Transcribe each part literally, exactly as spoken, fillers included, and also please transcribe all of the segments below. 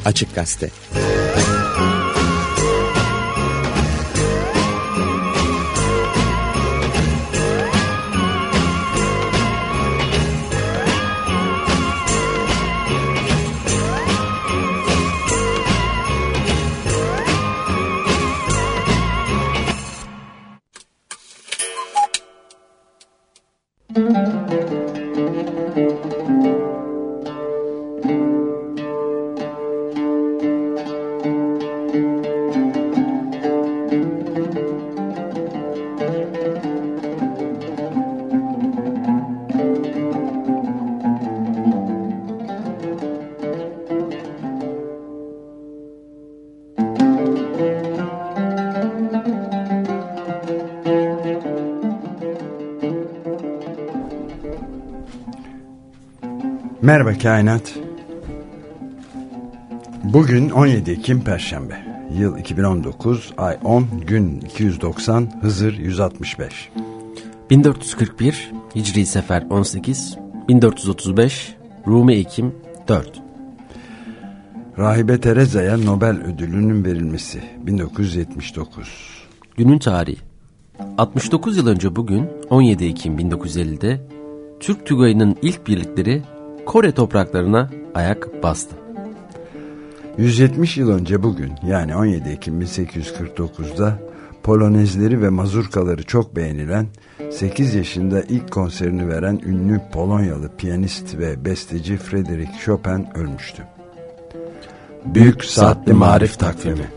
Açık Gazete. Merhaba Kainat. Bugün on yedi Ekim Perşembe. Yıl iki bin on dokuz, ay on, gün iki yüz doksan, Hızır yüz altmış beş. bin dört yüz kırk bir, Hicri Sefer on sekiz, bin dört yüz otuz beş, Rumi Ekim dört. Rahibe Tereza'ya Nobel ödülünün verilmesi bin dokuz yüz yetmiş dokuz. Günün tarihi altmış dokuz yıl önce bugün on yedi Ekim bin dokuz yüz ellide Türk Tugayı'nın ilk birlikleri Kore topraklarına ayak bastı. yüz yetmiş yıl önce bugün, yani on yedi Ekim bin sekiz yüz kırk dokuzda polonezleri ve mazurkaları çok beğenilen, sekiz yaşında ilk konserini veren ünlü Polonyalı piyanist ve besteci Frédéric Chopin ölmüştü. Büyük Saatli Marif Takvimi.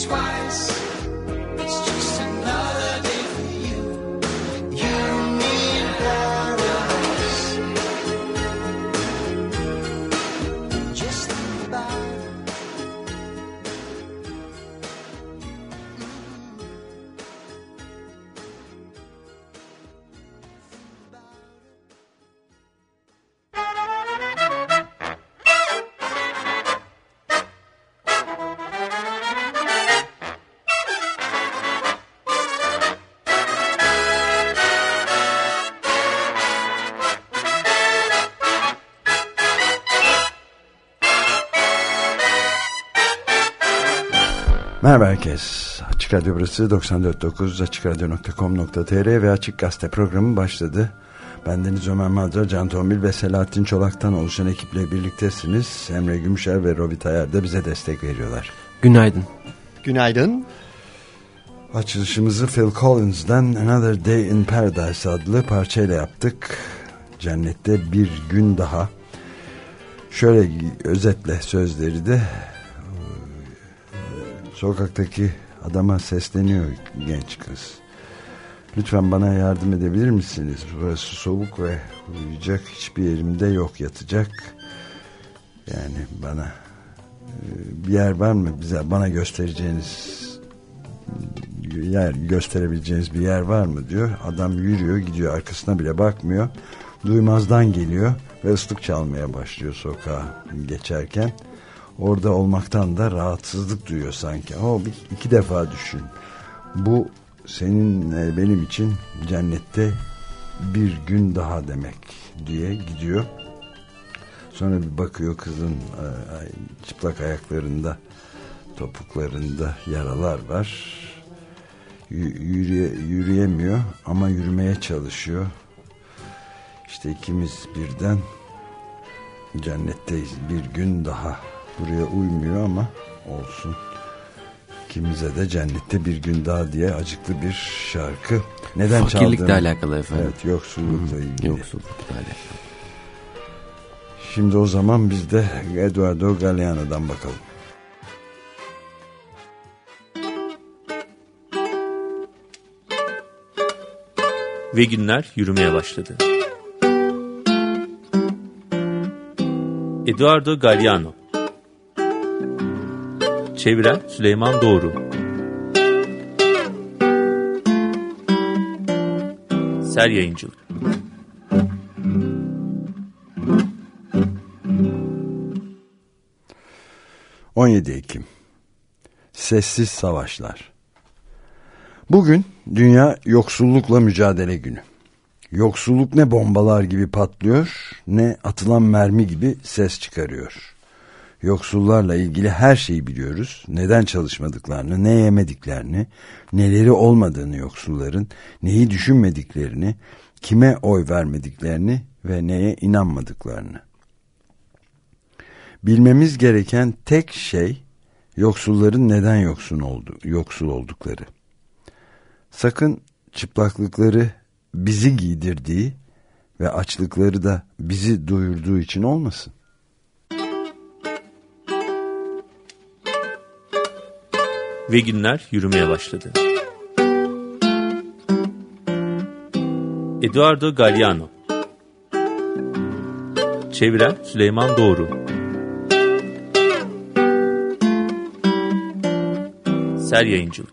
Merhaba herkes. Açık Radyo burası doksan dört nokta dokuz açık radyo nokta com nokta tr ve Açık Gazete programı başladı. Bendeniz Ömer Madra, Can Tombil ve Selahattin Çolak'tan oluşan ekiple birliktesiniz. Emre Gümüşer ve Robi Tayar da bize destek veriyorlar. Günaydın. Günaydın. Açılışımızı Phil Collins'den Another Day in Paradise adlı parçayla yaptık. Cennette bir gün daha. Şöyle özetle sözleri de, sokaktaki adama sesleniyor genç kız. Lütfen bana yardım edebilir misiniz? Burası soğuk ve uyuyacak hiçbir yerimde yok, yatacak. Yani bana bir yer var mı? Bize bana göstereceğiniz yer, gösterebileceğiniz bir yer var mı diyor. Adam yürüyor, gidiyor, arkasına bile bakmıyor. Duymazdan geliyor ve ıslık çalmaya başlıyor sokağa geçerken. Orada olmaktan da rahatsızlık duyuyor sanki. O iki defa düşün. Bu senin benim için cennette bir gün daha demek diye gidiyor. Sonra bir bakıyor, kızın çıplak ayaklarında, topuklarında yaralar var. Yürüye, yürüyemiyor ama yürümeye çalışıyor. İşte ikimiz birden cennetteyiz bir gün daha. Buraya uymuyor ama olsun. İkimize de cennette bir gün daha diye acıklı bir şarkı. Neden çaldığını... Fakirlikle alakalı efendim. Evet, yoksullukla ilgili. Yoksullukla alakalı. Şimdi o zaman biz de Eduardo Galeano'dan bakalım. Ve günler yürümeye başladı. Eduardo Galeano. Çeviren Süleyman Doğru. Ser Yayıncılık. on yedi Ekim. Sessiz savaşlar. Bugün Dünya Yoksullukla Mücadele Günü. Yoksulluk ne bombalar gibi patlıyor, ne atılan mermi gibi ses çıkarıyor. Yoksullarla ilgili her şeyi biliyoruz. Neden çalışmadıklarını, ne yemediklerini, neleri olmadığını yoksulların, neyi düşünmediklerini, kime oy vermediklerini ve neye inanmadıklarını. Bilmemiz gereken tek şey yoksulların neden yoksul oldu, yoksul oldukları. Sakın çıplaklıkları bizi giydirdiği ve açlıkları da bizi doyurduğu için olmasın. Ve günler yürümeye başladı. Eduardo Galeano. Çeviren Süleyman Doğru. Ser Yayıncılık.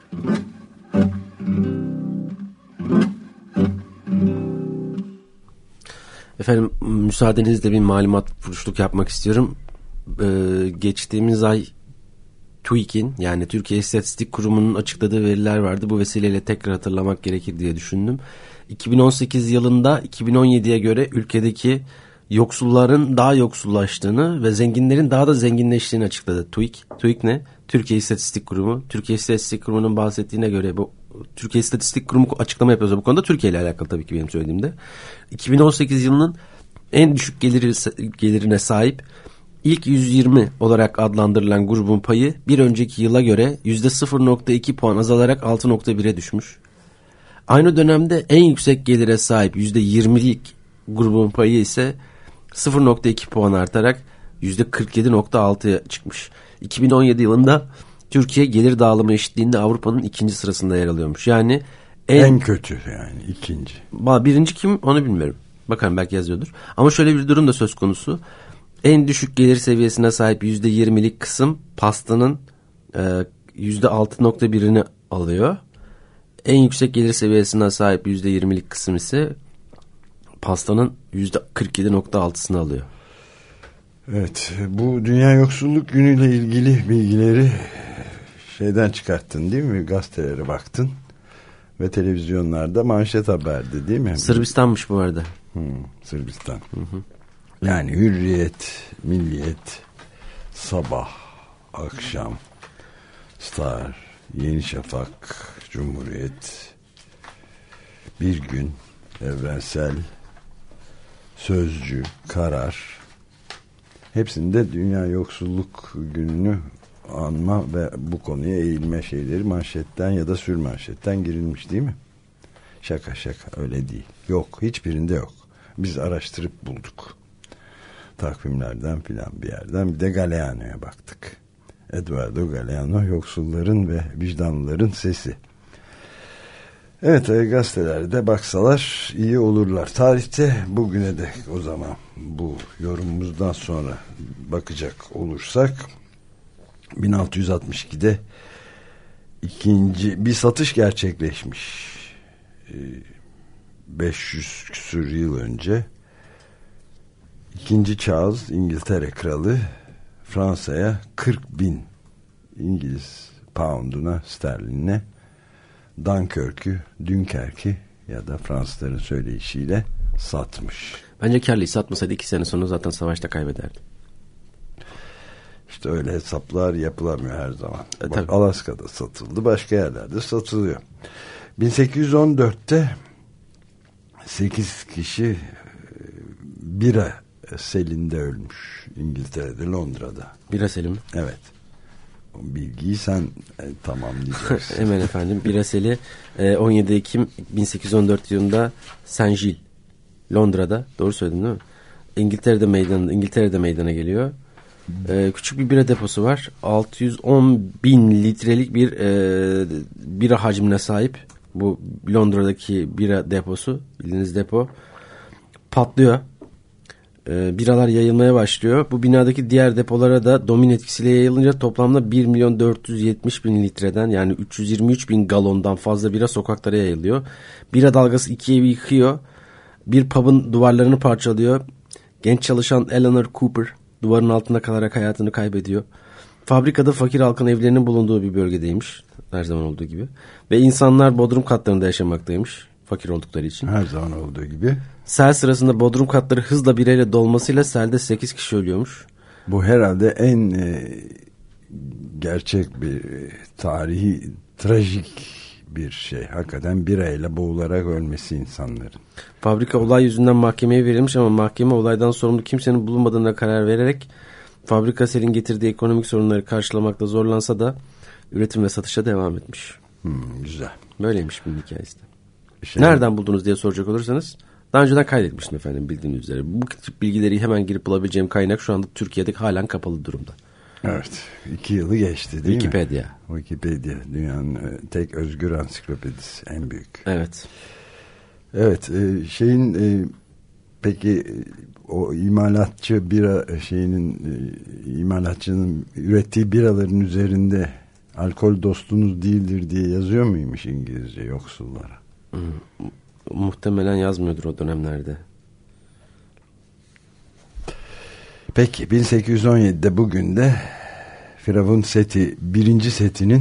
Efendim, müsaadenizle bir malumat puşluk yapmak istiyorum. Ee, geçtiğimiz ay TÜİK'in, yani Türkiye İstatistik Kurumu'nun açıkladığı veriler vardı. Bu vesileyle tekrar hatırlamak gerekir diye düşündüm. iki bin on sekiz yılında iki bin on yediye göre ülkedeki yoksulların daha yoksullaştığını ve zenginlerin daha da zenginleştiğini açıkladı TÜİK. TÜİK ne? Türkiye İstatistik Kurumu. Türkiye İstatistik Kurumu'nun bahsettiğine göre bu Türkiye İstatistik Kurumu açıklama yapıyorsa bu konuda Türkiye ile alakalı tabii ki benim söylediğimde. iki bin on sekiz yılının en düşük geliri, gelirine sahip ilk yüz yirmi olarak adlandırılan grubun payı bir önceki yıla göre yüzde sıfır nokta iki puan azalarak altı nokta bire düşmüş. Aynı dönemde en yüksek gelire sahip yüzde yirmilik grubun payı ise sıfır nokta iki puan artarak yüzde kırk yedi nokta altıya çıkmış. iki bin on yedi yılında Türkiye gelir dağılımı eşitliğinde Avrupa'nın ikinci sırasında yer alıyormuş. Yani en, en kötü yani ikinci. Birinci kim onu bilmiyorum. Bakalım belki yazıyordur. Ama şöyle bir durum da söz konusu. En düşük gelir seviyesine sahip yüzde yirmilik kısım pastanın e, yüzde altı nokta birini alıyor. En yüksek gelir seviyesine sahip yüzde yirmilik kısım ise pastanın yüzde kırk yedi nokta altısını alıyor. Evet, bu Dünya Yoksulluk Günü ile ilgili bilgileri şeyden çıkarttın değil mi? Gazetelere baktın ve televizyonlarda manşet haberdi değil mi? Sırbistan'mış bu arada. Hmm, Sırbistan. Hı hı. Yani Hürriyet, Milliyet, Sabah, Akşam, Star, Yeni Şafak, Cumhuriyet, Bir Gün, Evrensel, Sözcü, Karar, hepsinde Dünya Yoksulluk Günü'nü anma ve bu konuya eğilme şeyleri manşetten ya da sürmanşetten girilmiş değil mi? Şaka şaka, öyle değil. Yok, hiçbirinde yok. Biz araştırıp bulduk. Takvimlerden filan bir yerden. Bir de Galeano'ya baktık. Eduardo Galeano, yoksulların ve vicdanlıların sesi. Evet, gazetelerde baksalar iyi olurlar. Tarihte bugüne de o zaman bu yorumumuzdan sonra bakacak olursak bin altı yüz altmış ikide ikinci bir satış gerçekleşmiş. beş yüz küsur yıl önce İkinci Charles, İngiltere kralı, Fransa'ya kırk bin İngiliz pounduna, sterline Dunkirk'ü, Dünkerk'i ya da Fransızların söyleyişiyle satmış. Bence karlıyı satmasaydı iki sene sonra zaten savaşta kaybederdi. İşte öyle hesaplar yapılamıyor her zaman. E, Bak, Alaska'da satıldı, başka yerlerde satılıyor. bin sekiz yüz on dörtte sekiz kişi bira selinde ölmüş İngiltere'de, Londra'da. Bira seli mi? Evet. O bilgiyi sen e, tamamlayacaksın. Hemen efendim. Bira seli e, on yedi Ekim bin sekiz yüz on dört yılında Saint Gilles, Londra'da. Doğru söyledim değil mi? İngiltere'de meydana, İngiltere'de meydana geliyor. E, küçük bir bira deposu var. altı yüz on bin litrelik bir e, bira hacmine sahip. Bu Londra'daki bira deposu, bildiğiniz depo patlıyor. E, biralar yayılmaya başlıyor. Bu binadaki diğer depolara da domino etkisiyle yayılınca toplamda bir milyon dört yüz yetmiş bin litreden, yani üç yüz yirmi üç bin galondan fazla bira sokaklara yayılıyor. Bira dalgası iki evi yıkıyor. Bir pub'ın duvarlarını parçalıyor. Genç çalışan Eleanor Cooper duvarın altında kalarak hayatını kaybediyor. Fabrikada fakir halkın evlerinin bulunduğu bir bölgedeymiş. Her zaman olduğu gibi. Ve insanlar bodrum katlarında yaşamaktaymış. Fakir oldukları için. Her zaman olduğu gibi. Sel sırasında bodrum katları hızla bireyle dolmasıyla selde sekiz kişi ölüyormuş. Bu herhalde en e, gerçek bir e, tarihi trajik bir şey. Hakikaten birayla boğularak ölmesi insanların. Fabrika olay yüzünden mahkemeye verilmiş ama mahkeme olaydan sorumlu kimsenin bulunmadığına karar vererek fabrika selin getirdiği ekonomik sorunları karşılamakta zorlansa da üretim ve satışa devam etmiş. Hmm, güzel. Böyleymiş bir hikayesi. Şey, nereden buldunuz diye soracak olursanız, daha önceden kaydetmiştim efendim, bildiğiniz üzere. Bu tip bilgileri hemen girip bulabileceğim kaynak şu anda Türkiye'de halen kapalı durumda. Evet. iki yılı geçti değil Wikipedia. mi? Wikipedia. Dünyanın tek özgür ansiklopedisi. En büyük. Evet. Evet. Şeyin peki o imalatçı bira şeyinin imalatçının ürettiği biraların üzerinde alkol dostunuz değildir diye yazıyor muymuş İngilizce yoksullara? Hmm. Muhtemelen yazmıyordur o dönemlerde. Peki bin sekiz yüz on yedide bugün de Firavun Seti birinci setinin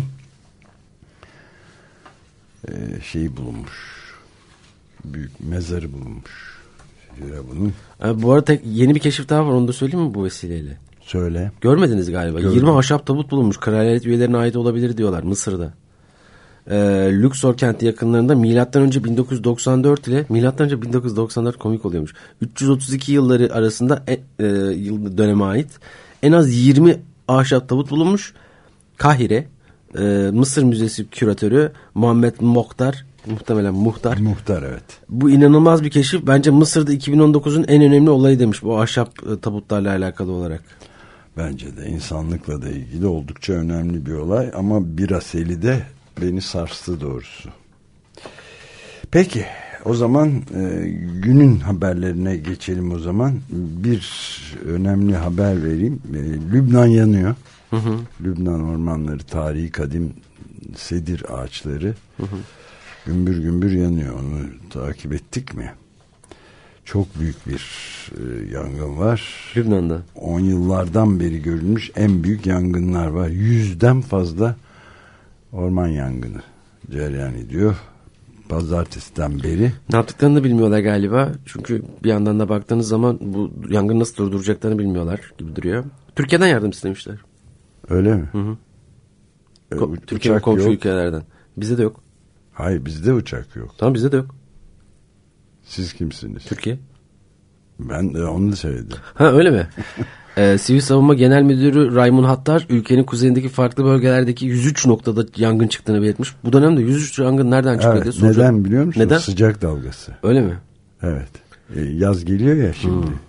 e, şeyi bulunmuş. Büyük mezarı bulunmuş. Firavun'un. Abi, bu arada tek, yeni bir keşif daha var, onu da söyleyeyim mi bu vesileyle? Söyle. Görmediniz galiba. Gördüm. yirmi ahşap tabut bulunmuş. Kraliyet üyelerine ait olabilir diyorlar Mısır'da. Ee, Luxor kenti yakınlarında milattan önce bin dokuz yüz doksan dört ile milattan önce bin dokuz yüz doksan dört komik oluyormuş. üç yüz otuz iki yılları arasında e, e, yıl döneme ait en az yirmi ahşap tabut bulunmuş. Kahire e, Mısır Müzesi küratörü Muhammed Mokhtar, muhtemelen Muhtar. Muhtar evet. Bu inanılmaz bir keşif. Bence Mısır'da iki bin on dokuzun en önemli olayı demiş bu ahşap e, tabutlarla alakalı olarak. Bence de insanlıkla da ilgili oldukça önemli bir olay ama bira seli de beni sarstı doğrusu. Peki o zaman e, günün haberlerine geçelim o zaman. Bir önemli haber vereyim. E, Lübnan yanıyor. Hı hı. Lübnan ormanları, tarihi kadim sedir ağaçları hı hı. gümbür gümbür yanıyor. Onu takip ettik mi? Çok büyük bir e, yangın var. Lübnan'da. on yıllardan beri görülmüş en büyük yangınlar var. Yüzden fazla orman yangını cereyan ediyor. Pazartesiden beri. Ne yaptıklarını da bilmiyorlar galiba. Çünkü bir yandan da baktığınız zaman bu yangını nasıl durduracaklarını bilmiyorlar gibi duruyor. Türkiye'den yardım istemişler. Öyle mi? Hı hı. E, Ko- Türkiye komşu yok. ülkelerden. Bizde de yok. Hayır, bizde uçak yok. Tamam, bizde de yok. Siz kimsiniz? Türkiye. Ben de onu söyledim. Ha, öyle mi? ee, Sivil Savunma Genel Müdürü Raymun Hattar ülkenin kuzeyindeki farklı bölgelerdeki yüz üç noktada yangın çıktığını belirtmiş. Bu dönemde yüz üç yangın nereden çıkıyor evet, diye soracağım. Neden biliyor musun? Neden? Sıcak dalgası. Öyle mi? Evet. E, yaz geliyor ya şimdi. Hmm.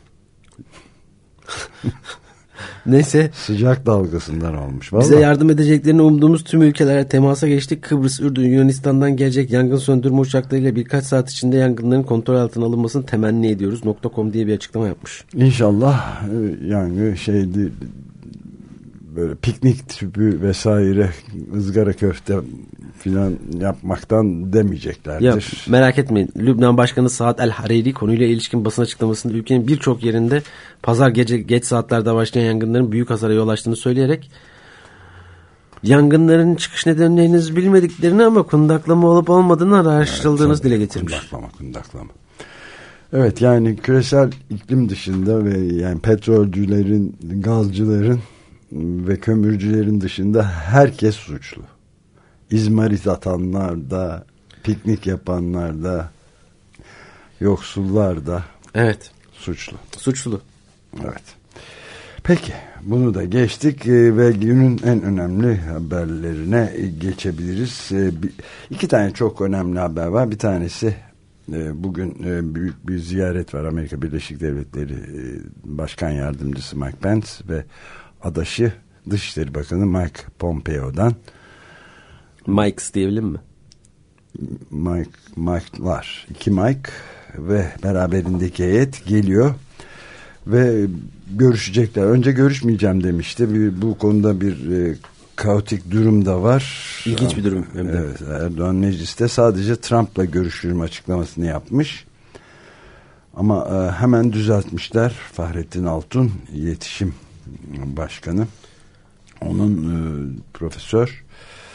Neyse. Sıcak dalgasından olmuş. Vallahi. Bize yardım edeceklerini umduğumuz tüm ülkelere temasa geçtik. Kıbrıs, Ürdün, Yunanistan'dan gelecek yangın söndürme uçaklarıyla birkaç saat içinde yangınların kontrol altına alınmasını temenni ediyoruz. .com diye bir açıklama yapmış. İnşallah yani şeydi, böyle piknik tüpü vesaire, ızgara köfte filan yapmaktan demeyeceklerdir. Ya, merak etmeyin. Lübnan Başkanı Saad El Hariri konuyla ilişkin basın açıklamasında ülkenin birçok yerinde pazar gece geç saatlerde başlayan yangınların büyük hasara yol açtığını söyleyerek yangınların çıkış nedenini henüz bilmediklerini ama kundaklama olup olmadığını araştırıldığını evet, dile getirmiş. Kundaklama, kundaklama. Evet, yani küresel iklim dışında ve yani petrolcülerin, gazcıların ve kömürcülerin dışında herkes suçlu. İzmarit atanlar da, piknik yapanlar da, yoksullar da evet, suçlu. Suçlu. Evet. Peki, bunu da geçtik ve günün en önemli haberlerine geçebiliriz. İki tane çok önemli haber var. Bir tanesi, bugün büyük bir ziyaret var. Amerika Birleşik Devletleri Başkan Yardımcısı Mike Pence ve adaşı Dışişleri Bakanı Mike Pompeo'dan. Mike's diyebilir mi? Mike, Mike'lar. İki Mike ve beraberindeki heyet geliyor ve görüşecekler. Önce görüşmeyeceğim demişti. Bir, bu konuda bir e, kaotik durum da var. İlginç bir durum. Evet, Erdoğan mecliste sadece Trump'la görüşürüm açıklamasını yapmış. Ama e, hemen düzeltmişler. Fahrettin Altun, iletişim başkanı. Onun e, profesör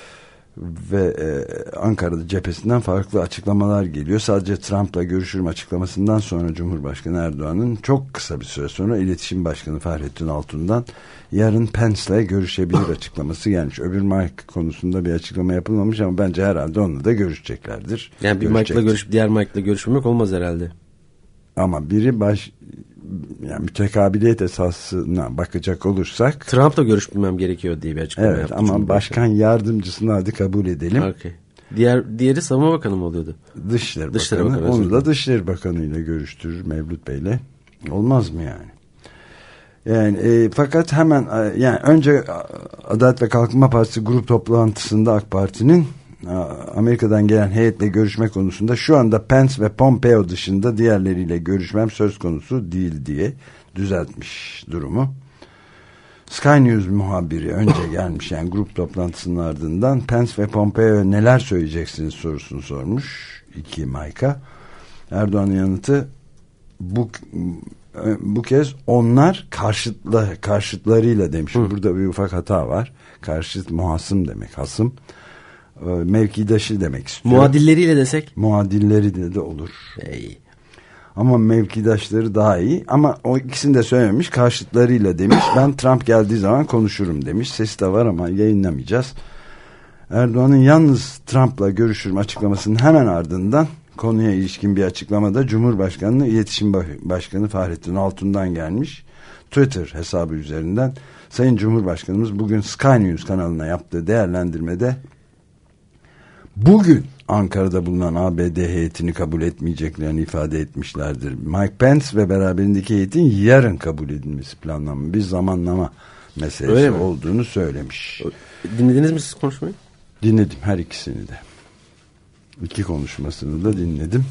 ve e, Ankara'da cephesinden farklı açıklamalar geliyor. Sadece Trump'la görüşürüm açıklamasından sonra Cumhurbaşkanı Erdoğan'ın çok kısa bir süre sonra iletişim başkanı Fahrettin Altun'dan yarın Pence'le görüşebilir açıklaması gelmiş. Öbür Mike konusunda bir açıklama yapılmamış ama bence herhalde onunla da görüşeceklerdir. Yani bir Mike'la görüşüp diğer Mike'la görüşmemek olmaz herhalde. Ama biri baş yani mütekabiliyet esasına bakacak olursak Trump'la görüşmem gerekiyor diye bir açıklama evet, yaptı. ama başkan yardımcısını hadi kabul edelim. Okay. Diğer diğeri Savunma Bakanı mı oluyordu? Dışişleri, Dışişleri Bakanı. Bakanı. Onu da Dışişleri Bakanı ile görüştürür Mevlüt Bey'le. Olmaz mı yani? Yani e, fakat hemen e, yani önce Adalet ve Kalkınma Partisi grup toplantısında AK Parti'nin Amerika'dan gelen heyetle görüşme konusunda şu anda Pence ve Pompeo dışında diğerleriyle görüşmem söz konusu değil diye düzeltmiş durumu. Sky News muhabiri önce gelmiş, yani grup toplantısının ardından Pence ve Pompeo neler söyleyeceksiniz sorusunu sormuş iki Mike'a. Erdoğan'ın yanıtı bu bu kez onlar karşıtla, karşıtlarıyla demiş. Hı. Burada bir ufak hata var. Karşıt muhasım demek, hasım. Mevkidaşı demek istiyor. Muadilleriyle desek? Muadilleri de, de olur. Hey. Ama mevkidaşları daha iyi. Ama o ikisini de söylememiş. Karşıtlarıyla demiş. Ben Trump geldiği zaman konuşurum demiş. Sesi de var ama yayınlamayacağız. Erdoğan'ın yalnız Trump'la görüşürüm açıklamasının hemen ardından konuya ilişkin bir açıklamada Cumhurbaşkanı'nın İletişim Başkanı Fahrettin Altun'dan gelmiş. Twitter hesabı üzerinden Sayın Cumhurbaşkanımız bugün Sky News kanalına yaptığı değerlendirmede bugün Ankara'da bulunan A B D heyetini kabul etmeyeceklerini ifade etmişlerdir. Mike Pence ve beraberindeki heyetin yarın kabul edilmesi planlanmış. Bir zamanlama meselesi olduğunu söylemiş. Dinlediniz mi siz konuşmayı? Dinledim her ikisini de. İki konuşmasını da dinledim.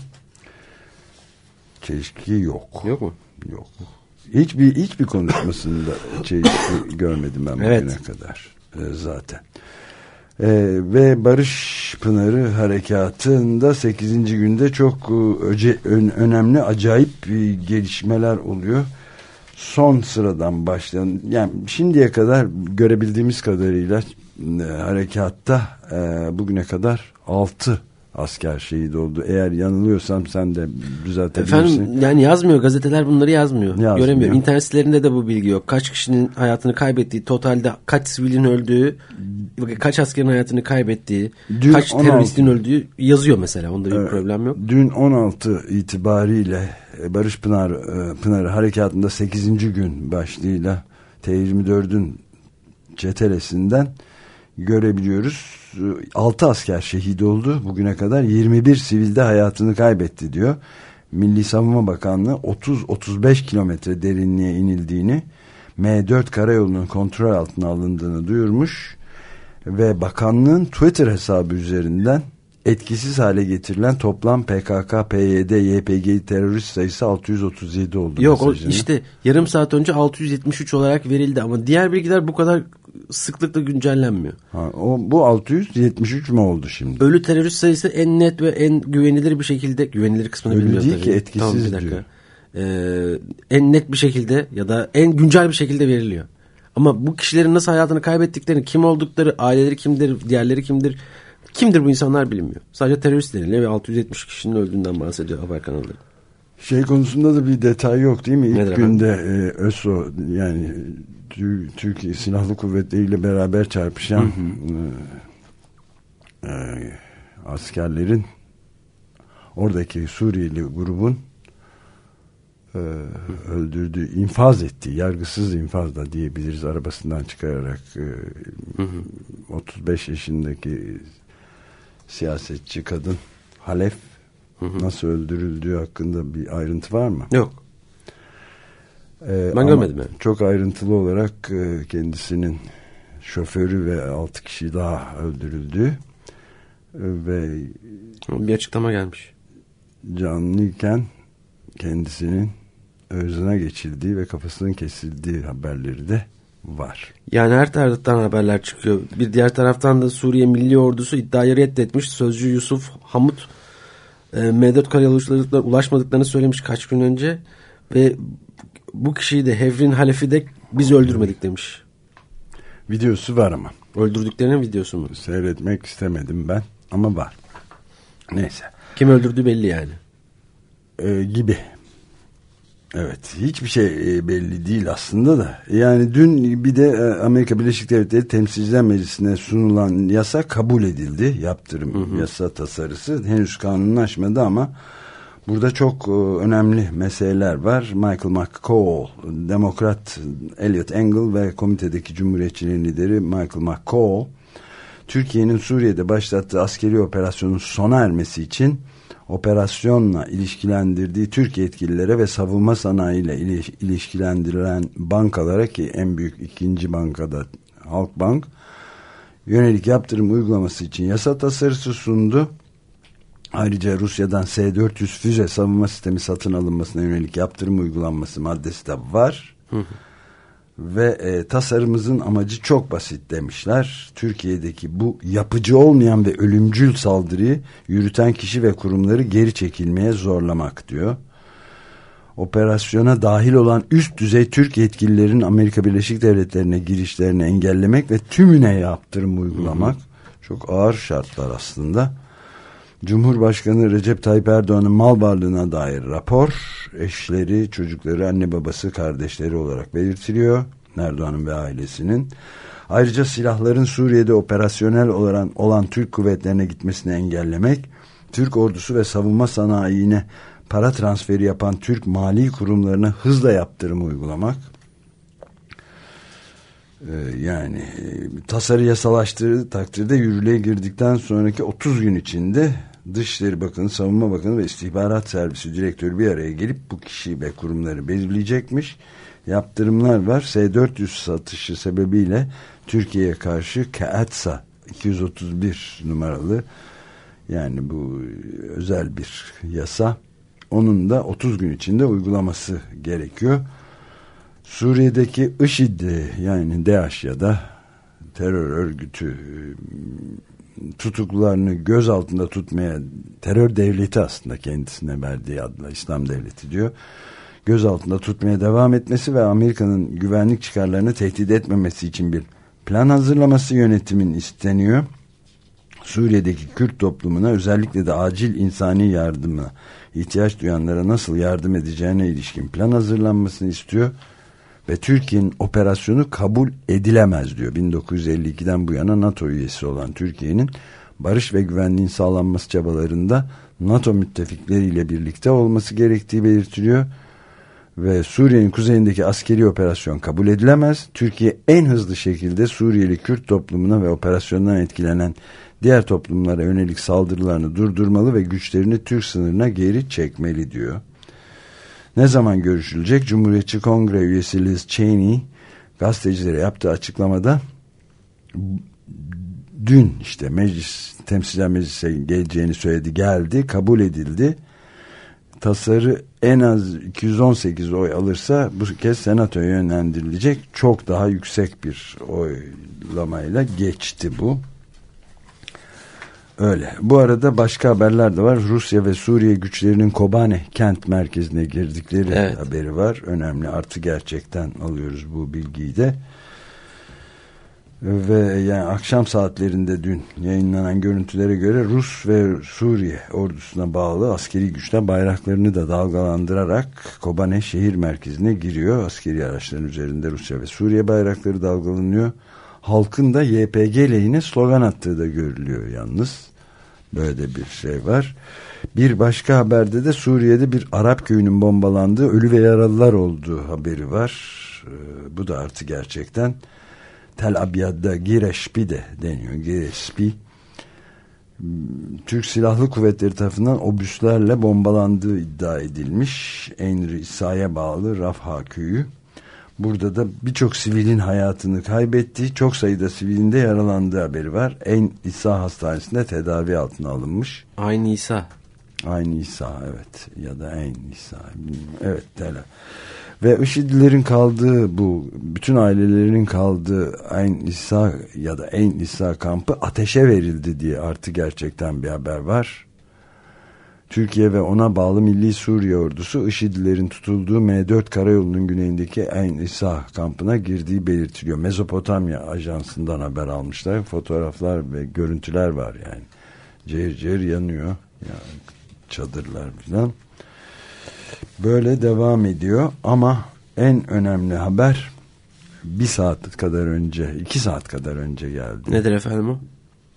Çelişki yok. Yok mu? Yok. Hiçbir hiçbir konuşmasında çelişki görmedim ben bugüne evet. kadar e, zaten. E, ve Barış Pınarı Harekatı'nda sekizinci günde çok öce, ön, önemli, acayip gelişmeler oluyor. Son sıradan başlayan, yani şimdiye kadar görebildiğimiz kadarıyla e, harekatta e, bugüne kadar altı asker şehit oldu. Eğer yanılıyorsam sen de düzeltebilirsin. Efendim yani yazmıyor, gazeteler bunları yazmıyor. yazmıyor. Göremiyorum. İnternet sitelerinde de bu bilgi yok. Kaç kişinin hayatını kaybettiği, totalde kaç sivilin öldüğü, kaç askerin hayatını kaybettiği, dün kaç on altı teröristin öldüğü yazıyor mesela. Onda bir evet, problem yok. Dün on altı itibariyle Barış Pınar Pınarı Harekatı'nda sekizinci gün başlığıyla T yirmi dördün çetelesinden görebiliyoruz. altı asker şehit oldu. Bugüne kadar yirmi bir sivil de hayatını kaybetti diyor. Milli Savunma Bakanlığı otuz otuz beş kilometre derinliğe inildiğini, M dört karayolunun kontrol altına alındığını duyurmuş ve bakanlığın Twitter hesabı üzerinden etkisiz hale getirilen toplam P K K, P Y D, Y P G terörist sayısı altı yüz otuz yedi oldu. Yok o işte yarım saat önce altı yüz yetmiş üç olarak verildi ama diğer bilgiler bu kadar sıklıkla güncellenmiyor. Ha, o, bu altı yüz yetmiş üç mü oldu şimdi? Ölü terörist sayısı en net ve en güvenilir bir şekilde, güvenilir kısmını ölü bilmiyorum değil tabii. ki etkisiz tamam, bir dakika. Diyor. Ee, en net bir şekilde ya da en güncel bir şekilde veriliyor. Ama bu kişilerin nasıl hayatını kaybettiklerini, kim oldukları, aileleri kimdir, diğerleri kimdir, kimdir bu insanlar bilinmiyor. Sadece terörist deniliyor ve altı yüz yetmiş kişinin öldüğünden bahsediyor haber kanalları. Şey konusunda da bir detay yok değil mi? İlk Nedir günde e, ÖSO yani Türkiye Silahlı Kuvvetleri ile beraber çarpışan hı hı. E, e, askerlerin oradaki Suriyeli grubun e, öldürdüğü, infaz ettiği, yargısız infaz da diyebiliriz, arabasından çıkararak e, hı hı. otuz beş yaşındaki siyasetçi kadın Halef hı hı. nasıl öldürüldüğü hakkında bir ayrıntı var mı? Yok. Ee, ben görmedim yani. Çok ayrıntılı olarak e, kendisinin şoförü ve altı kişi daha öldürüldü e, ve bir açıklama gelmiş. Canlıyken kendisinin özüne geçildiği ve kafasının kesildiği haberleri de var. Yani her taraftan haberler çıkıyor. Bir diğer taraftan da Suriye Milli Ordusu iddiayı reddetmiş. Sözcü Yusuf Hamut e, M dört karayolcularına ulaşmadıklarını söylemiş kaç gün önce ve bu kişiyi de Hevrin Halef'i de biz öldürmedik demiş. Videosu var ama. Öldürdüklerinin videosu mu? Seyretmek istemedim ben ama var. Neyse. Kim öldürdüğü belli yani. Ee, gibi. Evet. Hiçbir şey belli değil aslında da. Yani dün bir de Amerika Birleşik Devletleri Temsilciler Meclisi'ne sunulan yasa kabul edildi. Yaptırım hı hı. yasa tasarısı. Henüz kanunlaşmadı ama burada çok önemli meseleler var. Michael McCaul, Demokrat Eliot Engel ve komitedeki Cumhuriyetçilerin lideri Michael McCaul, Türkiye'nin Suriye'de başlattığı askeri operasyonun sona ermesi için operasyonla ilişkilendirdiği Türk yetkililere ve savunma sanayiyle ilişkilendirilen bankalara, ki en büyük ikinci bankada Halkbank, yönelik yaptırım uygulaması için yasa tasarısı sundu. Ayrıca Rusya'dan S dört yüz füze savunma sistemi satın alınmasına yönelik yaptırım uygulanması maddesi de var. Hı hı. Ve e, tasarımımızın amacı çok basit demişler. Türkiye'deki bu yapıcı olmayan ve ölümcül saldırıyı yürüten kişi ve kurumları geri çekilmeye zorlamak diyor. Operasyona dahil olan üst düzey Türk yetkililerin Amerika Birleşik Devletleri'ne girişlerini engellemek ve tümüne yaptırım uygulamak. Hı hı. Çok ağır şartlar aslında. Cumhurbaşkanı Recep Tayyip Erdoğan'ın mal varlığına dair rapor, eşleri, çocukları, anne babası, kardeşleri olarak belirtiliyor. Erdoğan'ın ve ailesinin. Ayrıca silahların Suriye'de operasyonel olan, olan Türk kuvvetlerine gitmesini engellemek, Türk ordusu ve savunma sanayine para transferi yapan Türk mali kurumlarına hızla yaptırım uygulamak. Ee, yani tasarı yasalaştırdığı takdirde yürürlüğe girdikten sonraki otuz gün içinde Dışişleri Bakanı, Savunma Bakanı ve İstihbarat Servisi Direktörü bir araya gelip bu kişi ve kurumları belirleyecekmiş. yaptırımlar var. S dört yüz satışı sebebiyle Türkiye'ye karşı KATSA iki yüz otuz bir numaralı, yani bu özel bir yasa, onun da otuz gün içinde uygulaması gerekiyor. Suriye'deki IŞİD, yani DAEŞ ya da terör örgütü tutuklularını göz altında tutmaya, terör devleti aslında kendisine verdiği adla İslam devleti diyor, göz altında tutmaya devam etmesi ve Amerika'nın güvenlik çıkarlarını tehdit etmemesi için bir plan hazırlaması yönetimin isteniyor. Suriye'deki Kürt toplumuna, özellikle de acil insani yardıma ihtiyaç duyanlara nasıl yardım edeceğine ilişkin plan hazırlanmasını istiyor. Ve Türkiye'nin operasyonu kabul edilemez diyor. bin dokuz yüz elli ikiden bu yana NATO üyesi olan Türkiye'nin barış ve güvenliğin sağlanması çabalarında NATO müttefikleriyle birlikte olması gerektiği belirtiliyor. Ve Suriye'nin kuzeyindeki askeri operasyon kabul edilemez. Türkiye en hızlı şekilde Suriyeli Kürt toplumuna ve operasyondan etkilenen diğer toplumlara yönelik saldırılarını durdurmalı ve güçlerini Türk sınırına geri çekmeli diyor. Ne zaman görüşülecek? Cumhuriyetçi Kongre üyesi Liz Cheney gazetecilere yaptığı açıklamada dün işte meclis, temsilciler meclise geleceğini söyledi, geldi, kabul edildi. Tasarı en az iki yüz on sekiz oy alırsa bu kez senatoya yönlendirilecek. Çok daha yüksek bir oylamayla geçti bu. Öyle. Bu arada başka haberler de var. Rusya ve Suriye güçlerinin Kobane kent merkezine girdikleri evet. haberi var. Önemli. Artı gerçekten alıyoruz bu bilgiyi de. Ve yani akşam saatlerinde dün yayınlanan görüntülere göre Rus ve Suriye ordusuna bağlı askeri güçler bayraklarını da dalgalandırarak Kobane şehir merkezine giriyor. Askeri araçların üzerinde Rusya ve Suriye bayrakları dalgalanıyor. Halkın da Y P G lehine slogan attığı da görülüyor yalnız. Böyle bir şey var. Bir başka haberde de Suriye'de bir Arap köyünün bombalandığı, ölü ve yaralılar olduğu haberi var. Ee, bu da artı gerçekten. Tel Abyad'da Gireşpi de deniyor. Gireşpi. Türk Silahlı Kuvvetleri tarafından obüslerle bombalandığı iddia edilmiş. Ein Risa'ya bağlı Rafha köyü. Burada da birçok sivilin hayatını kaybetti. Çok sayıda sivilin de yaralandığı haberi var. Ein İsa Hastanesi'nde tedavi altına alınmış. Aynı İsa. Aynı İsa evet. Ya da Ein İsa. Evet. Tela. Ve IŞİD'lilerin kaldığı, bu bütün ailelerinin kaldığı Ein İsa ya da Ein İsa kampı ateşe verildi diye artı gerçekten bir haber var. Türkiye ve ona bağlı Milli Suriye Ordusu IŞİD'lilerin tutulduğu M dört karayolunun güneyindeki Ein İsa kampına girdiği belirtiliyor. Mezopotamya Ajansı'ndan haber almışlar. Fotoğraflar ve görüntüler var yani. Cehir cehir yanıyor. Yani çadırlar falan. Böyle devam ediyor ama en önemli haber bir saat kadar önce, iki saat kadar önce geldi. Nedir efendim o?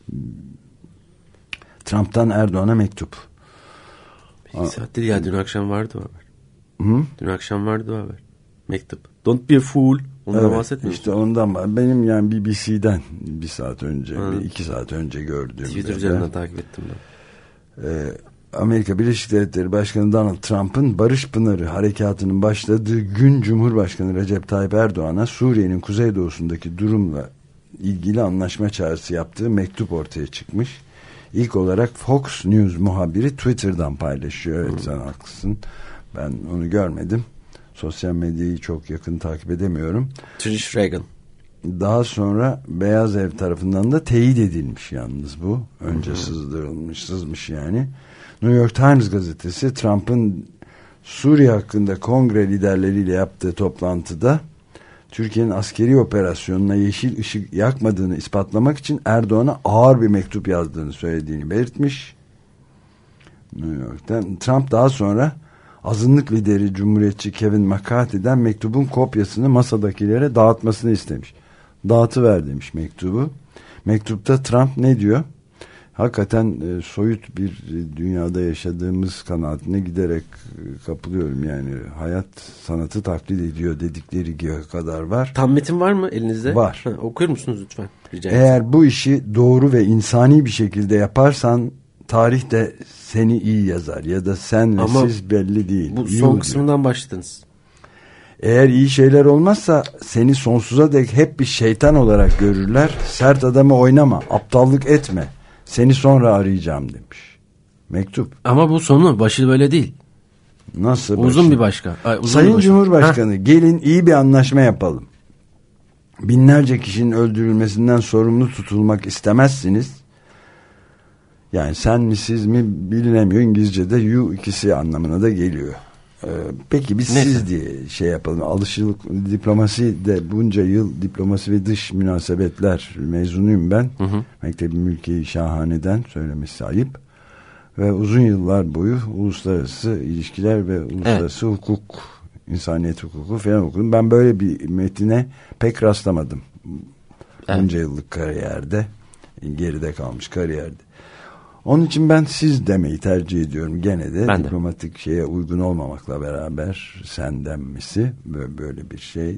Trump'tan Erdoğan'a mektup. İki saat değil ya, dün akşam vardı o haber. Hı? Dün akşam vardı o haber. Mektup. Don't be a fool. Ondan evet, bahsetmiyor. İşte ondan benim yani B B C'den bir saat önce, bir iki saat önce gördüğüm. Twitter üzerinden takip ettim ben. Ee, Amerika Birleşik Devletleri Başkanı Donald Trump'ın Barış Pınarı harekatının başladığı gün Cumhurbaşkanı Recep Tayyip Erdoğan'a Suriye'nin kuzeydoğusundaki durumla ilgili anlaşma çağrısı yaptığı mektup ortaya çıkmış. İlk olarak Fox News muhabiri Twitter'dan paylaşıyor. Evet, sen haklısın. Ben onu görmedim. Sosyal medyayı çok yakın takip edemiyorum. Trish Reagan. Daha sonra Beyaz Ev tarafından da teyit edilmiş yalnız bu. Önce sızdırılmış, sızmış yani. New York Times gazetesi Trump'ın Suriye hakkında kongre liderleriyle yaptığı toplantıda Türkiye'nin askeri operasyonuna yeşil ışık yakmadığını ispatlamak için Erdoğan'a ağır bir mektup yazdığını söylediğini belirtmiş. New York'tan. Trump daha sonra azınlık lideri Cumhuriyetçi Kevin McCarthy'den mektubun kopyasını masadakilere dağıtmasını istemiş. Dağıtıver demiş mektubu. Mektupta Trump ne diyor? Hakikaten e, soyut bir e, dünyada yaşadığımız kanaatine giderek e, kapılıyorum. Yani hayat sanatı taklit ediyor dedikleri kadar var. Tam metin var mı elinizde? Var. Ha, okur musunuz lütfen? Rica Eğer ederim. bu işi doğru ve insani bir şekilde yaparsan tarih de seni iyi yazar ya da senle ama siz belli değil. Bu İyi son oluyor. kısmından başladınız. Eğer iyi şeyler olmazsa seni sonsuza dek hep bir şeytan olarak görürler. Sert adamı oynama, aptallık etme. Seni sonra arayacağım demiş. Mektup. Ama bu sonu, başı böyle değil. Nasıl? Uzun başı? bir başka. Ay, uzun Sayın bir başka. Cumhurbaşkanı, Heh. gelin iyi bir anlaşma yapalım. Binlerce kişinin öldürülmesinden sorumlu tutulmak istemezsiniz. Yani sen mi siz mi bilinemiyor. İngilizce'de you ikisi anlamına da geliyor. Ee, peki biz Neyse. siz diye şey yapalım. Alışılık diplomasi de bunca yıl diplomasi ve dış münasebetler mezunuyum ben. Hı hı. Mektebi Mülki Şahane'den, söylemesi ayıp. Ve uzun yıllar boyu uluslararası ilişkiler ve uluslararası evet. hukuk, insaniyet hukuku falan okudum. Ben böyle bir metine pek rastlamadım. Evet. Bunca yıllık kariyerde, geride kalmış kariyerde. Onun için ben siz demeyi tercih ediyorum. Gene de ben diplomatik de. şeye uygun olmamakla beraber sen denmesi böyle bir şey.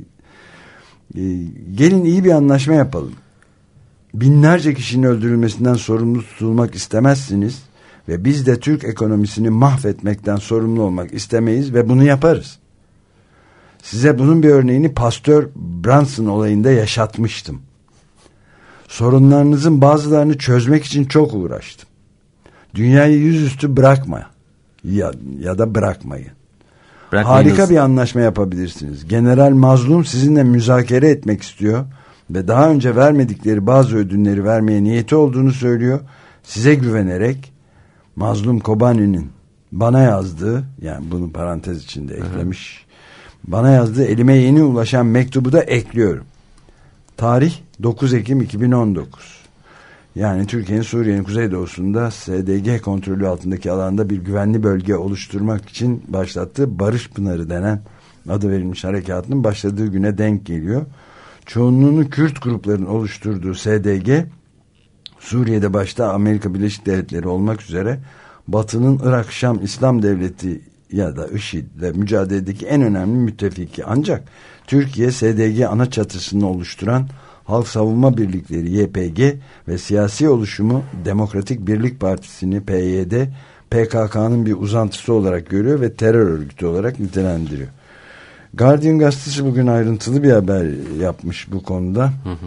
Gelin iyi bir anlaşma yapalım. Binlerce kişinin öldürülmesinden sorumlu tutulmak istemezsiniz ve biz de Türk ekonomisini mahvetmekten sorumlu olmak istemeyiz ve bunu yaparız. Size bunun bir örneğini Pasteur Brunson olayında yaşatmıştım. Sorunlarınızın bazılarını çözmek için çok uğraştım. Dünyayı yüzüstü bırakma ya, ya da bırakmayın. Harika bir anlaşma yapabilirsiniz. General Mazlum sizinle müzakere etmek istiyor ve daha önce vermedikleri bazı ödünleri vermeye niyeti olduğunu söylüyor. Size güvenerek Mazlum Kobani'nin bana yazdığı, yani bunu parantez içinde eklemiş, hı hı. bana yazdığı elime yeni ulaşan mektubu da ekliyorum. Tarih dokuz Ekim iki bin on dokuz. Yani Türkiye'nin Suriye'nin kuzeydoğusunda S D G kontrolü altındaki alanda bir güvenli bölge oluşturmak için başlattığı Barış Pınarı denen adı verilmiş harekatının başladığı güne denk geliyor. Çoğunluğunu Kürt grupların oluşturduğu S D G, Suriye'de başta Amerika Birleşik Devletleri olmak üzere Batı'nın Irak Şam İslam Devleti ya da IŞİD'le mücadeledeki en önemli müttefiki. Ancak Türkiye S D G ana çatısını oluşturan Halk Savunma Birlikleri Y P G ve siyasi oluşumu Demokratik Birlik Partisi'ni P Y D, P K K'nın bir uzantısı olarak görüyor ve terör örgütü olarak nitelendiriyor. Guardian gazetesi bugün ayrıntılı bir haber yapmış bu konuda. Hı hı.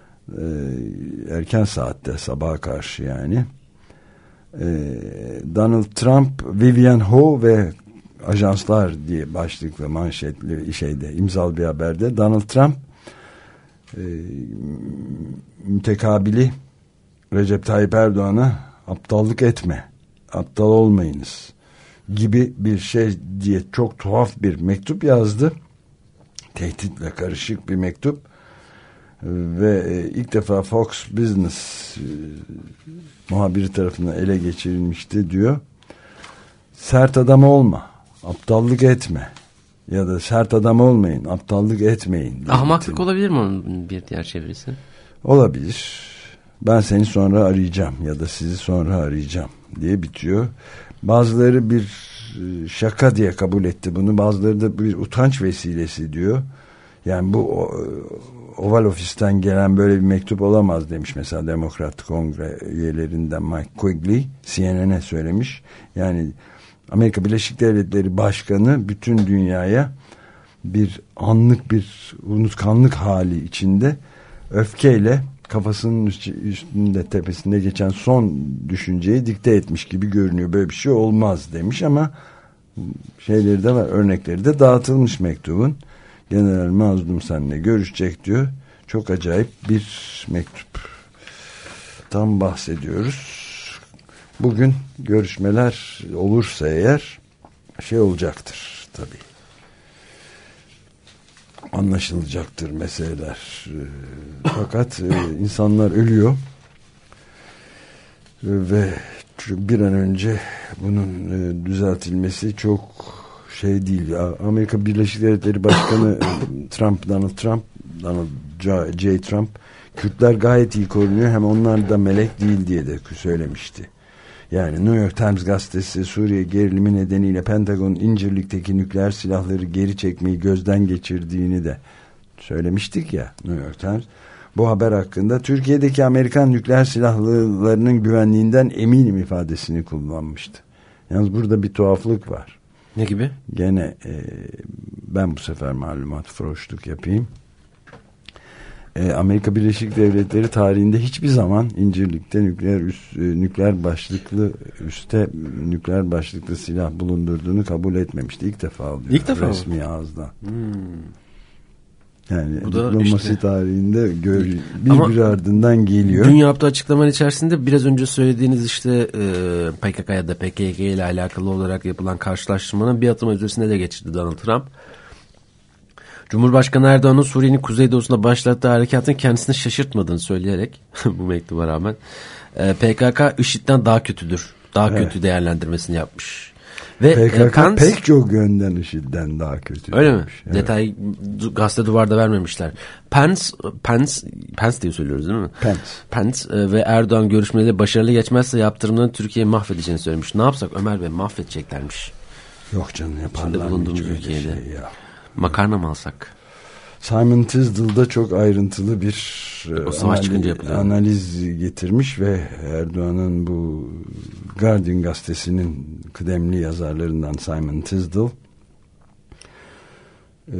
Ee, erken saatte, sabaha karşı yani. Ee, Donald Trump, Vivian Ho ve ajanslar diye başlıklı manşetli şeyde, imzalı bir haberde Donald Trump e, mütekabili Recep Tayyip Erdoğan'a aptallık etme, aptal olmayınız gibi bir şey diye çok tuhaf bir mektup yazdı. Tehditle karışık bir mektup ve ilk defa Fox Business e, muhabiri tarafından ele geçirilmişti diyor. Sert adam olma, aptallık etme ya da sert adam olmayın, aptallık etmeyin. Ahmaklık bitin. Olabilir mi onun bir diğer çevirisi? Olabilir. Ben seni sonra arayacağım ya da sizi sonra arayacağım diye bitiyor. Bazıları bir şaka diye kabul etti bunu. Bazıları da bir utanç vesilesi diyor. Yani bu Oval Ofis'ten gelen böyle bir mektup olamaz demiş mesela Demokrat Kongre üyelerinden Mike Quigley C N N'e söylemiş. Yani Amerika Birleşik Devletleri Başkanı bütün dünyaya bir anlık bir unutkanlık hali içinde öfkeyle kafasının üstünde tepesinde geçen son düşünceyi dikte etmiş gibi görünüyor. Böyle bir şey olmaz demiş ama şeyleri de var, örnekleri de dağıtılmış mektubun. General Mazlum seninle görüşecek diyor. Çok acayip bir mektup. Tam bahsediyoruz. Bugün görüşmeler olursa eğer şey olacaktır tabii. Anlaşılacaktır meseleler. Fakat insanlar ölüyor ve bir an önce bunun düzeltilmesi çok şey değil. Amerika Birleşik Devletleri Başkanı Trump, Donald Trump, Donald J. Trump, Kürtler gayet iyi korunuyor, hem onlar da melek değil diye de söylemişti. Yani New York Times gazetesi Suriye gerilimi nedeniyle Pentagon'un İncirlik'teki nükleer silahları geri çekmeyi gözden geçirdiğini de söylemiştik ya, New York Times. Bu haber hakkında Türkiye'deki Amerikan nükleer silahlarının güvenliğinden eminim ifadesini kullanmıştı. Yalnız burada bir tuhaflık var. Ne gibi? Gene e, ben bu sefer malumat froşluk yapayım. E, Amerika Birleşik Devletleri tarihinde hiçbir zaman İncirlik'te nükleer üst, e, nükleer başlıklı üste nükleer başlıklı silah bulundurduğunu kabul etmemişti. İlk defa oluyor. İlk defa resmi mı? ağızdan. Hmm. Yani bu da diplomasi işte, tarihinde gör, bir bir ardından geliyor. Dün yaptığı açıklamanın içerisinde biraz önce söylediğiniz işte e, P K K ya da P K K ile alakalı olarak yapılan karşılaştırmanın bir adım ötesine de geçti Donald Trump. Cumhurbaşkanı Erdoğan'ın Suriye'nin kuzeydoğusunda başlattığı harekatın kendisini şaşırtmadığını söyleyerek bu mektuba rağmen e, P K K IŞİD'den daha kötüdür. Daha evet. kötü değerlendirmesini yapmış. Ve P K K e, Pence, pek çok yönden IŞİD'den daha kötü. Öyle demiş. mi? Evet. Detay gazete duvarda vermemişler. Pence, Pence, Pence diye söylüyoruz değil mi? Pence. Pence e, ve Erdoğan görüşmeleri başarılı geçmezse yaptırımların Türkiye'yi mahvedeceğini söylemiş. Ne yapsak Ömer Bey, mahvedeceklermiş. Yok canım, yaparlar. Şimdi bulunduğumuz ülkede. Şey ya. Makarna mı alsak? Simon Tisdall'da çok ayrıntılı bir analiz, analiz getirmiş ve Erdoğan'ın bu Guardian gazetesinin kıdemli yazarlarından Simon Tisdall e,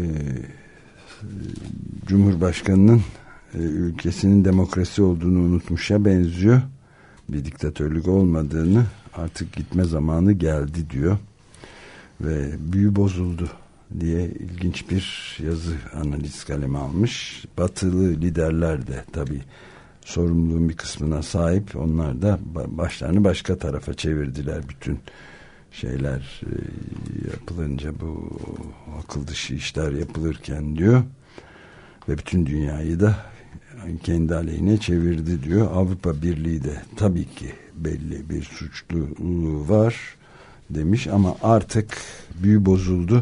Cumhurbaşkanı'nın e, ülkesinin demokrasi olduğunu unutmuşa benziyor. Bir diktatörlük olmadığını, artık gitme zamanı geldi diyor ve büyü bozuldu diye ilginç bir yazı, analiz kalemi almış. Batılı liderler de tabii sorumluluğun bir kısmına sahip. Onlar da başlarını başka tarafa çevirdiler. Bütün şeyler yapılınca, bu akıl dışı işler yapılırken diyor, ve bütün dünyayı da kendi aleyhine çevirdi diyor. Avrupa Birliği de tabii ki belli bir suçluluğu var demiş ama artık büyü bozuldu.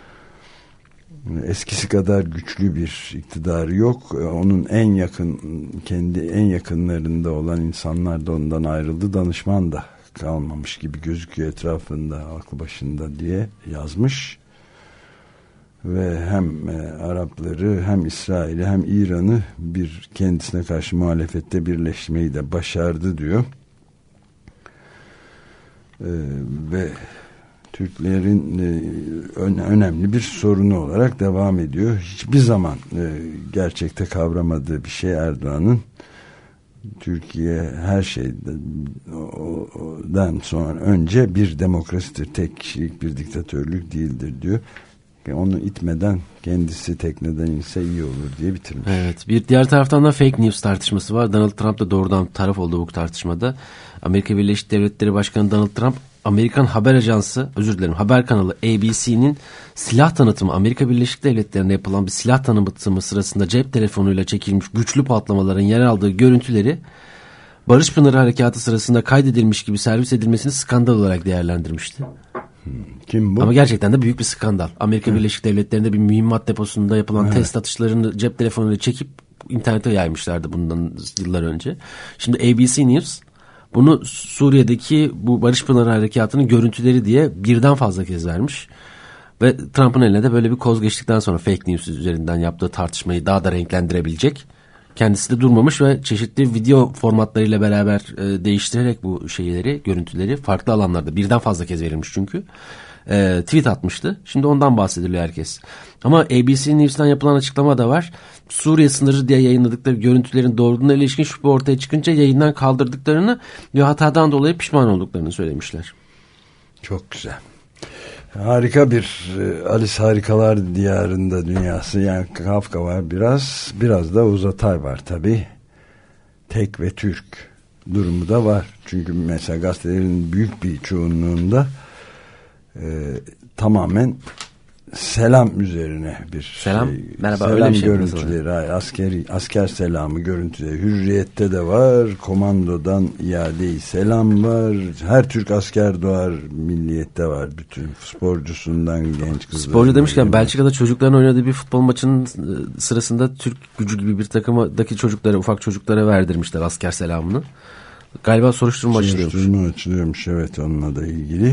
Eskisi kadar güçlü bir iktidarı yok. Onun en yakın, kendi en yakınlarında olan insanlar da ondan ayrıldı. Danışman da kalmamış gibi gözüküyor etrafında, aklı başında diye yazmış. Ve hem e, Arapları hem İsrail'i hem İran'ı bir kendisine karşı muhalefette birleşmeyi de başardı diyor. E, ve Türklerin e, önemli bir sorunu olarak devam ediyor. Hiçbir zaman e, gerçekte kavramadığı bir şey Erdoğan'ın, Türkiye her şeyden sonra önce bir demokrasidir, tek kişilik bir diktatörlük değildir diyor. Onu itmeden kendisi tekneden inse iyi olur diye bitirmiş. Evet, bir diğer taraftan da fake news tartışması var. Donald Trump da doğrudan taraf olduğu bu tartışmada. Amerika Birleşik Devletleri Başkanı Donald Trump, Amerikan haber ajansı, özür dilerim, haber kanalı A B C'nin silah tanıtımı, Amerika Birleşik Devletleri'nde yapılan bir silah tanıtımı sırasında cep telefonuyla çekilmiş güçlü patlamaların yer aldığı görüntüleri Barış Pınarı Harekatı sırasında kaydedilmiş gibi servis edilmesini skandal olarak değerlendirmişti. Kim bu? Ama gerçekten de büyük bir skandal. Amerika Hı. Birleşik Devletleri'nde bir mühimmat deposunda yapılan evet. test atışlarını cep telefonuyla çekip internete yaymışlardı bundan yıllar önce. Şimdi A B C News bunu Suriye'deki bu Barış Pınarı Harekatı'nın görüntüleri diye birden fazla kez vermiş. Ve Trump'ın eline de böyle bir koz geçtikten sonra fake news üzerinden yaptığı tartışmayı daha da renklendirebilecek. Kendisi de durmamış ve çeşitli video formatlarıyla beraber e, değiştirerek bu şeyleri, görüntüleri farklı alanlarda birden fazla kez verilmiş çünkü. E, tweet atmıştı. Şimdi ondan bahsediliyor herkes. Ama A B C News'tan yapılan açıklama da var. Suriye sınırı diye yayınladıkları görüntülerin doğruluğuna ilişkin şüphe ortaya çıkınca yayından kaldırdıklarını ve hatadan dolayı pişman olduklarını söylemişler. Çok güzel. Harika bir Alice Harikalar Diyarında dünyası, yani Kafka var biraz, biraz da Oğuz Atay var tabii. Tek ve Türk durumu da var. Çünkü mesela gazetelerin büyük bir çoğunluğunda e, tamamen selam üzerine bir selam, şey. Merhaba, selam öyle bir şey görüntüleri, hayır, askeri, asker selamı görüntüleri. Hürriyet'te de var, Komando'dan iade-i selam var, her Türk asker doğar Milliyet'te var, bütün sporcusundan genç kızlar. Sporcu demişken Belçika'da çocukların oynadığı bir futbol maçının sırasında Türk Gücü gibi bir takımdaki çocuklara, ufak çocuklara verdirmişler asker selamını. Galiba soruşturma açılıyormuş. Soruşturma açılıyormuş, evet, onunla da ilgili.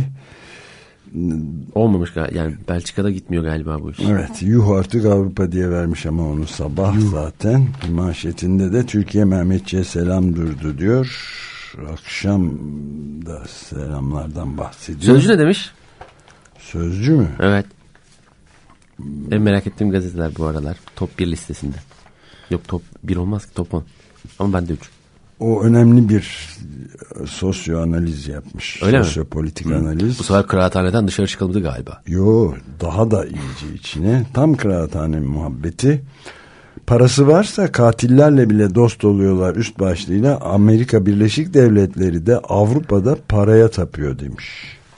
Olmamış galiba. Yani Belçika'da gitmiyor galiba bu iş. Evet. Yuh artık Avrupa diye vermiş ama onu sabah yuh. Zaten manşetinde de Türkiye Mehmetçiğe selam durdu diyor. Akşam da selamlardan bahsediyor. Sözcü ne demiş? Sözcü mü? Evet. En merak ettiğim gazeteler bu aralar. Top bir listesinde. Yok top bir olmaz ki, top on. Ama ben de üç. O önemli bir sosyoanaliz yapmış. Öyle Sosyopolitik mi? analiz. Bu sefer kıraathaneden dışarı çıkılmadı galiba. Yo, daha da iyice içine. Tam kıraathane muhabbeti. Parası varsa katillerle bile dost oluyorlar üst başlığıyla. Amerika Birleşik Devletleri de Avrupa'da paraya tapıyor demiş.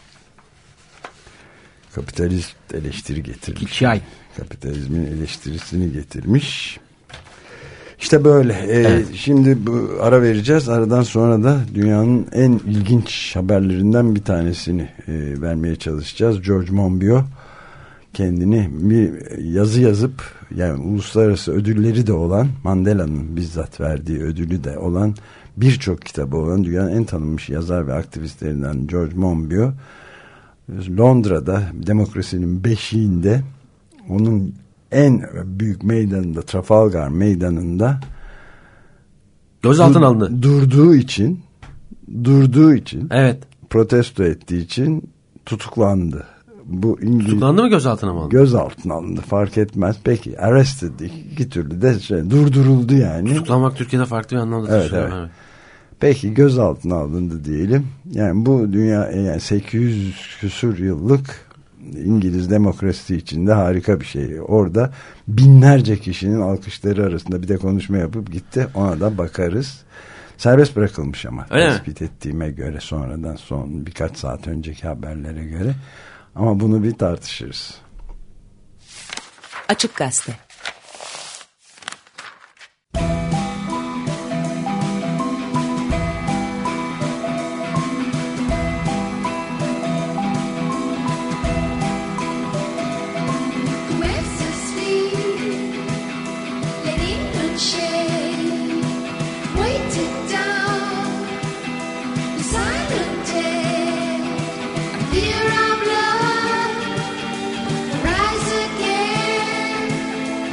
Kapitalist eleştiri getirmiş. İki çay. Kapitalizmin eleştirisini getirmiş. İşte böyle. Ee, evet. Şimdi bu ara vereceğiz. Aradan sonra da dünyanın en ilginç haberlerinden bir tanesini e, vermeye çalışacağız. George Monbiot kendini bir yazı yazıp, yani uluslararası ödülleri de olan, Mandela'nın bizzat verdiği ödülü de olan, birçok kitabı olan dünyanın en tanınmış yazar ve aktivistlerinden George Monbiot Londra'da demokrasinin beşiğinde, onun en büyük meydanında, Trafalgar Meydanı'nda gözaltına alındı. Durduğu için durduğu için evet. protesto ettiği için tutuklandı. Bu İngiliz... Tutuklandı mı, gözaltına mı alındı? Gözaltına alındı, fark etmez. Peki arrested, iki türlü de şey, durduruldu yani. Tutuklanmak Türkiye'de farklı bir anlamda. Evet, evet. evet. Peki gözaltına alındı diyelim. Yani bu dünya, yani sekiz yüz küsur yıllık İngiliz demokrasi içinde harika bir şey. Orada binlerce kişinin alkışları arasında bir de konuşma yapıp gitti. Ona da bakarız. Serbest bırakılmış ama. Öyle tespit mi? ettiğime göre, sonradan, son birkaç saat önceki haberlere göre. Ama bunu bir tartışırız. Açık Gazete. Fear of love, rise again.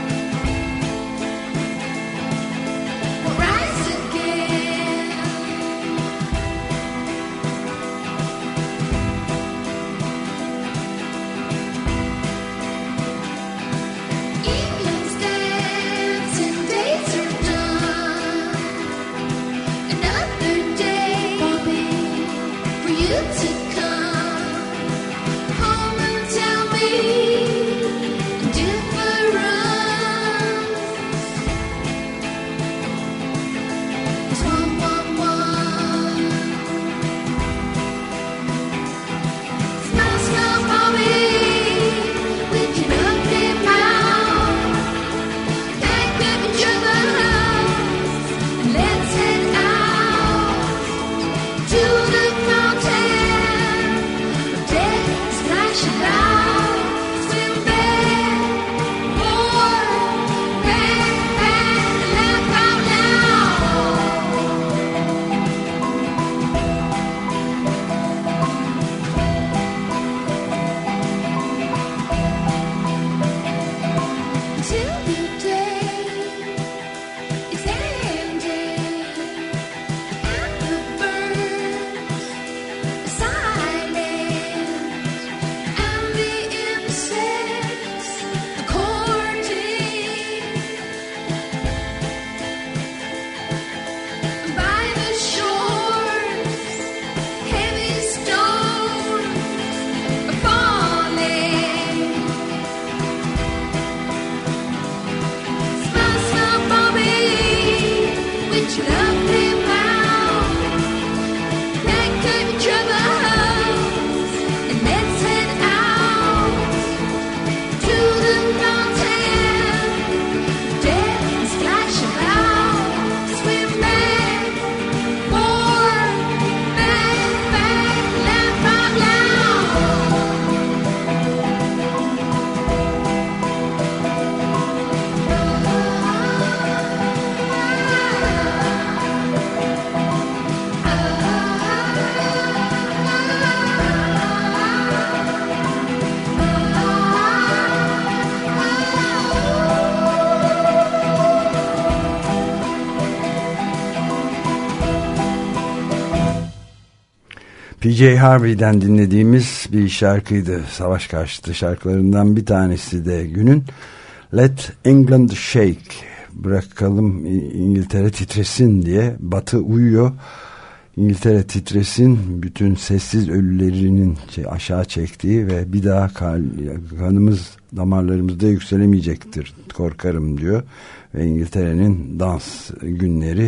P J Harvey'den dinlediğimiz bir şarkıydı. Savaş karşıtı şarkılarından bir tanesi de günün. Let England Shake. Bırakalım İngiltere titresin diye. Batı uyuyor. İngiltere titresin, bütün sessiz ölülerinin aşağı çektiği ve bir daha kanımız damarlarımızda yükselemeyecektir korkarım diyor. Ve İngiltere'nin dans günleri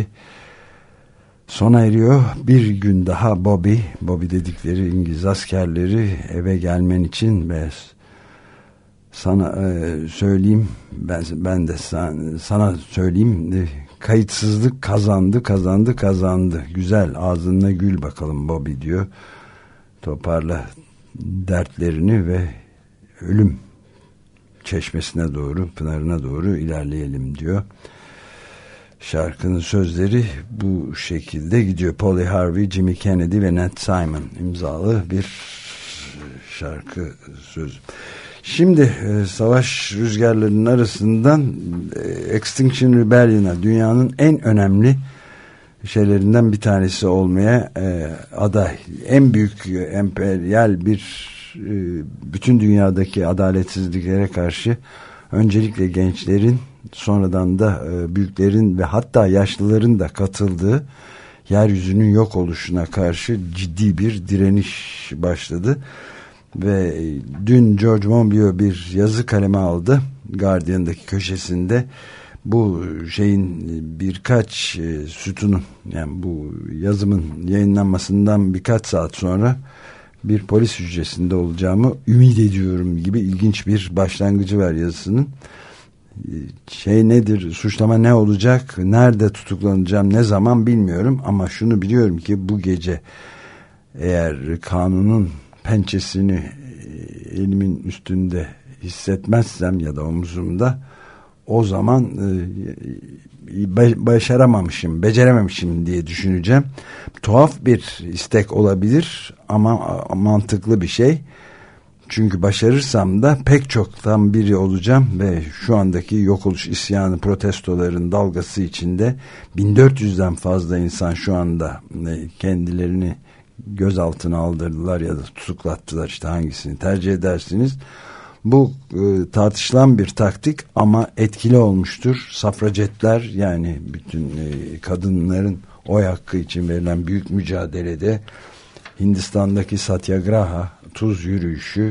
sona eriyor. Bir gün daha Bobby, Bobby dedikleri İngiliz askerleri eve gelmen için ve sana e, söyleyeyim, ben, ben de sana, sana söyleyeyim, de, kayıtsızlık kazandı, kazandı, kazandı. Güzel, ağzına gül bakalım Bobby diyor. Toparla dertlerini ve ölüm çeşmesine doğru, pınarına doğru ilerleyelim diyor. Şarkının sözleri bu şekilde gidiyor. Polly Harvey, Jimmy Kennedy ve Nat Simon imzalı bir şarkı sözü. Şimdi e, savaş rüzgarlarının arasından e, Extinction Rebellion'a, dünyanın en önemli şeylerinden bir tanesi olmaya e, aday. En büyük emperyal bir e, bütün dünyadaki adaletsizliklere karşı öncelikle gençlerin, sonradan da e, büyüklerin ve hatta yaşlıların da katıldığı yeryüzünün yok oluşuna karşı ciddi bir direniş başladı. Ve dün George Monbiot bir yazı kaleme aldı Guardian'daki köşesinde. Bu şeyin birkaç e, sütunun, yani bu yazımın yayınlanmasından birkaç saat sonra bir polis hücresinde olacağımı ümit ediyorum gibi ilginç bir başlangıcı var yazısının. Şey nedir, suçlama ne olacak, nerede tutuklanacağım, ne zaman bilmiyorum ama şunu biliyorum ki bu gece eğer kanunun pençesini elimin üstünde hissetmezsem ya da omuzumda, o zaman başaramamışım, becerememişim diye düşüneceğim. Tuhaf bir istek olabilir ama mantıklı bir şey. Çünkü başarırsam da pek çoktan biri olacağım ve şu andaki yok oluş isyanı, protestoların dalgası içinde bin dört yüzden fazla insan şu anda kendilerini gözaltına aldırdılar ya da tutuklattılar, işte hangisini tercih edersiniz. Bu e, tartışılan bir taktik ama etkili olmuştur. Safracetler, yani bütün e, kadınların oy hakkı için verilen büyük mücadelede, Hindistan'daki Satyagraha, tuz yürüyüşü,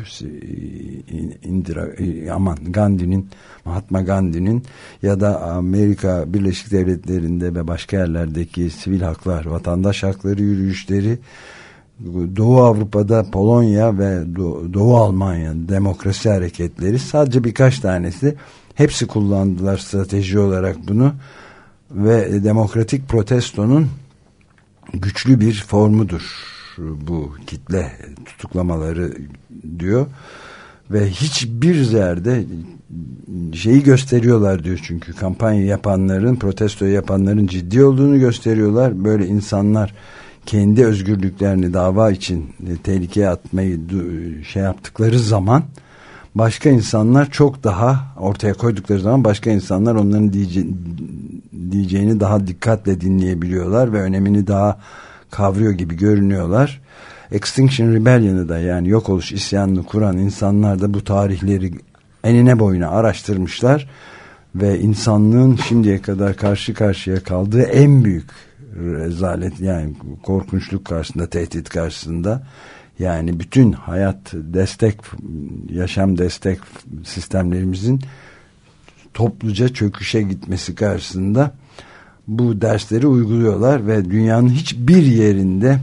Indira, aman Gandhi'nin, Mahatma Gandhi'nin ya da Amerika Birleşik Devletleri'nde ve başka yerlerdeki sivil haklar, vatandaş hakları yürüyüşleri, Doğu Avrupa'da Polonya ve Doğu Almanya demokrasi hareketleri, sadece birkaç tanesi, hepsi kullandılar strateji olarak bunu ve demokratik protestonun güçlü bir formudur bu kitle tutuklamaları diyor ve hiçbir yerde şeyi gösteriyorlar diyor, çünkü kampanya yapanların, protesto yapanların ciddi olduğunu gösteriyorlar. Böyle insanlar kendi özgürlüklerini dava için tehlikeye atmayı şey yaptıkları zaman, başka insanlar çok daha ortaya koydukları zaman başka insanlar onların diyece diyeceğini daha dikkatle dinleyebiliyorlar ve önemini daha kavruyor gibi görünüyorlar. Extinction Rebellion'ı da, yani yok oluş isyanını kuran insanlar da bu tarihleri enine boyuna araştırmışlar ve insanlığın şimdiye kadar karşı karşıya kaldığı en büyük rezalet, yani korkunçluk karşısında, tehdit karşısında, yani bütün hayat destek, yaşam destek sistemlerimizin topluca çöküşe gitmesi karşısında bu dersleri uyguluyorlar ve dünyanın hiçbir yerinde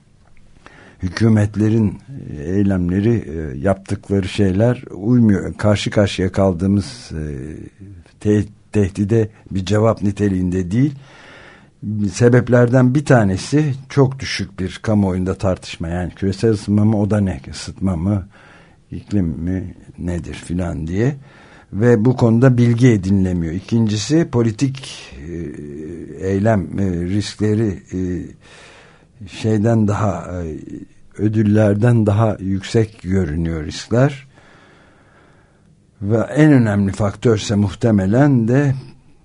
hükümetlerin eylemleri, yaptıkları şeyler uymuyor. Karşı karşıya kaldığımız te tehdide bir cevap niteliğinde değil. Sebeplerden bir tanesi çok düşük bir kamuoyunda tartışma, yani küresel ısınma mı, o da ne, ısıtma mı, iklim mi, nedir filan diye, ve bu konuda bilgi edinilemiyor. İkincisi, politik e, eylem e, riskleri e, şeyden daha e, ödüllerden daha yüksek görünüyor riskler ve en önemli faktörse muhtemelen de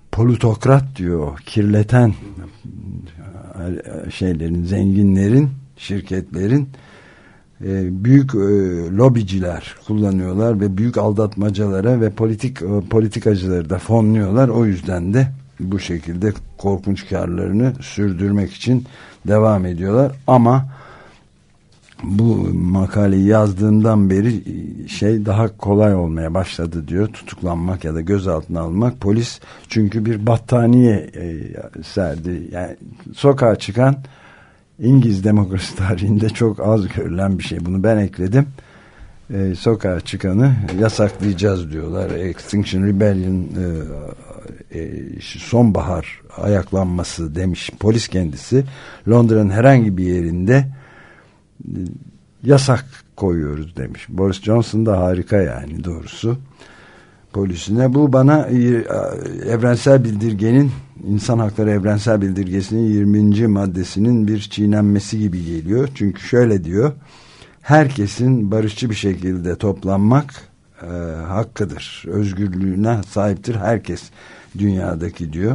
plutokrat diyor, kirleten şeylerin, zenginlerin şirketlerin e, büyük e, lobiciler kullanıyorlar ve büyük aldatmacalara ve politik e, politikacıları da fonluyorlar. O yüzden de bu şekilde korkunç karlarını sürdürmek için devam ediyorlar. Ama bu makaleyi yazdığımdan beri şey daha kolay olmaya başladı diyor. Tutuklanmak ya da gözaltına almak. Polis çünkü bir battaniye e, serdi. Yani sokağa çıkan İngiliz demokrasi tarihinde çok az görülen bir şey. Bunu ben ekledim. E, sokağa çıkanı yasaklayacağız diyorlar. Extinction Rebellion e, e, sonbahar ayaklanması demiş polis kendisi. Londra'nın herhangi bir yerinde yasak koyuyoruz demiş. Boris Johnson da harika yani doğrusu polisine. Bu bana evrensel bildirgenin, insan hakları evrensel bildirgesinin yirminci maddesinin bir çiğnenmesi gibi geliyor. Çünkü şöyle diyor: herkesin barışçı bir şekilde toplanmak e, hakkıdır. Özgürlüğüne sahiptir herkes dünyadaki diyor.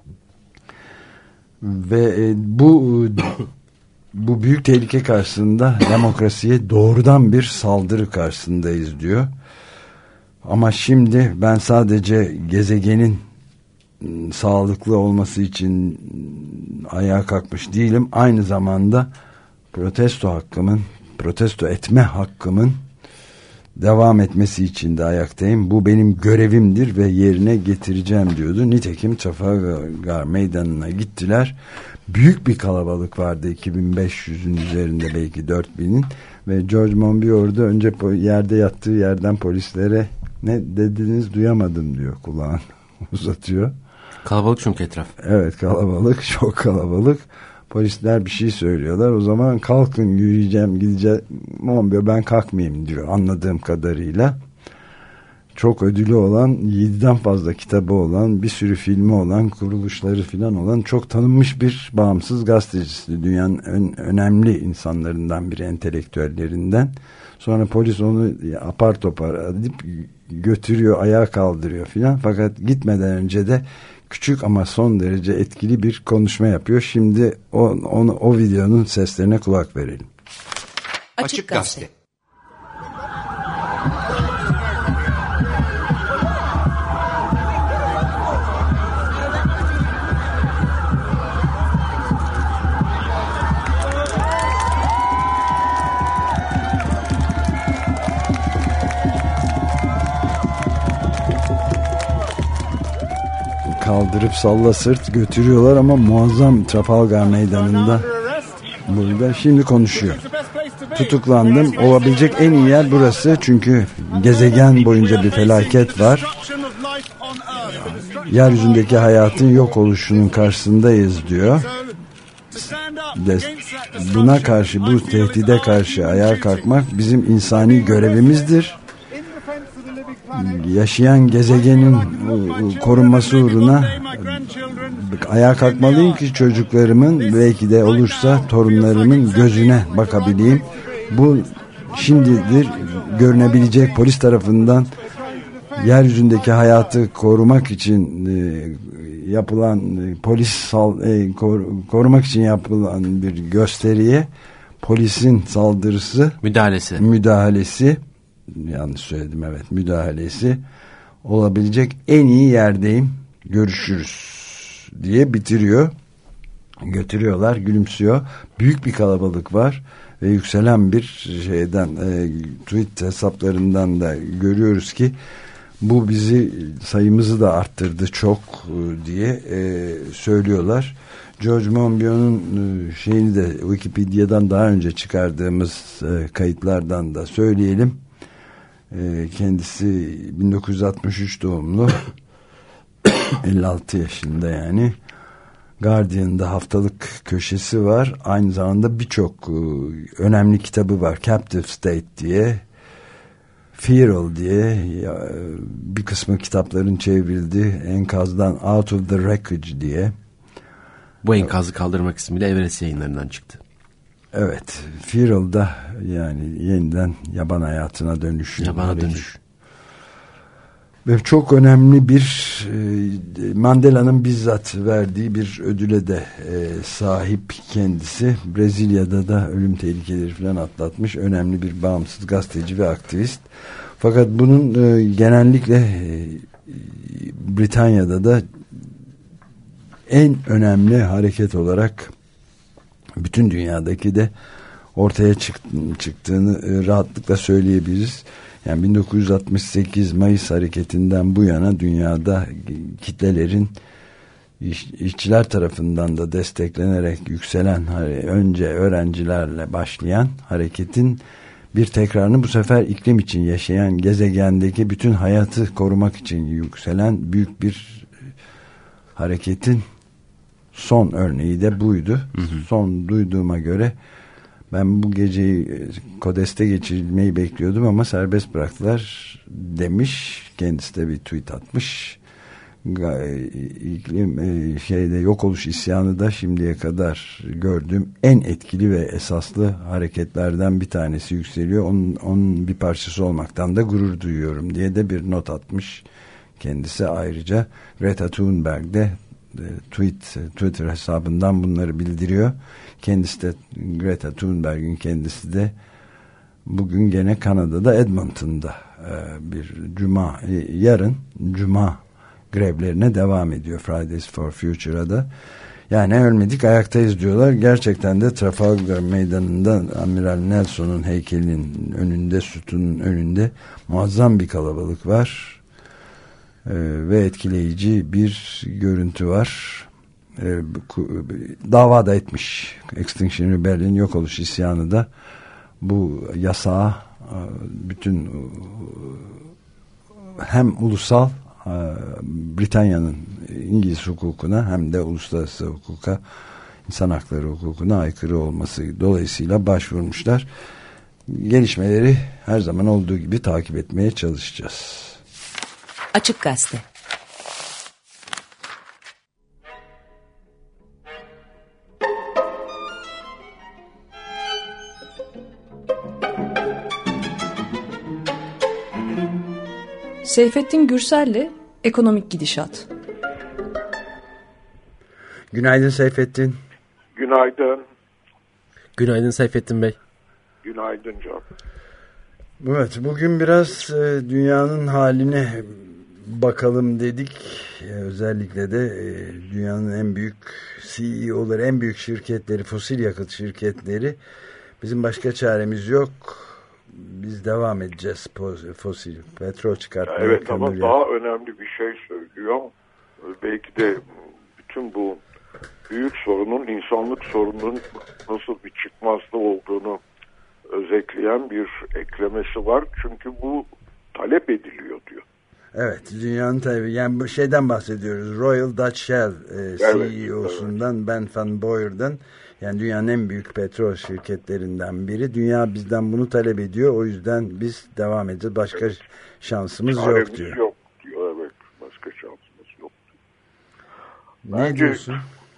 Ve e, bu bu büyük tehlike karşısında demokrasiye doğrudan bir saldırı karşısındayız diyor. Ama şimdi ben sadece gezegenin sağlıklı olması için ayağa kalkmış değilim. Aynı zamanda protesto hakkımın, protesto etme hakkımın devam etmesi için de ayaktayım. Bu benim görevimdir ve yerine getireceğim diyordu. Nitekim Trafalgar Meydanı'na gittiler. Büyük bir kalabalık vardı, iki bin beş yüzün üzerinde, belki dört binin, ve George Monbiot orada önce yerde yattığı yerden polislere ne dediniz duyamadım diyor, kulağını uzatıyor. Kalabalık çünkü etraf. Evet, kalabalık, çok kalabalık. Polisler bir şey söylüyorlar. O zaman kalkın, yürüyeceğim, gideceğim. Monbiot ben kalkmayayım diyor anladığım kadarıyla. Çok ödülü olan, yediden fazla kitabı olan, bir sürü filmi olan, kuruluşları filan olan çok tanınmış bir bağımsız gazetecisi. Dünyanın ön, önemli insanlarından biri, entelektüellerinden. Sonra polis onu apar topar edip götürüyor, ayağa kaldırıyor filan. Fakat gitmeden önce de küçük ama son derece etkili bir konuşma yapıyor. Şimdi o, onu, o videonun seslerine kulak verelim. Açık Gazete. Kaldırıp salla sırt götürüyorlar ama muazzam Trafalgar Meydanı'nda burada. Şimdi konuşuyor. Tutuklandım. Olabilecek en iyi yer burası. Çünkü gezegen boyunca bir felaket var. Yeryüzündeki hayatın yok oluşunun karşısındayız diyor. Buna karşı, bu tehdide karşı ayağa kalkmak bizim insani görevimizdir. Yaşayan gezegenin korunması uğruna ayağa kalkmalıyım ki çocuklarımın, belki de olursa torunlarımın gözüne bakabileyim. Bu şimdidir görünebilecek, polis tarafından yeryüzündeki hayatı korumak için e, yapılan e, polis sal, e, kor, korumak için yapılan bir gösteriye polisin saldırısı, müdahalesi müdahalesi yanlış söyledim, evet, müdahalesi olabilecek en iyi yerdeyim, görüşürüz diye bitiriyor. Götürüyorlar, gülümsüyor. Büyük bir kalabalık var ve yükselen bir şeyden e, tweet hesaplarından da görüyoruz ki bu bizi, sayımızı da arttırdı çok e, diye e, söylüyorlar. George Monbiot'un e, şeyini de Wikipedia'dan daha önce çıkardığımız e, kayıtlardan da söyleyelim. E, kendisi bin dokuz yüz altmış üç doğumlu, elli altı yaşında yani. Guardian'da haftalık köşesi var. Aynı zamanda birçok e, önemli kitabı var. Captive State diye, Feral diye, ya, bir kısmı kitapların çevrildi. Enkazdan, Out of the Wreckage diye. Bu enkazı kaldırmak ismiyle Everest Yayınları'ndan çıktı. Evet, Feral'da yani yeniden yaban hayatına dönüş. Yabana dönüş. Ve çok önemli bir Mandela'nın bizzat verdiği bir ödüle de sahip kendisi. Brezilya'da da ölüm tehlikeleri falan atlatmış. Önemli bir bağımsız gazeteci ve aktivist. Fakat bunun genellikle Britanya'da da en önemli hareket olarak bütün dünyadaki de ortaya çıktığını rahatlıkla söyleyebiliriz. Yani bin dokuz yüz altmış sekiz Mayıs hareketinden bu yana dünyada kitlelerin iş, işçiler tarafından da desteklenerek yükselen, önce öğrencilerle başlayan hareketin bir tekrarını bu sefer iklim için yaşayan gezegendeki bütün hayatı korumak için yükselen büyük bir hareketin son örneği de buydu. Hı hı. Son duyduğuma göre ben bu geceyi Kodes'te geçirmeyi bekliyordum ama serbest bıraktılar demiş. Kendisi de bir tweet atmış. İklim şeyde yok oluş isyanı da şimdiye kadar gördüğüm en etkili ve esaslı hareketlerden bir tanesi yükseliyor. Onun, onun bir parçası olmaktan da gurur duyuyorum diye de bir not atmış kendisi. Ayrıca Greta Thunberg de tweet, Twitter hesabından bunları bildiriyor. Kendisi de, Greta Thunberg'in kendisi de bugün gene Kanada'da Edmonton'da bir cuma, yarın cuma grevlerine devam ediyor. Fridays for Future'a da. Yani ölmedik, ayaktayız diyorlar. Gerçekten de Trafalgar Meydanı'nda Amiral Nelson'un heykelinin önünde, sütunun önünde muazzam bir kalabalık var. Ee, ve etkileyici bir görüntü var. Ee, dava da etmiş Extinction Rebellion, yok oluş isyanı da bu yasağı bütün hem ulusal Britanya'nın İngiliz hukukuna hem de uluslararası hukuka, insan hakları hukukuna aykırı olması dolayısıyla başvurmuşlar. Gelişmeleri her zaman olduğu gibi takip etmeye çalışacağız. Açık Gazete. Seyfettin Gürsel'le Ekonomik Gidişat. Günaydın Seyfettin. Günaydın. Günaydın Seyfettin Bey. Günaydın Can. Evet, bugün biraz e, dünyanın haline bakalım dedik. E, özellikle de e, dünyanın en büyük C E O'ları, en büyük şirketleri, fosil yakıt şirketleri. Bizim başka çaremiz yok. Biz devam edeceğiz fosil petrol çıkartmaya. Evet, ama daha önemli bir şey söylüyor. Belki de bütün bu büyük sorunun, insanlık sorununun nasıl bir çıkmazda olduğunu özetleyen bir eklemesi var. Çünkü bu talep ediliyor diyor. Evet, dünyanın tabii, yani bu şeyden bahsediyoruz. Royal Dutch Shell e, C E O'sundan, evet, Ben van Boyer'dan, yani dünyanın en büyük petrol şirketlerinden biri. Dünya bizden bunu talep ediyor. O yüzden biz devam edeceğiz. Başka evet. şansımız Çaremiz yok diyor. yok diyor. Evet, başka şansımız yok diyor. Ne Bence, diyorsun?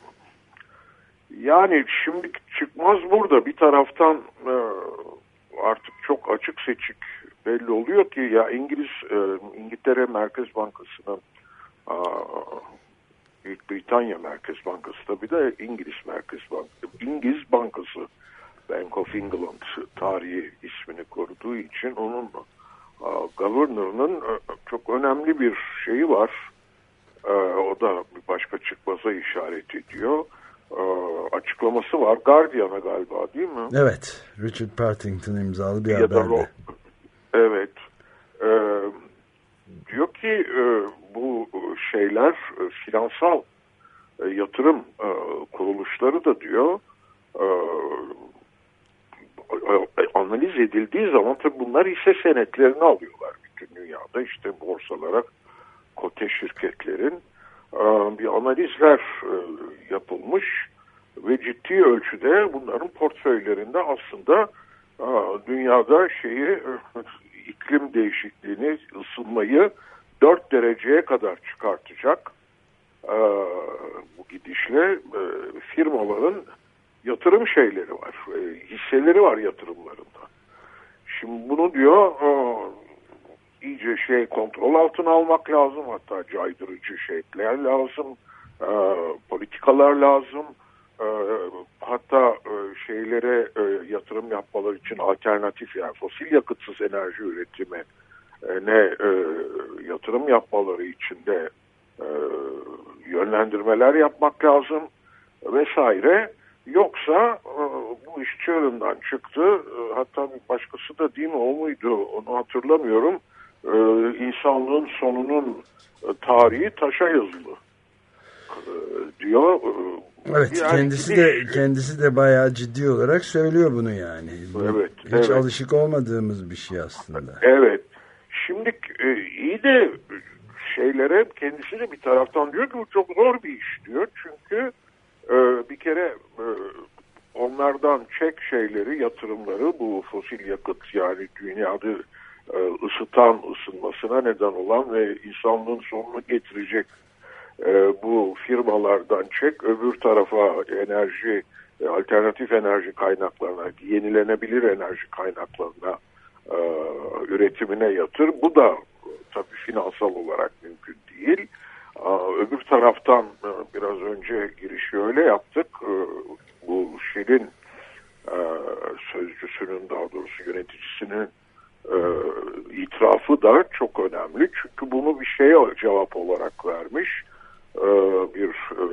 Yani şimdi çıkmaz burada. Bir taraftan e, artık çok açık seçik belli oluyor ki ya İngiliz e, İngiltere Merkez Bankası'nın, a, Büyük Britanya Merkez Bankası, tabii de İngiliz Merkez Bankası, İngiliz Bankası, Bank of England tarihi ismini koruduğu için onun a, Governor'ının a, çok önemli bir şeyi var. A, o da bir başka çıkmaza işaret ediyor. A, açıklaması var. Guardian'a galiba, değil mi? Evet. Richard Partington imzalı bir ya haberde. Evet. Ee, diyor ki e, bu şeyler e, finansal e, yatırım e, kuruluşları da diyor e, e, analiz edildiği zaman tabii bunlar hisse senetlerini alıyorlar bütün dünyada, işte borsalara kote şirketlerin e, bir analizler e, yapılmış ve ciddi ölçüde bunların portföylerinde aslında e, dünyada şeyi e, iklim değişikliğini, ısınmayı dört dereceye kadar çıkartacak e, bu gidişle e, firmaların yatırım şeyleri var, e, hisseleri var yatırımlarında. Şimdi bunu diyor e, iyice şey kontrol altına almak lazım. Hatta caydırıcı şeyler lazım. E, politikalar lazım. E, hatta e, şeylere e, yatırım yapmaları için alternatif, yani fosil yakıtsız enerji üretimi e, ne e, yatırım yapmaları için de e, yönlendirmeler yapmak lazım vesaire. Yoksa e, bu iş çığırından çıktı. E, hatta bir başkası da değil mi, o muydu onu hatırlamıyorum. E, insanlığın sonunun e, tarihi taşa yazılı e, diyor. E, Evet, yani kendisi gidiş, de kendisi de bayağı ciddi olarak söylüyor bunu yani. Bu evet, hiç evet. alışık olmadığımız bir şey aslında. Evet. Şimdi e, iyi de şeylere, kendisi de bir taraftan diyor ki bu çok zor bir iş diyor. Çünkü e, bir kere e, onlardan çek şeyleri, yatırımları, bu fosil yakıt, yani dünyada e, ısıtan, ısınmasına neden olan ve insanlığın sonunu getirecek e, bu firmalardan çek, öbür tarafa enerji, e, alternatif enerji kaynaklarına, yenilenebilir enerji kaynaklarına, e, üretimine yatır. Bu da tabii finansal olarak mümkün değil. E, öbür taraftan e, biraz önce girişi öyle yaptık. E, bu Shell'in e, sözcüsünün, daha doğrusu yöneticisinin e, itirafı da çok önemli. Çünkü bunu bir şeye cevap olarak vermiş. E, bir e,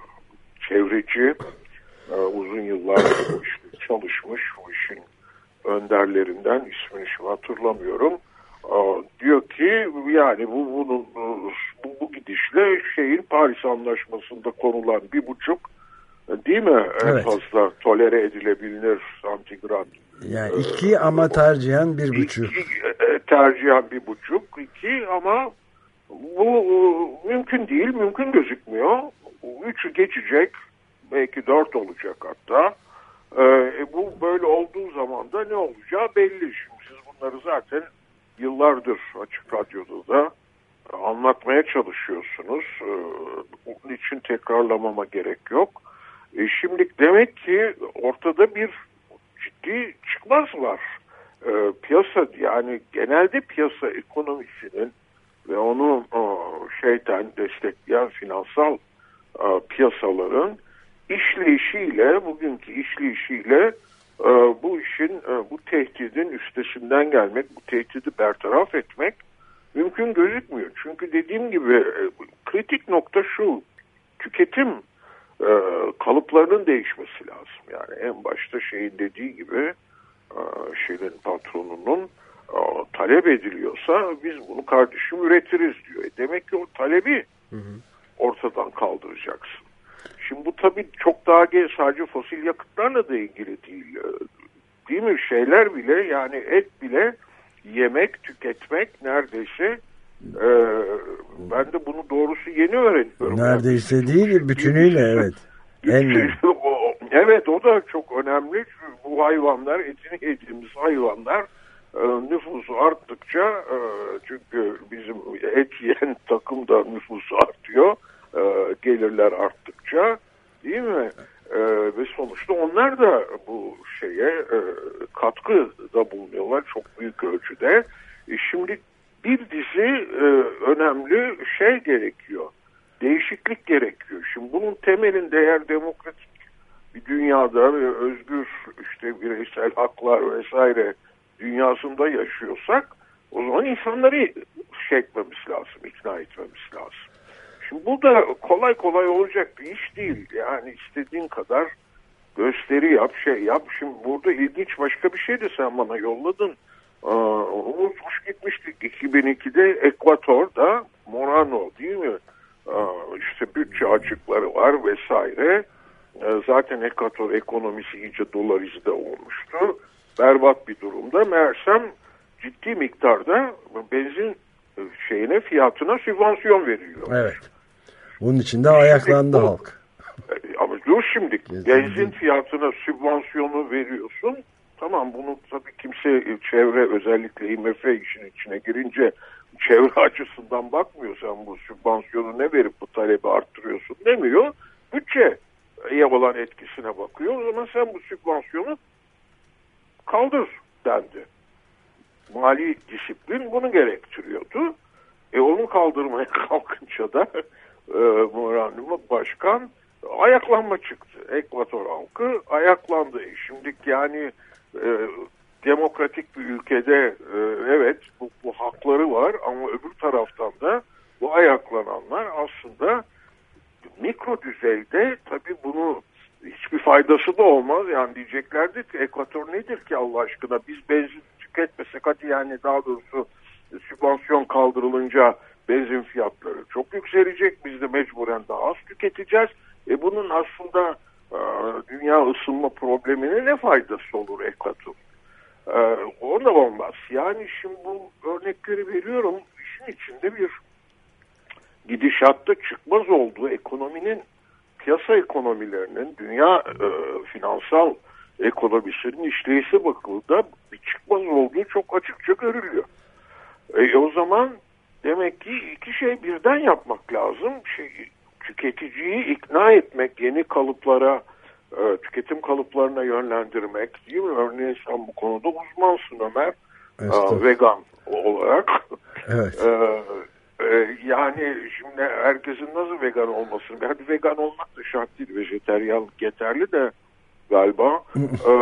çevreci, e, uzun yıllar bu işte çalışmış, bu işin önderlerinden, ismini şimdi hatırlamıyorum. E, diyor ki yani bu bunun bu, bu gidişle şeyin Paris Anlaşması'nda konulan bir buçuk, değil mi? Evet. En fazla tolere edilebilir santigrat. Yani iki ama tercihen bir buçuk. İki, tercihen bir buçuk, iki ama bu mümkün değil, mümkün gözükmüyor. Üçü geçecek, belki dört olacak hatta. E, bu böyle olduğu zaman da ne olacağı belli. Şimdi siz bunları zaten yıllardır Açık Radyo'da da anlatmaya çalışıyorsunuz. E, bunun için tekrarlamama gerek yok. E, şimdi demek ki ortada bir ciddi çıkmaz var. E, piyasa, yani genelde piyasa ekonomisinin ve onu o, şeyden destekleyen finansal e, piyasaların işleyişiyle, bugünkü işleyişiyle e, bu işin, e, bu tehdidin üstesinden gelmek, bu tehdidi bertaraf etmek mümkün gözükmüyor. Çünkü dediğim gibi e, kritik nokta şu: tüketim e, kalıplarının değişmesi lazım. Yani en başta şeyin dediği gibi, e, şeyin patronunun e, talep ediliyorsa biz bunu kardeşim üretiriz diyor. E demek ki o talebi hı hı. ortadan kaldıracaksın. Şimdi bu tabii çok daha genç, sadece fosil yakıtlarla da ilgili değil. Değil mi? Şeyler bile, yani et bile yemek, tüketmek neredeyse, e, ben de bunu doğrusu yeni öğreniyorum. Neredeyse yani, değil, bütünüyle evet. En o, evet, o da çok önemli. Bu hayvanlar, etini yediğimiz hayvanlar e, nüfusu arttıkça, e, çünkü bizim et yiyen takım da nüfusu artıyor. E, gelirler arttıkça, değil mi? E, ve sonuçta onlar da bu şeye e, katkı da bulunuyorlar çok büyük ölçüde. E, şimdi bir dizi e, önemli şey gerekiyor. Değişiklik gerekiyor. Şimdi bunun temelinde eğer demokratik bir dünyada ve özgür işte bireysel haklar vesaire dünyasında yaşıyorsak, o zaman insanları şey etmemiz lazım, ikna etmemiz lazım. Şimdi bu da kolay kolay olacak bir iş değil. Yani istediğin kadar gösteri yap, şey yap. Şimdi burada ilginç başka bir şey de sen bana yolladın. Ee, unutmuş gitmiştik. iki bin ikide Ekvator'da Morano, değil mi? Ee, işte bütçe açıkları var vesaire. Ee, zaten Ekvator ekonomisi iyice dolarize olmuştu. Berbat bir durumda. Meğersem ciddi miktarda benzin şeyine, fiyatına sübvansiyon veriliyor. Evet. Bunun için de ayaklandı şimdi, halk. Ama dur şimdi, benzin fiyatına sübvansiyonu veriyorsun. Tamam, bunu tabii kimse, çevre, özellikle I M F işin içine girince çevre açısından bakmıyor. Sen bu sübvansiyonu ne verip bu talebi arttırıyorsun demiyor. Bütçeye olan etkisine bakıyor. O zaman sen bu sübvansiyonu kaldır dendi. mali disiplin bunu gerektiriyordu. E onu kaldırmaya kalkınca da e, Moranduma Başkan ayaklanma çıktı. Ekvator halkı ayaklandı. E, şimdiki yani e, demokratik bir ülkede e, evet bu, bu hakları var ama öbür taraftan da bu ayaklananlar aslında mikro düzeyde tabii bunu hiçbir faydası da olmaz. Yani diyeceklerdi ki Ekvator nedir ki Allah aşkına, biz benzin tüketmesek hadi, yani daha doğrusu sübvansiyon kaldırılınca benzin fiyatları çok yükselecek. Biz de mecburen daha az tüketeceğiz. E bunun aslında e, dünya ısınma problemine ne faydası olur Ekvator? E, o da olmaz. Yani şimdi bu örnekleri veriyorum. İşin içinde bir gidişatta çıkmaz olduğu ekonominin, piyasa ekonomilerinin, dünya e, finansal ekonomisinin işleyişe bakıldığında bir çıkmaz olduğu çok açıkça görülüyor. E, o zaman demek ki iki şey birden yapmak lazım. Şey, tüketiciyi ikna etmek, yeni kalıplara, e, tüketim kalıplarına yönlendirmek, değil mi? Örneğin sen bu konuda uzmansın Ömer, e, vegan olarak. Evet. e, e, yani şimdi herkesin nasıl vegan olmasın? Hadi vegan olmak da şart değil, vejeteryanlık yeterli de galiba. e,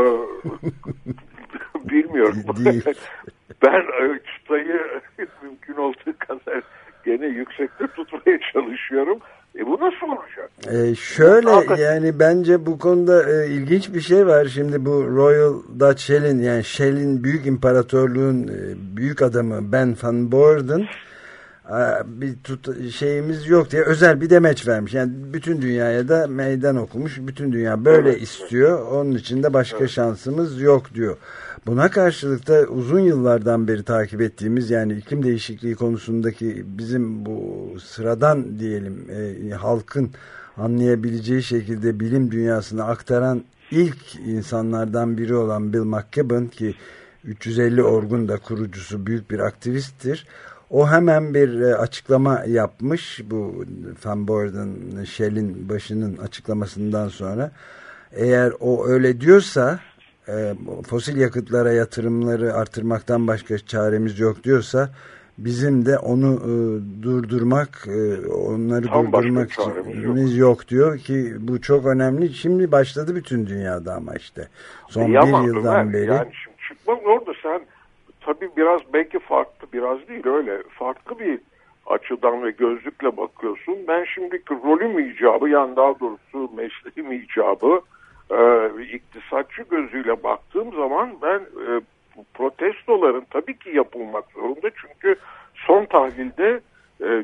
bilmiyorum. Değil. Ben çıtayı mümkün olduğu kadar gene yüksekte tutmaya çalışıyorum. E bu nasıl olacak? Ee, şöyle yani bence bu konuda e, ilginç bir şey var. Şimdi bu Royal Dutch Shell'in, yani Shell'in büyük imparatorluğun e, büyük adamı Ben van Boorden e, bir tut, şeyimiz yok diye özel bir demeç vermiş. Yani bütün dünyaya da meydan okumuş. Bütün dünya böyle evet, istiyor. Onun için de başka evet. şansımız yok diyor. Buna karşılık da uzun yıllardan beri takip ettiğimiz, yani iklim değişikliği konusundaki bizim bu sıradan diyelim e, halkın anlayabileceği şekilde bilim dünyasına aktaran ilk insanlardan biri olan Bill McKibben, ki üç yüz elli Org'un da kurucusu, büyük bir aktivisttir. O hemen bir e, açıklama yapmış bu Van Boorden, Shell'in başının açıklamasından sonra. Eğer o öyle diyorsa, E, fosil yakıtlara yatırımları artırmaktan başka çaremiz yok diyorsa, bizim de onu e, durdurmak, e, onları Tam durdurmak çaremiz yok. yok diyor ki bu çok önemli. Şimdi başladı bütün dünyada ama işte son e, bir yıldan Ömer, beri. Yani şimdi çıkmaz orada, sen tabii biraz belki farklı, biraz değil öyle farklı bir açıdan ve gözlükle bakıyorsun. Ben şimdiki rolüm icabı, yani daha doğrusu mesleğim icabı, Ee, iktisatçı gözüyle baktığım zaman ben e, protestoların tabii ki yapılmak zorunda, çünkü son tahlilde e,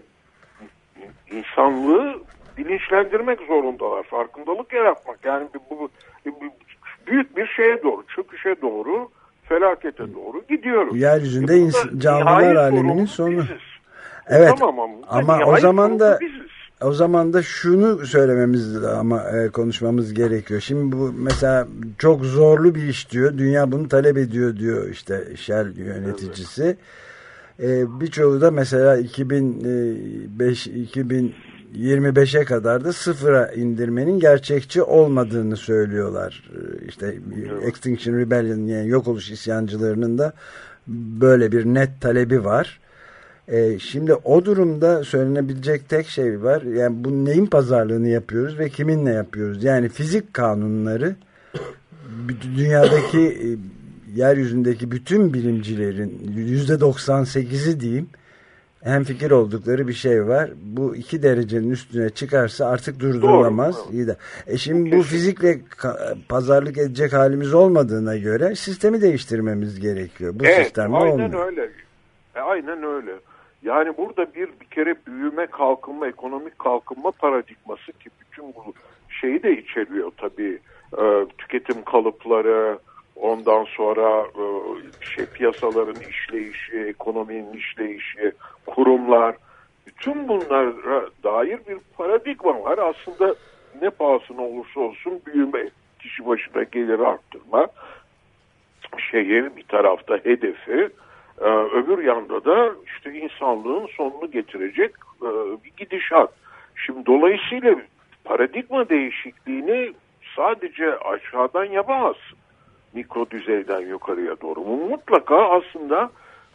insanlığı bilinçlendirmek zorundalar, farkındalık yaratmak, yani bu, bu, bu büyük bir şeye doğru, çöküşe doğru, felakete doğru gidiyoruz. Yeryüzünde ins- canlılar aleminin sonu. Biziz. Evet, tamam, ama, ama o zaman da biziz. O zaman da şunu söylememiz ama e, konuşmamız gerekiyor. Şimdi bu mesela çok zorlu bir iş diyor. Dünya bunu talep ediyor diyor işte Shell yöneticisi. Evet. E, birçoğu da mesela iki bin beş iki bin yirmi beşe kadar da sıfıra indirmenin gerçekçi olmadığını söylüyorlar. İşte evet. Extinction Rebellion, yani yok oluş isyancılarının da böyle bir net talebi var. Ee, şimdi o durumda söylenebilecek tek şey var. Yani bu neyin pazarlığını yapıyoruz ve kiminle yapıyoruz? Yani fizik kanunları dünyadaki yeryüzündeki bütün bilimcilerin yüzde doksan sekizi diyeyim hemfikir oldukları bir şey var. Bu iki derecenin üstüne çıkarsa artık durdurulamaz. Doğru, doğru. E şimdi bu fizikle pazarlık edecek halimiz olmadığına göre sistemi değiştirmemiz gerekiyor. Bu evet, sistemle aynen olmuyor. Öyle. E, aynen öyle. Yani burada bir bir kere büyüme, kalkınma, ekonomik kalkınma paradigması, ki bütün bu şeyi de içeriyor tabii. E, tüketim kalıpları, ondan sonra e, şey piyasaların işleyişi, ekonominin işleyişi, kurumlar, bütün bunlara dair bir paradigma var. Aslında ne pahasına olursa olsun büyüme, kişi başına gelir arttırma, şeyin bir tarafta hedefi, Ee, öbür yanda da işte insanlığın sonunu getirecek e, bir gidişat. Şimdi dolayısıyla paradigma değişikliğini sadece aşağıdan yapamazsın. Mikro düzeyden yukarıya doğru. Bu mutlaka aslında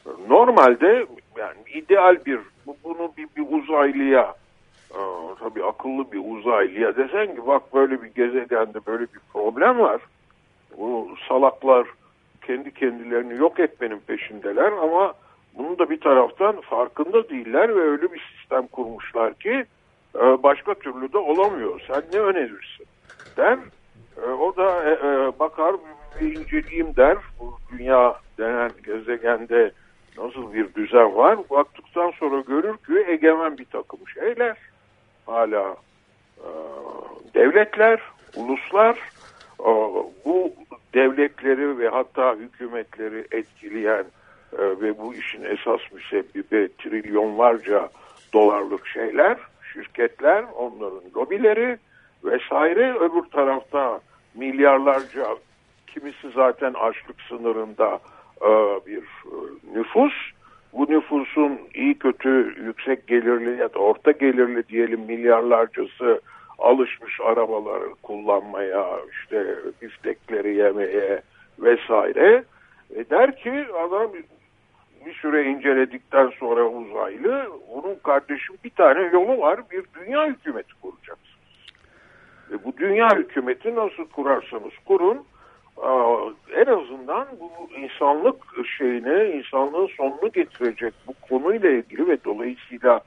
Normalde yani ideal bir bunu bir, bir uzaylıya e, tabii akıllı bir uzaylıya desen ki bak böyle bir gezegende böyle bir problem var. Bu salaklar kendi kendilerini yok etmenin peşindeler ama bunun da bir taraftan farkında değiller ve öyle bir sistem kurmuşlar ki e, başka türlü de olamıyor. Sen ne önerirsin der. E, o da e, e, bakar bir inceleyeyim der. Bu dünya denen gezegende nasıl bir düzen var? Baktıktan sonra görür ki egemen bir takım şeyler. Hala e, devletler, uluslar e, bu devletleri ve hatta hükümetleri etkileyen e, ve bu işin esas müsebbibi trilyonlarca dolarlık şeyler, şirketler, onların lobileri vesaire. Öbür tarafta milyarlarca, kimisi zaten açlık sınırında e, bir e, nüfus. Bu nüfusun iyi kötü yüksek gelirli ya da orta gelirli diyelim milyarlarcası alışmış arabaları kullanmaya, işte biftekleri yemeye vesaire. E der ki adam bir süre inceledikten sonra uzaylı, onun kardeşim bir tane yolu var, bir dünya hükümeti kuracaksınız. E bu dünya hükümeti nasıl kurarsanız kurun, en azından bu insanlık şeyine, insanlığın sonunu getirecek bu konuyla ilgili ve dolayısıyla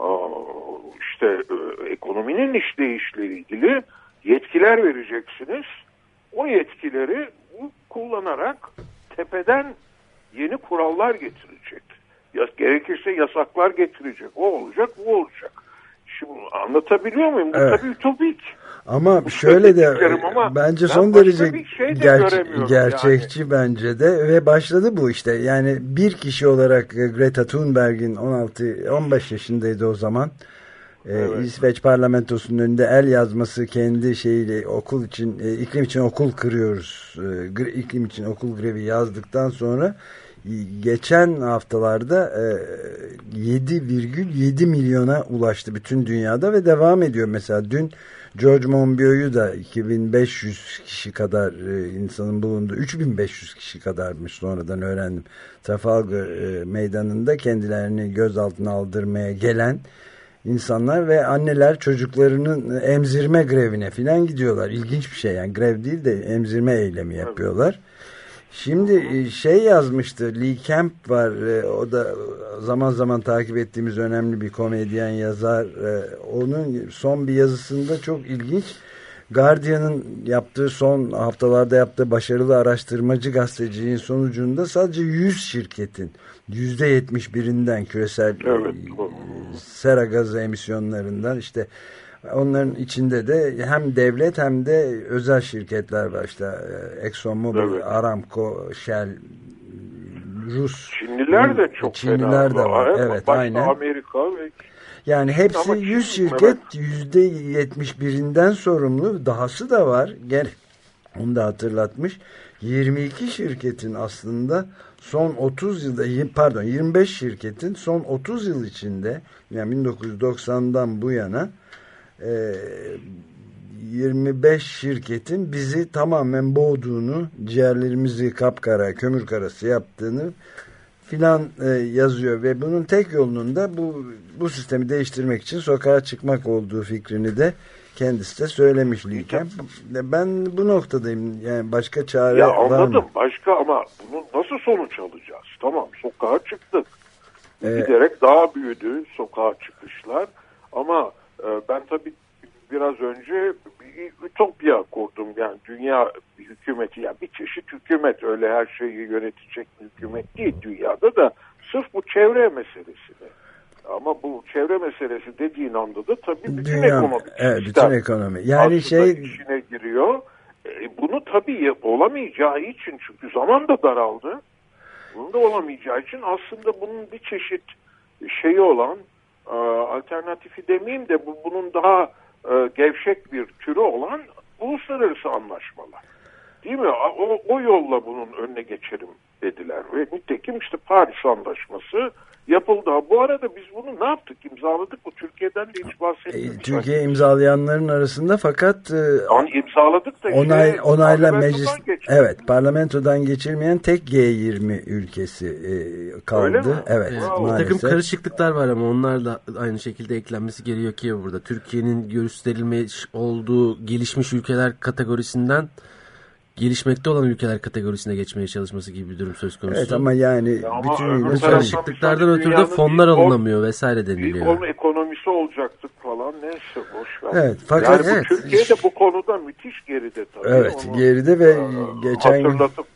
işte ekonominin işleyişle ilgili yetkiler vereceksiniz. O yetkileri kullanarak tepeden yeni kurallar getirecek. Ya, gerekirse yasaklar getirecek. O olacak, bu olacak. Şimdi anlatabiliyor muyum? Bu evet. tabii ütopik. Ama şöyle de ama bence son derece şey ger- gerçekçi yani. Bence de ve başladı bu işte. Yani bir kişi olarak Greta Thunberg'in on altı on beş yaşındaydı o zaman. Evet. Ee, İsveç parlamentosunun önünde el yazması kendi şeyiyle okul için e, iklim için okul kırıyoruz. E, iklim için okul grevi yazdıktan sonra geçen haftalarda e, yedi virgül yedi milyona ulaştı bütün dünyada ve devam ediyor. Mesela dün George Monbiot'u da iki bin beş yüz kişi kadar e, insanın bulunduğu üç bin beş yüz kişi kadarmış sonradan öğrendim. Trafalgar e, meydanında kendilerini gözaltına aldırmaya gelen insanlar ve anneler çocuklarının emzirme grevine falan gidiyorlar. İlginç bir şey yani, grev değil de emzirme eylemi yapıyorlar. Şimdi şey yazmıştı, Lee Camp var, o da zaman zaman takip ettiğimiz önemli bir komedyen yazar. Onun son bir yazısında çok ilginç, Guardian'ın yaptığı son haftalarda yaptığı başarılı araştırmacı gazeteciliğin sonucunda sadece yüz şirketin yüzde yetmiş birinden küresel evet. sera gazı emisyonlarından, işte onların içinde de hem devlet hem de özel şirketler var, işte ExxonMobil, evet. Aramco, Shell, Rus. Çinliler de çok Çinliler fena. de var. Evet, evet, başta aynen. Amerika ve yani hepsi ama yüz şirket yüzde yetmiş birinden sorumlu. Dahası da var. Gel, onu da hatırlatmış. yirmi iki şirketin aslında son otuz yılda, pardon yirmi beş şirketin son otuz yıl içinde, yani bin dokuz yüz doksandan bu yana yirmi beş şirketin bizi tamamen boğduğunu, ciğerlerimizi kapkara, kömür karası yaptığını filan e, yazıyor ve bunun tek yolunun da bu bu sistemi değiştirmek için sokağa çıkmak olduğu fikrini de kendisi de söylemiş Liken. Ben bu noktadayım. Yani başka çare ya var mı? Anladım. Başka ama bunu nasıl sonuç alacağız? Tamam, sokağa çıktık. Ee, Giderek daha büyüdü sokağa çıkışlar. Ama e, ben tabii biraz önce bir ütopya kurdum. Yani dünya bir hükümeti, yani bir çeşit hükümet, öyle her şeyi yönetecek bir hükümet değil dünyada da, sırf bu çevre meselesini. Ama bu çevre meselesi dediğin anda da tabii bütün dünya, ekonomi. Evet, bütün ekonomi. Yani şey işine giriyor. E, bunu tabii olamayacağı için, çünkü zaman da daraldı. Bunun da olamayacağı için aslında bunun bir çeşit şeyi olan, e, alternatifi demeyeyim de bu bunun daha e, gevşek bir türü olan uluslararası anlaşmalar. Değil mi? O, o yolla bunun önüne geçelim dediler. Ve nitekim işte Paris Anlaşması yapıldı. Bu arada biz bunu ne yaptık? İmzaladık mı? Türkiye'den de hiç bahsetmedik. E, Türkiye imzalayanların arasında fakat e, yani imzaladık da onay, işte, onayla meclis geçti. evet parlamentodan geçirmeyen tek G yirmi ülkesi e, kaldı. Evet. Evet, bir takım karışıklıklar var ama onlar da aynı şekilde eklenmesi gerekiyor burada. Türkiye'nin gösterilmiş olduğu gelişmiş ülkeler kategorisinden gelişmekte olan ülkeler kategorisine geçmeye çalışması gibi bir durum söz konusu. Evet ama yani ya bütün ama bu karışıklıklardan ötürü de fonlar alınamıyor vesaire deniliyor. Büyük ekonomisi olacaktık falan neyse boş ver. Evet, fakat yani evet. bu Türkiye'de bu konuda müthiş geride tabii. Evet, onu, geride ve e, geçen gün hatırlatıp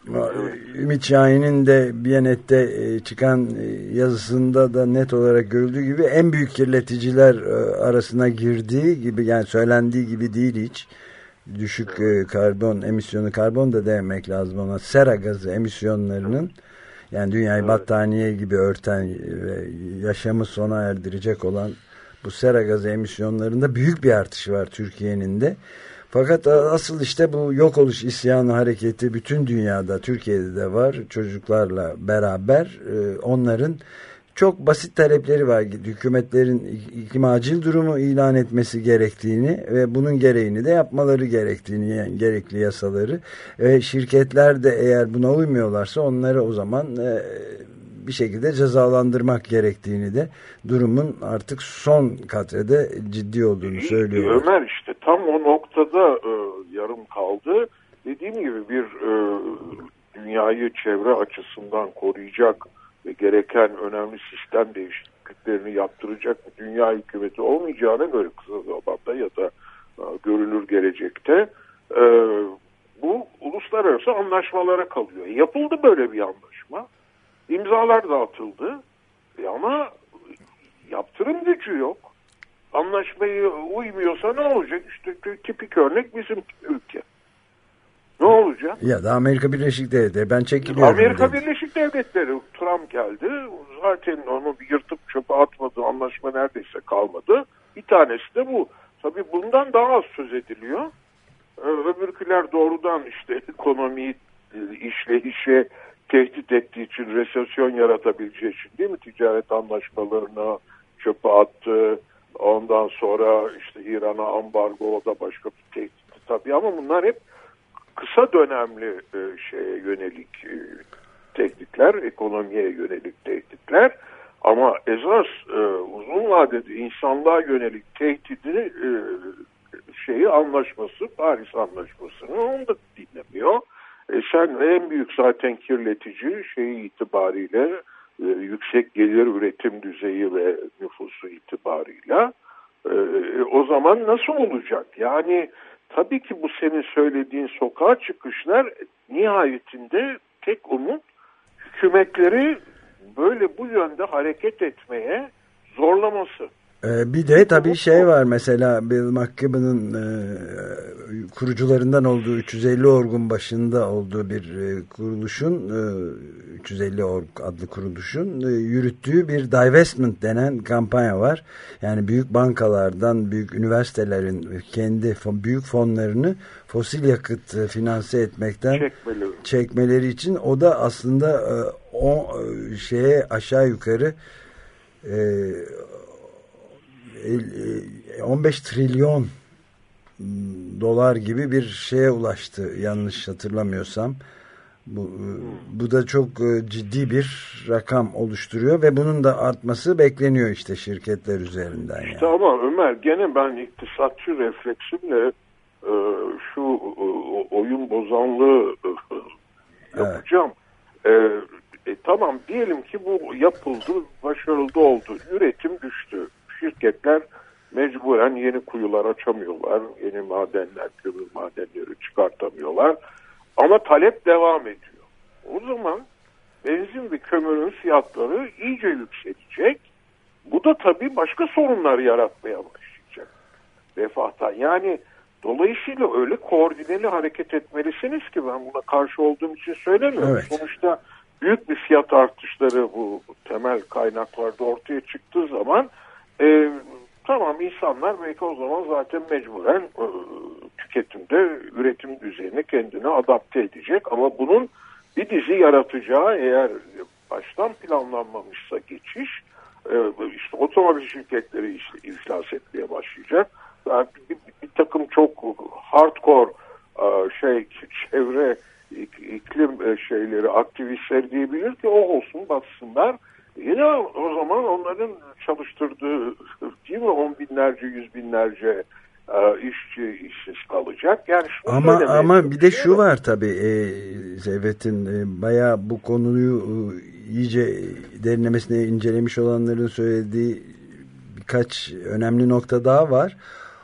Ümit Şahin'in de Biyanet'te çıkan yazısında da net olarak görüldüğü gibi en büyük kirleticiler arasına girdiği gibi, yani söylendiği gibi değil hiç. Düşük karbon emisyonu, karbon da demek lazım ona, sera gazı emisyonlarının, yani dünyayı evet. battaniye gibi örten ve yaşamı sona erdirecek olan bu sera gazı emisyonlarında büyük bir artış var Türkiye'nin de. Fakat asıl işte bu yok oluş isyanı hareketi bütün dünyada, Türkiye'de de var. Çocuklarla beraber onların çok basit talepleri var. Hükümetlerin iklim acil durumu ilan etmesi gerektiğini ve bunun gereğini de yapmaları gerektiğini, yani gerekli yasaları. Ve şirketler de eğer buna uymuyorlarsa onları o zaman bir şekilde cezalandırmak gerektiğini de, durumun artık son katrede ciddi olduğunu söylüyor. Ömer işte tam o noktada e, yarım kaldı. Dediğim gibi bir e, dünyayı çevre açısından koruyacak ve gereken önemli sistem değişikliklerini yaptıracak bir dünya hükümeti olmayacağına göre kısa zamanda ya da e, görünür gelecekte e, bu uluslararası anlaşmalara kalıyor. Yapıldı böyle bir anlaşma. İmzalar dağıtıldı e ama yaptırım gücü yok. Anlaşmayı uymuyorsa ne olacak? İşte tipik örnek bizim ülke. Ne olacak? Ya da Amerika Birleşik Devletleri. Ben çekiliyorum. Amerika dedi. Birleşik Devletleri. Trump geldi. Zaten onu bir yırtıp çöpe atmadı. Anlaşma neredeyse kalmadı. Bir tanesi de bu. Tabii bundan daha az söz ediliyor. Öbürküler doğrudan işte ekonomiyi, işleyişe tehdit ettiği için, resesyon yaratabileceği için, değil mi? Ticaret anlaşmalarını çöpe attı. Ondan sonra işte İran'a ambargo, o da başka bir tehdit tabii, ama bunlar hep kısa dönemli e, şeye yönelik e, tehditler, ekonomiye yönelik tehditler. Ama esas e, uzun vadede insanlığa yönelik tehdidi e, şeyi anlaşması, Paris Anlaşması'nı onu da dinlemiyor. E sen en büyük zaten kirletici şeyi itibariyle e, yüksek gelir üretim düzeyi ve nüfusu itibarıyla e, o zaman nasıl olacak? Yani tabii ki bu senin söylediğin sokağa çıkışlar nihayetinde tek umut hükümetleri böyle bu yönde hareket etmeye zorlaması. Bir de tabii şey var, mesela Bill McKibben'ın e, kurucularından olduğu üç yüz elli Org'un başında olduğu bir e, kuruluşun e, üç yüz elli Org adlı kuruluşun e, yürüttüğü bir divestment denen kampanya var. Yani büyük bankalardan, büyük üniversitelerin kendi fon, büyük fonlarını fosil yakıt e, finanse etmekten çekmeleri. çekmeleri için, o da aslında e, o e, şeye aşağı yukarı e, on beş trilyon dolar gibi bir şeye ulaştı yanlış hatırlamıyorsam. Bu, bu da çok ciddi bir rakam oluşturuyor ve bunun da artması bekleniyor işte şirketler üzerinden. Yani. İşte ama Ömer, gene ben iktisatçı refleksimle e, şu e, oyun bozanlığı e, yapacağım. Evet. E, e, tamam diyelim ki bu yapıldı, başarılı oldu, üretim düştü. Şirketler mecburen yeni kuyular açamıyorlar, yeni madenler, kömür madenleri çıkartamıyorlar. Ama talep devam ediyor. O zaman benzin ve kömürün fiyatları iyice yükselecek. Bu da tabii başka sorunlar yaratmaya başlayacak refahtan. Yani dolayısıyla öyle koordineli hareket etmelisiniz ki, ben buna karşı olduğum için söylemiyorum. Evet. Sonuçta büyük bir fiyat artışları bu temel kaynaklarda ortaya çıktığı zaman e, tamam, insanlar belki o zaman zaten mecburen e, tüketimde üretim düzenini kendine adapte edecek. Ama bunun bir dizi yaratacağı, eğer baştan planlanmamışsa geçiş, işte otomobil şirketleri işte iflas etmeye başlayacak. Yani bir, bir, bir takım çok hardcore şey çevre iklim şeyleri, aktivistler diyebilir ki o olsun, batsınlar. Yine o zaman onların çalıştırdığı değil mi on binlerce, yüz binlerce işçi işsiz kalacak. Yani ama ama bir de şu var tabii, e, Seyfettin e, bayağı bu konuyu e, iyice derinlemesine incelemiş olanların söylediği birkaç önemli nokta daha var.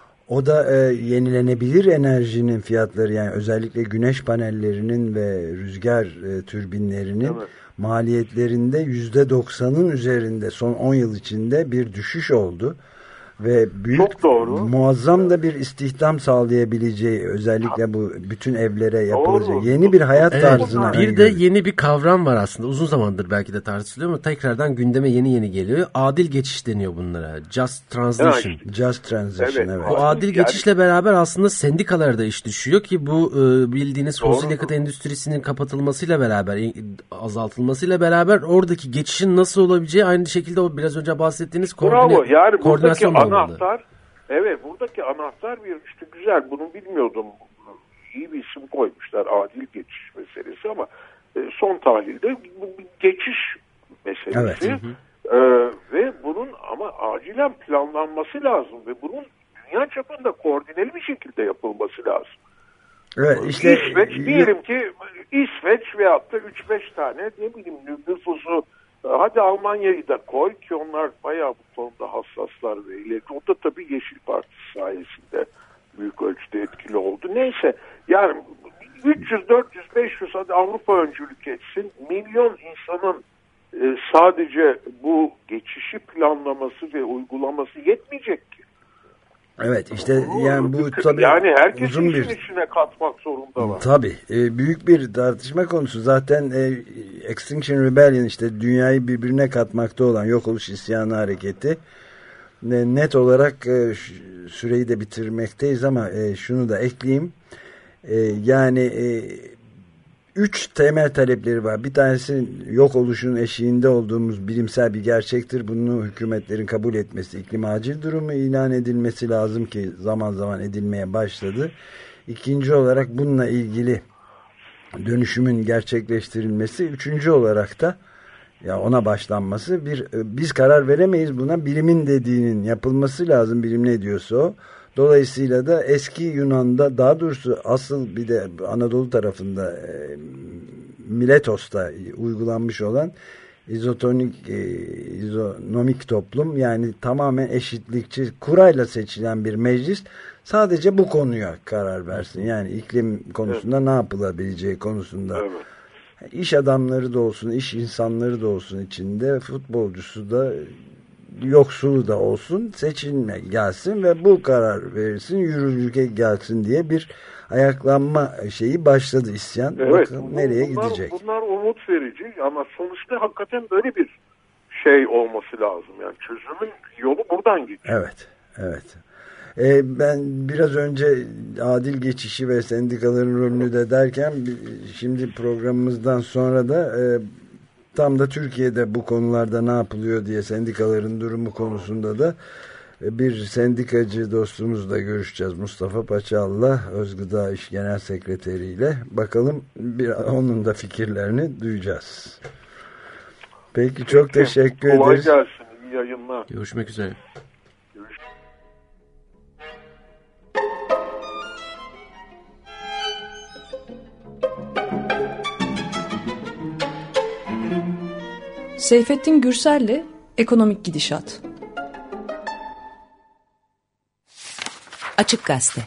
O da e, yenilenebilir enerjinin fiyatları, yani özellikle güneş panellerinin ve rüzgar e, türbinlerinin evet. maliyetlerinde yüzde doksanın üzerinde son on yıl içinde bir düşüş oldu. Ve büyük, muazzam da bir istihdam sağlayabileceği, özellikle bu bütün evlere yapılacak doğru. yeni bir hayat evet, tarzına. Bir de yeni bir kavram var aslında, uzun zamandır belki de tartışılıyor ama tekrardan gündeme yeni yeni geliyor. Adil geçiş deniyor bunlara. Just transition. Evet. Just transition, evet. evet. Bu adil yani, geçişle beraber aslında sendikalara da iş düşüyor ki bu e, bildiğiniz fosil yakıt endüstrisinin kapatılmasıyla beraber, azaltılmasıyla beraber oradaki geçişin nasıl olabileceği, aynı şekilde o biraz önce bahsettiğiniz koordine, yani koordinasyon olmalı. Anahtar, evet buradaki anahtar bir işte güzel, bunu bilmiyordum, iyi bir isim koymuşlar, adil geçiş meselesi, ama e, son tahlilde bu bir geçiş meselesi evet. e, ve bunun ama acilen planlanması lazım ve bunun dünya çapında koordineli bir şekilde yapılması lazım. Evet, işte İsveç diyelim ki İsveç veyahut da üç beş tane ne bileyim nüfusu, hadi Almanya'yı da koy ki onlar bayağı bu konuda hassaslar ve ileri. O da tabii Yeşil Parti sayesinde büyük ölçüde etkili oldu. Neyse yani üç yüz, dört yüz, beş yüz hadi Avrupa öncülük etsin. Milyon insanın e, sadece bu geçişi planlaması ve uygulaması yetmeyecek ki. Evet işte yani bu tabii yani herkes işin bir... içine katmak zorunda var. Tabii e, büyük bir tartışma konusu zaten. e, Extinction Rebellion, işte dünyayı birbirine katmakta olan yok oluş isyanı hareketi, e, net olarak e, süreyi de bitirmekteyiz ama e, şunu da ekleyeyim, e, yani e, üç temel talepleri var. Bir tanesi yok oluşun eşiğinde olduğumuz bilimsel bir gerçektir. Bunu hükümetlerin kabul etmesi, iklim acil durumu ilan edilmesi lazım ki zaman zaman edilmeye başladı. İkinci olarak bununla ilgili dönüşümün gerçekleştirilmesi. Üçüncü olarak da ya ona başlanması. Bir, biz karar veremeyiz buna. Bilimin dediğinin yapılması lazım. Bilim ne diyorsa o. Dolayısıyla da eski Yunan'da, daha doğrusu asıl bir de Anadolu tarafında e, Miletos'ta uygulanmış olan izotonik, e, izonomik toplum, yani tamamen eşitlikçi, kurayla seçilen bir meclis sadece bu konuya karar versin. Yani iklim konusunda evet. ne yapılabileceği konusunda. Evet. İş adamları da olsun, iş insanları da olsun içinde, futbolcusu da, yoksulu da olsun, seçilme gelsin ve bu karar verilsin, yürürlüğe gelsin diye bir ayaklanma şeyi başladı, isyan. Evet, bakın bu, nereye bunlar, gidecek. Bunlar umut verici ama sonuçta hakikaten böyle bir şey olması lazım. Yani çözümün yolu buradan geçiyor. Evet, evet. Ee, ben biraz önce adil geçişi ve sendikaların rolünü de derken, şimdi programımızdan sonra da e, tam da Türkiye'de bu konularda ne yapılıyor diye, sendikaların durumu konusunda da bir sendikacı dostumuzla görüşeceğiz. Mustafa Paçal'la, Özgıda İş Genel Sekreteri ile. Bakalım bir, onun da fikirlerini duyacağız. Peki, çok Peki, teşekkür kolay ederiz. Kolay gelsin. İyi yayınlar. Görüşmek üzere. Seyfettin Gürsel'le Ekonomik Gidişat. Açık Gazete.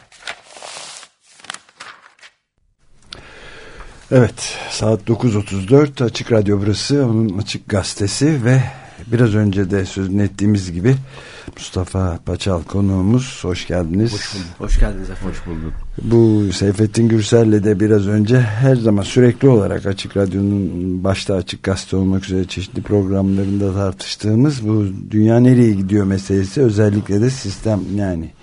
Evet, saat dokuz otuz dört, Açık Radyo burası, onun Açık Gazetesi ve biraz önce de sözünü ettiğimiz gibi Mustafa Paçal konuğumuz. Hoş geldiniz. Hoş bulduk. Hoş geldiniz efendim. Hoş bulduk. Bu Seyfettin Gürsel'le de biraz önce her zaman sürekli olarak Açık Radyo'nun başta Açık Gazete olmak üzere çeşitli programlarında tartıştığımız bu dünya nereye gidiyor meselesi, özellikle de sistem, yani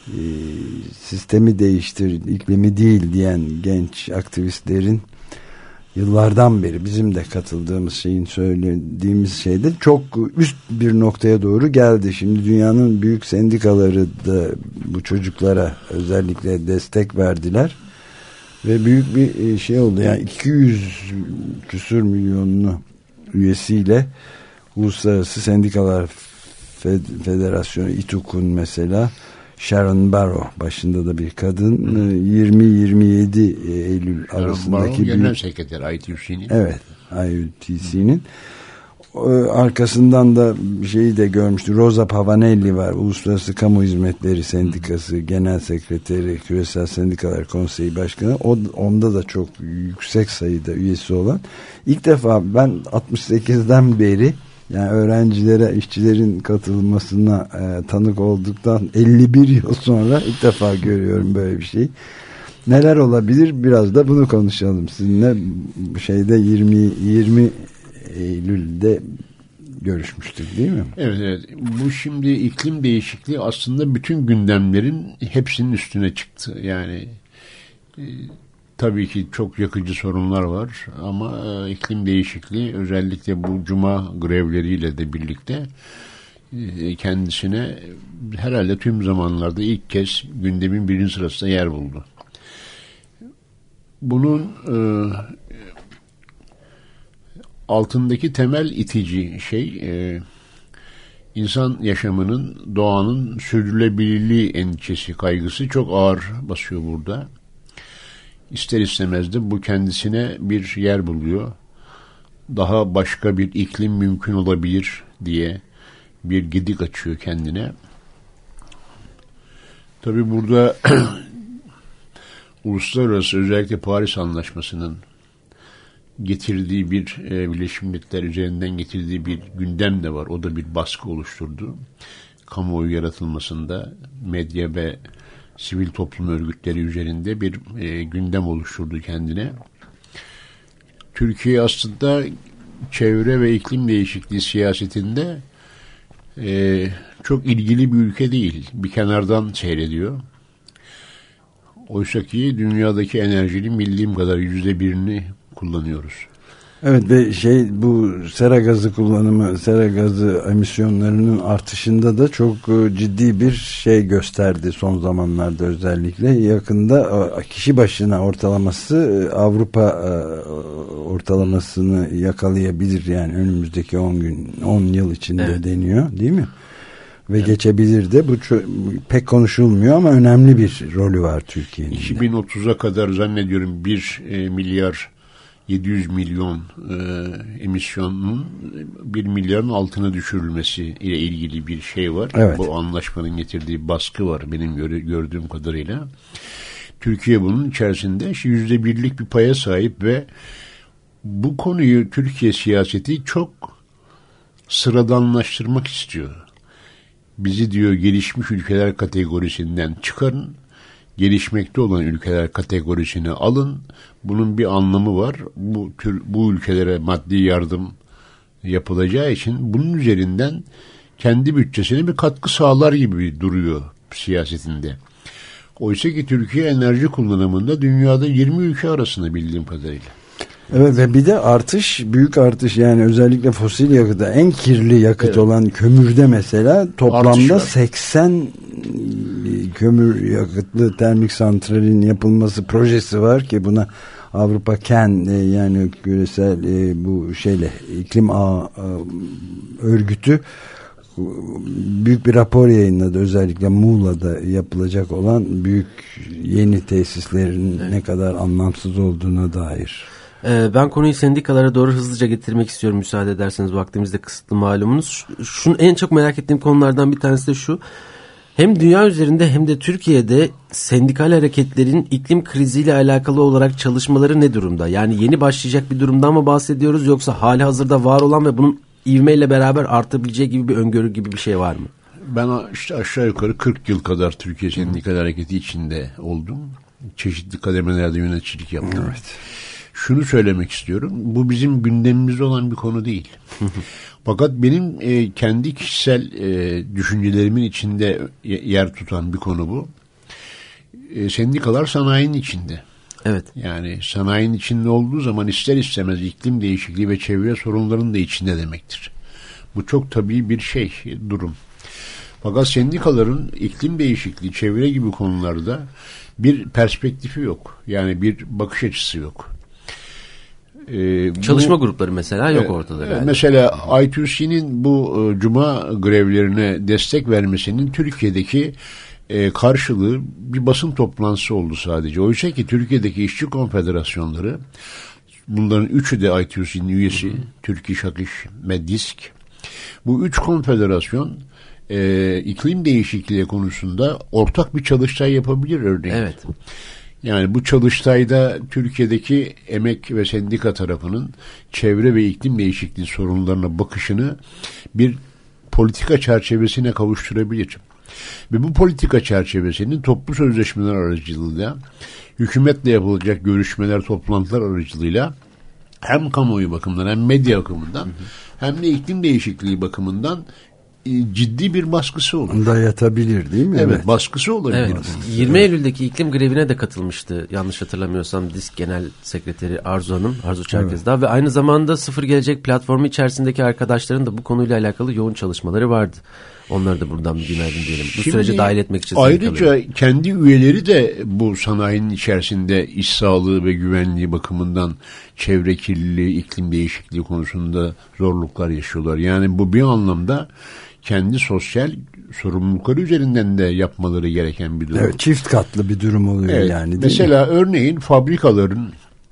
sistemi değiştir, iklimi değil diyen genç aktivistlerin yıllardan beri bizim de katıldığımız şeyin söylediğimiz şeyde çok üst bir noktaya doğru geldi. Şimdi dünyanın büyük sendikaları da bu çocuklara özellikle destek verdiler ve büyük bir şey oldu. Yani iki yüz küsur milyonlu üyesiyle Uluslararası Sendikalar Federasyonu İ T U K'un mesela Sharon Barrow başında da bir kadın, yirmi yirmi yedi Eylül Sharon arasındaki Barrow, büyük, genel sekreter I T U C'nin. Evet, I T U C'nin arkasından da şeyi de görmüştü. Rosa Pavanelli var, Uluslararası Kamu Hizmetleri Sendikası Genel Sekreteri, Küresel Sendikalar Konseyi Başkanı. O, onda da çok yüksek sayıda üyesi olan. İlk defa ben altmış sekizden beri, yani öğrencilere, işçilerin katılmasına e, tanık olduktan elli bir yıl sonra ilk defa görüyorum böyle bir şey. Neler olabilir? Biraz da bunu konuşalım sizinle. Şeyde yirmi yirmi Eylül'de görüşmüştük değil mi? Evet, evet. Bu şimdi iklim değişikliği aslında bütün gündemlerin hepsinin üstüne çıktı. Yani e, tabii ki çok yakıcı sorunlar var ama e, iklim değişikliği özellikle bu cuma grevleriyle de birlikte e, kendisine herhalde tüm zamanlarda ilk kez gündemin birinci sırasında yer buldu. Bunun e, altındaki temel itici şey e, insan yaşamının, doğanın sürdürülebilirliği endişesi, kaygısı çok ağır basıyor burada. İster istemez de bu kendisine bir yer buluyor. Daha başka bir iklim mümkün olabilir diye bir gidik açıyor kendine. Tabii burada uluslararası, özellikle Paris Anlaşması'nın getirdiği bir e, Birleşmiş Milletler üzerinden getirdiği bir gündem de var. O da bir baskı oluşturdu. Kamuoyu yaratılmasında medya ve sivil toplum örgütleri üzerinde bir e, gündem oluşturdu kendine. Türkiye aslında çevre ve iklim değişikliği siyasetinde e, çok ilgili bir ülke değil. Bir kenardan seyrediyor. Oysa ki dünyadaki enerjinin bildiğim kadar yüzde birini kullanıyoruz. Evet ve şey, bu sera gazı kullanımı, sera gazı emisyonlarının artışında da çok ciddi bir şey gösterdi son zamanlarda. Özellikle yakında kişi başına ortalaması Avrupa ortalamasını yakalayabilir, yani önümüzdeki on gün on yıl içinde, evet, deniyor değil mi? Ve evet, geçebilir de. Bu çok, pek konuşulmuyor ama önemli bir rolü var Türkiye'nin. iki bin otuza kadar zannediyorum bir e, milyar yedi yüz milyon e, emisyonun bir milyarın altına düşürülmesi ile ilgili bir şey var. Evet. Bu anlaşmanın getirdiği baskı var benim gördüğüm kadarıyla. Türkiye bunun içerisinde yüzde birlik bir paya sahip ve bu konuyu Türkiye siyaseti çok sıradanlaştırmak istiyor. Bizi diyor gelişmiş ülkeler kategorisinden çıkarın, gelişmekte olan ülkeler kategorisine alın. Bunun bir anlamı var. Bu tür bu ülkelere maddi yardım yapılacağı için bunun üzerinden kendi bütçesine bir katkı sağlar gibi duruyor siyasetinde. Oysa ki Türkiye enerji kullanımında dünyada yirmi ülke arasında bildiğim kadarıyla. Evet ve bir de artış, büyük artış, yani özellikle fosil yakıta, en kirli yakıt, evet, olan kömürde mesela toplamda seksen kömür yakıtlı termik santralin yapılması projesi var ki buna Avrupa Ken, yani küresel bu şeyle iklim ağı örgütü büyük bir rapor yayınladı, özellikle Muğla'da yapılacak olan büyük yeni tesislerin, evet, ne kadar anlamsız olduğuna dair. Ben konuyu sendikalara doğru hızlıca getirmek istiyorum, müsaade ederseniz, vaktimiz de kısıtlı malumunuz. Şunu en çok merak ettiğim konulardan bir tanesi de şu: hem dünya üzerinde hem de Türkiye'de sendikal hareketlerin iklim kriziyle alakalı olarak çalışmaları ne durumda? Yani yeni başlayacak bir durumdan mı bahsediyoruz, yoksa hali hazırda var olan ve bunun ivmeyle beraber artabileceği gibi bir öngörü gibi bir şey var mı? Ben işte aşağı yukarı kırk yıl kadar Türkiye Sendikal Hareketi içinde oldum. Çeşitli kademelerde yöneticilik yaptım. Evet. Şunu söylemek istiyorum. Bu bizim gündemimizde olan bir konu değil. Fakat benim e, kendi kişisel e, düşüncelerimin içinde yer tutan bir konu bu. e, sendikalar sanayinin içinde. Evet. Yani sanayinin içinde olduğu zaman ister istemez iklim değişikliği ve çevre sorunlarının da içinde demektir. Bu çok tabii bir şey, durum. Fakat sendikaların iklim değişikliği, çevre gibi konularda bir perspektifi yok. Yani bir bakış açısı yok. Ee, Çalışma bu, grupları mesela yok ortada. E, yani. mesela I two C'nin bu e, cuma grevlerine destek vermesinin Türkiye'deki e, karşılığı bir basın toplantısı oldu sadece. Oysa ki Türkiye'deki işçi konfederasyonları, bunların üçü de I two C'nin üyesi, hı hı. Türk İş, Ak İş, Meddisk. Bu üç konfederasyon e, iklim değişikliği konusunda ortak bir çalıştay yapabilir örneğin. Evet. Yani bu çalıştayda Türkiye'deki emek ve sendika tarafının çevre ve iklim değişikliği sorunlarına bakışını bir politika çerçevesine kavuşturabilir. Ve bu politika çerçevesinin toplu sözleşmeler aracılığıyla, hükümetle yapılacak görüşmeler, toplantılar aracılığıyla hem kamuoyu bakımından hem medya bakımından, hı hı. hem de iklim değişikliği bakımından ciddi bir baskısı olur. Dayatabilir değil mi? Evet, evet. baskısı olabilir. Evet. yirmi Eylül'deki iklim grevine de katılmıştı. Yanlış hatırlamıyorsam DİSK Genel Sekreteri Arzu Hanım, Arzu Çerkezdağ, evet. Ve aynı zamanda Sıfır Gelecek platformu içerisindeki arkadaşların da bu konuyla alakalı yoğun çalışmaları vardı. Onları da buradan bir günaydın diyelim. Bu Şimdi, sürece dahil etmek için. Ayrıca kendi üyeleri de bu sanayinin içerisinde iş sağlığı ve güvenliği bakımından çevre kirliliği, iklim değişikliği konusunda zorluklar yaşıyorlar. Yani bu bir anlamda kendi sosyal sorumlulukları üzerinden de yapmaları gereken bir durum. Evet, çift katlı bir durum oluyor evet, yani. Değil mesela mi? Örneğin fabrikaların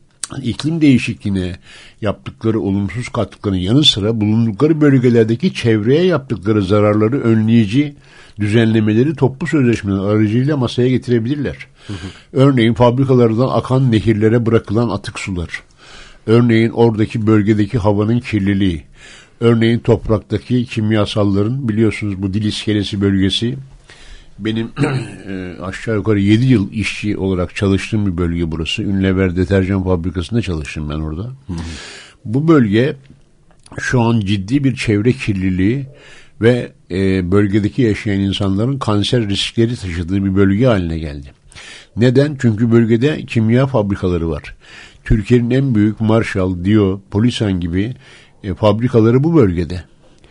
iklim değişikliğine yaptıkları olumsuz katkıların yanı sıra bulundukları bölgelerdeki çevreye yaptıkları zararları önleyici düzenlemeleri toplu sözleşmeler aracılığıyla masaya getirebilirler. Hı hı. Örneğin fabrikalardan akan nehirlere bırakılan atık sular. Örneğin oradaki bölgedeki havanın kirliliği. Örneğin topraktaki kimyasalların, biliyorsunuz bu dil iskelesi bölgesi benim e, aşağı yukarı yedi yıl işçi olarak çalıştığım bir bölge burası. Ünlever deterjan fabrikasında çalıştım ben orada. Hı hı. Bu bölge şu an ciddi bir çevre kirliliği ve e, bölgedeki yaşayan insanların kanser riskleri taşıdığı bir bölge haline geldi. Neden? Çünkü bölgede kimya fabrikaları var. Türkiye'nin en büyük Marshall, Dio, Polisan gibi e, fabrikaları bu bölgede.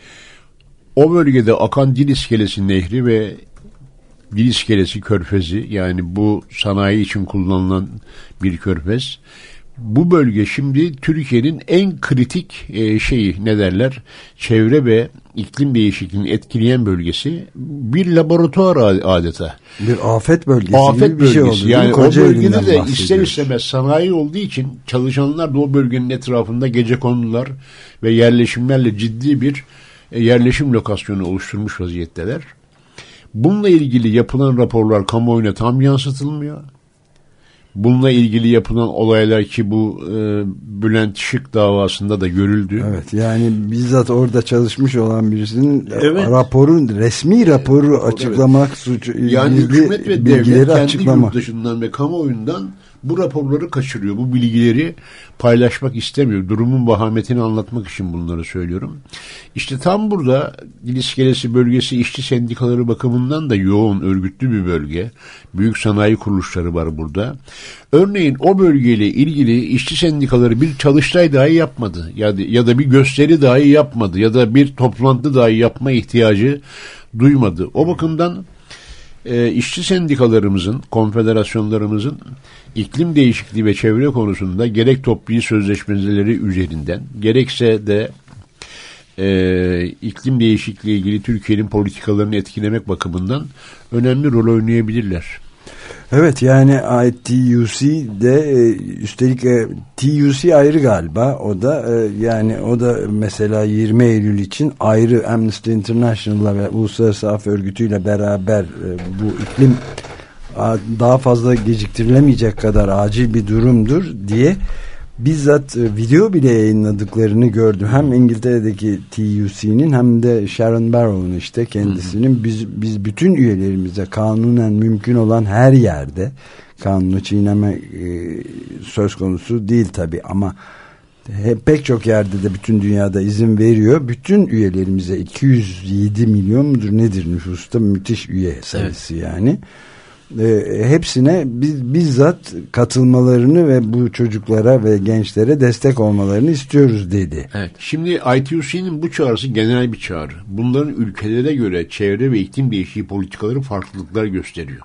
O bölgede akan Dil İskelesi Nehri ve Dil İskelesi Körfezi, yani bu sanayi için kullanılan bir körfez. Bu bölge şimdi Türkiye'nin en kritik e, şeyi, ne derler, çevre ve iklim değişikliğini etkileyen bölgesi, bir laboratuvar adeta. Bir afet bölgesi afet gibi bir şey oldu. Yani o bölgede de ister istemez sanayi olduğu için çalışanlar da o bölgenin etrafında gecekondular ve yerleşimlerle ciddi bir e, yerleşim lokasyonu oluşturmuş vaziyetteler. Bununla ilgili yapılan raporlar kamuoyuna tam yansıtılmıyor. Bununla ilgili yapılan olaylar ki bu e, Bülent Şık davasında da görüldü. Evet, yani bizzat orada çalışmış olan birisinin evet. raporun resmi raporu evet. açıklamak evet. suçu, yani hükümet ve devlet kendi açıklamak. yurt dışından ve kamuoyundan bu raporları kaçırıyor. Bu bilgileri paylaşmak istemiyor. Durumun vahametini anlatmak için bunları söylüyorum. İşte tam burada Dil İskelesi bölgesi işçi sendikaları bakımından da yoğun, örgütlü bir bölge. Büyük sanayi kuruluşları var burada. Örneğin o bölgeyle ilgili işçi sendikaları bir çalıştay dahi yapmadı. Ya da, ya da bir gösteri dahi yapmadı. Ya da bir toplantı dahi yapma ihtiyacı duymadı. O bakımdan e, işçi sendikalarımızın, konfederasyonlarımızın iklim değişikliği ve çevre konusunda gerek toplu sözleşmeleri üzerinden, gerekse de e, iklim değişikliği ile ilgili Türkiye'nin politikalarını etkilemek bakımından önemli rol oynayabilirler. Evet, yani T U C'de üstelik T U C ayrı galiba, o da yani o da mesela yirmi Eylül için ayrı Amnesty International'la ve Uluslararası Af Örgütü'yle beraber bu iklim daha fazla geciktirilemeyecek kadar acil bir durumdur diye bizzat video bile yayınladıklarını gördüm. Hem İngiltere'deki T U C'nin hem de Sharon Barrow'un işte kendisinin hı hı. biz biz bütün üyelerimize kanunen mümkün olan her yerde, kanunu çiğneme e, söz konusu değil tabii ama hep, pek çok yerde de bütün dünyada izin veriyor. Bütün üyelerimize iki yüz yedi milyon mudur nedir nüfusta, müthiş üye sayısı evet. yani. e, hepsine biz, bizzat katılmalarını ve bu çocuklara ve gençlere destek olmalarını istiyoruz dedi. Evet. Şimdi I T U C'nin bu çağrısı genel bir çağrı. Bunların ülkelere göre çevre ve iklim değişikliği politikaları farklılıklar gösteriyor.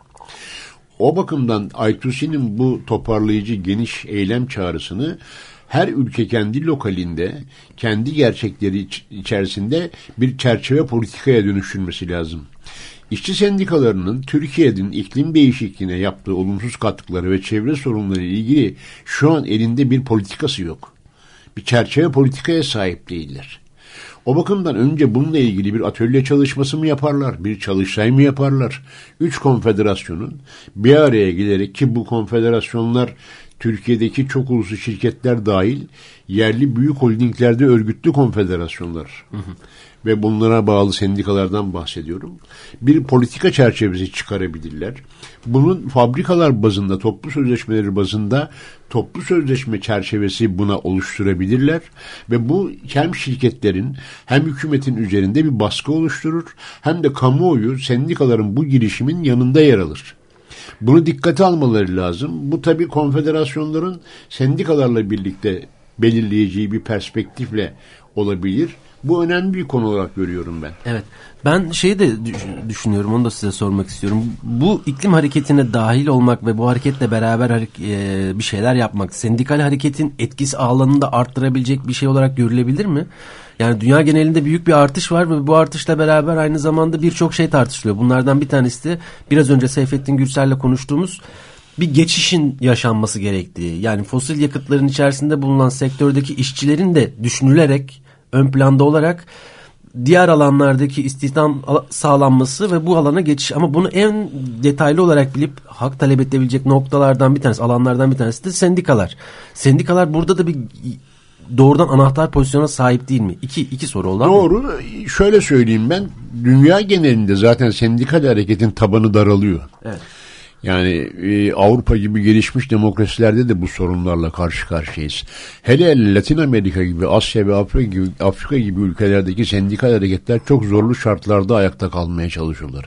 O bakımdan I T U C'nin bu toparlayıcı geniş eylem çağrısını her ülke kendi lokalinde, kendi gerçekleri içerisinde bir çerçeve politikaya dönüştürmesi lazım. İşçi sendikalarının Türkiye'nin iklim değişikliğine yaptığı olumsuz katkıları ve çevre sorunları ile ilgili şu an elinde bir politikası yok. Bir çerçeve politikaya sahip değiller. O bakımdan önce bununla ilgili bir atölye çalışması mı yaparlar, bir çalıştay mı yaparlar? Üç konfederasyonun bir araya gelerek, ki bu konfederasyonlar Türkiye'deki çok uluslu şirketler dahil yerli büyük holdinglerde örgütlü konfederasyonlar. Hı hı. Ve bunlara bağlı sendikalardan bahsediyorum. Bir politika çerçevesi çıkarabilirler. Bunun fabrikalar bazında, toplu sözleşmeleri bazında toplu sözleşme çerçevesi buna oluşturabilirler. Ve bu hem şirketlerin hem hükümetin üzerinde bir baskı oluşturur, hem de kamuoyu sendikaların bu girişimin yanında yer alır. Bunu dikkate almaları lazım. Bu tabii konfederasyonların sendikalarla birlikte belirleyeceği bir perspektifle olabilir. Bu önemli bir konu olarak görüyorum ben. Evet. Ben şeyi de düşünüyorum, onu da size sormak istiyorum. Bu iklim hareketine dahil olmak ve bu hareketle beraber bir şeyler yapmak, sendikal hareketin etkisi alanında arttırabilecek bir şey olarak görülebilir mi? Yani dünya genelinde büyük bir artış var ve bu artışla beraber aynı zamanda birçok şey tartışılıyor. Bunlardan bir tanesi de biraz önce Seyfettin Gürsel'le konuştuğumuz bir geçişin yaşanması gerektiği. Yani fosil yakıtların içerisinde bulunan sektördeki işçilerin de düşünülerek ön planda olarak diğer alanlardaki istihdam sağlanması ve bu alana geçiş. Ama bunu en detaylı olarak bilip hak talep edebilecek noktalardan bir tanesi, alanlardan bir tanesi de sendikalar. Sendikalar burada da bir doğrudan anahtar pozisyona sahip değil mi? İki, iki soru oldu. Doğru. Mı? Şöyle söyleyeyim ben. Dünya genelinde zaten sendikal hareketin tabanı daralıyor. Evet. Yani e, Avrupa gibi gelişmiş demokrasilerde de bu sorunlarla karşı karşıyayız. Hele hele Latin Amerika gibi, Asya ve Afrika gibi, Afrika gibi ülkelerdeki sendikal hareketler çok zorlu şartlarda ayakta kalmaya çalışıyorlar.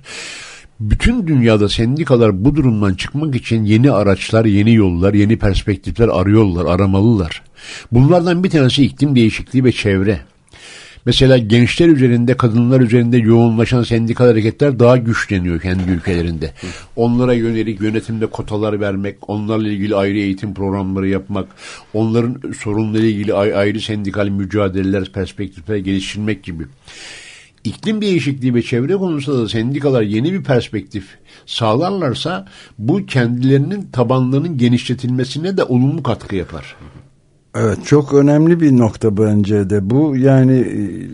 Bütün dünyada sendikalar bu durumdan çıkmak için yeni araçlar, yeni yollar, yeni perspektifler arıyorlar, aramalılar. Bunlardan bir tanesi iklim değişikliği ve çevre. Mesela gençler üzerinde, kadınlar üzerinde yoğunlaşan sendikal hareketler daha güçleniyor kendi ülkelerinde. Onlara yönelik yönetimde kotalar vermek, onlarla ilgili ayrı eğitim programları yapmak, onların sorunlarıyla ilgili ayrı sendikal mücadeleler, perspektifler geliştirmek gibi. İklim değişikliği ve çevre konusunda da sendikalar yeni bir perspektif sağlarlarsa bu kendilerinin tabanlarının genişletilmesine de olumlu katkı yapar. Evet, çok önemli bir nokta bence de bu. Yani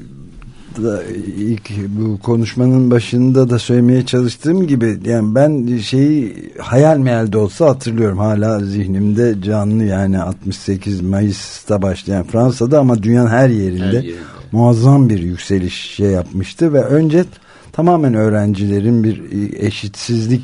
da ilk bu konuşmanın başında da söylemeye çalıştığım gibi, yani ben şeyi hayal meyal de olsa hatırlıyorum, hala zihnimde canlı. Yani altmış sekiz Mayıs'ta başlayan Fransa'da ama dünyanın her yerinde, her yerinde muazzam bir yükseliş şey yapmıştı ve önce tamamen öğrencilerin bir eşitsizlik,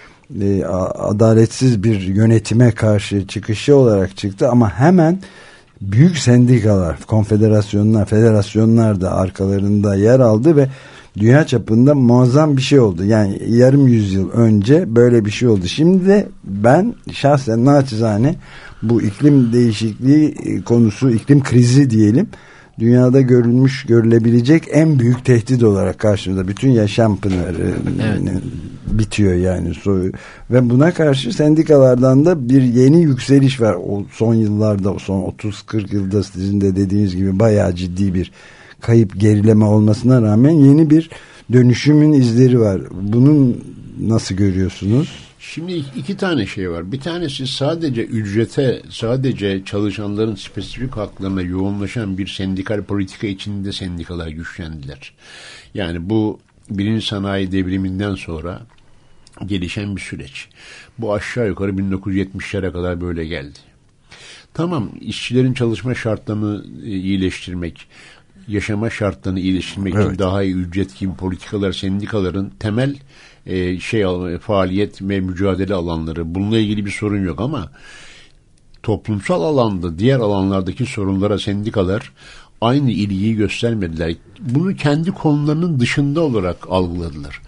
adaletsiz bir yönetime karşı çıkışı olarak çıktı ama hemen büyük sendikalar, konfederasyonlar, federasyonlar da arkalarında yer aldı ve dünya çapında muazzam bir şey oldu. Yani yarım yüzyıl önce böyle bir şey oldu. Şimdi de ben şahsen naçizane bu iklim değişikliği konusu, iklim krizi diyelim, dünyada görülmüş, görülebilecek en büyük tehdit olarak karşımızda. Bütün yaşam pınarı evet. bitiyor yani. Ve buna karşı sendikalardan da bir yeni yükseliş var. O son yıllarda, son otuz kırk yılda sizin de dediğiniz gibi bayağı ciddi bir kayıp, gerileme olmasına rağmen yeni bir dönüşümün izleri var. Bunun nasıl görüyorsunuz? Şimdi iki tane şey var. Bir tanesi sadece ücrete, sadece çalışanların spesifik haklarına yoğunlaşan bir sendikal politika içinde sendikalar güçlendiler. Yani bu birinci sanayi devriminden sonra gelişen bir süreç. Bu aşağı yukarı bin dokuz yüz yetmişlere kadar böyle geldi. Tamam, işçilerin çalışma şartlarını iyileştirmek, yaşama şartlarını iyileştirmek evet. için daha iyi ücret gibi politikalar sendikaların temel e, şey faaliyet ve mücadele alanları. Bununla ilgili bir sorun yok ama toplumsal alanda diğer alanlardaki sorunlara sendikalar aynı ilgiyi göstermediler. Bunu kendi konularının dışında olarak algıladılar.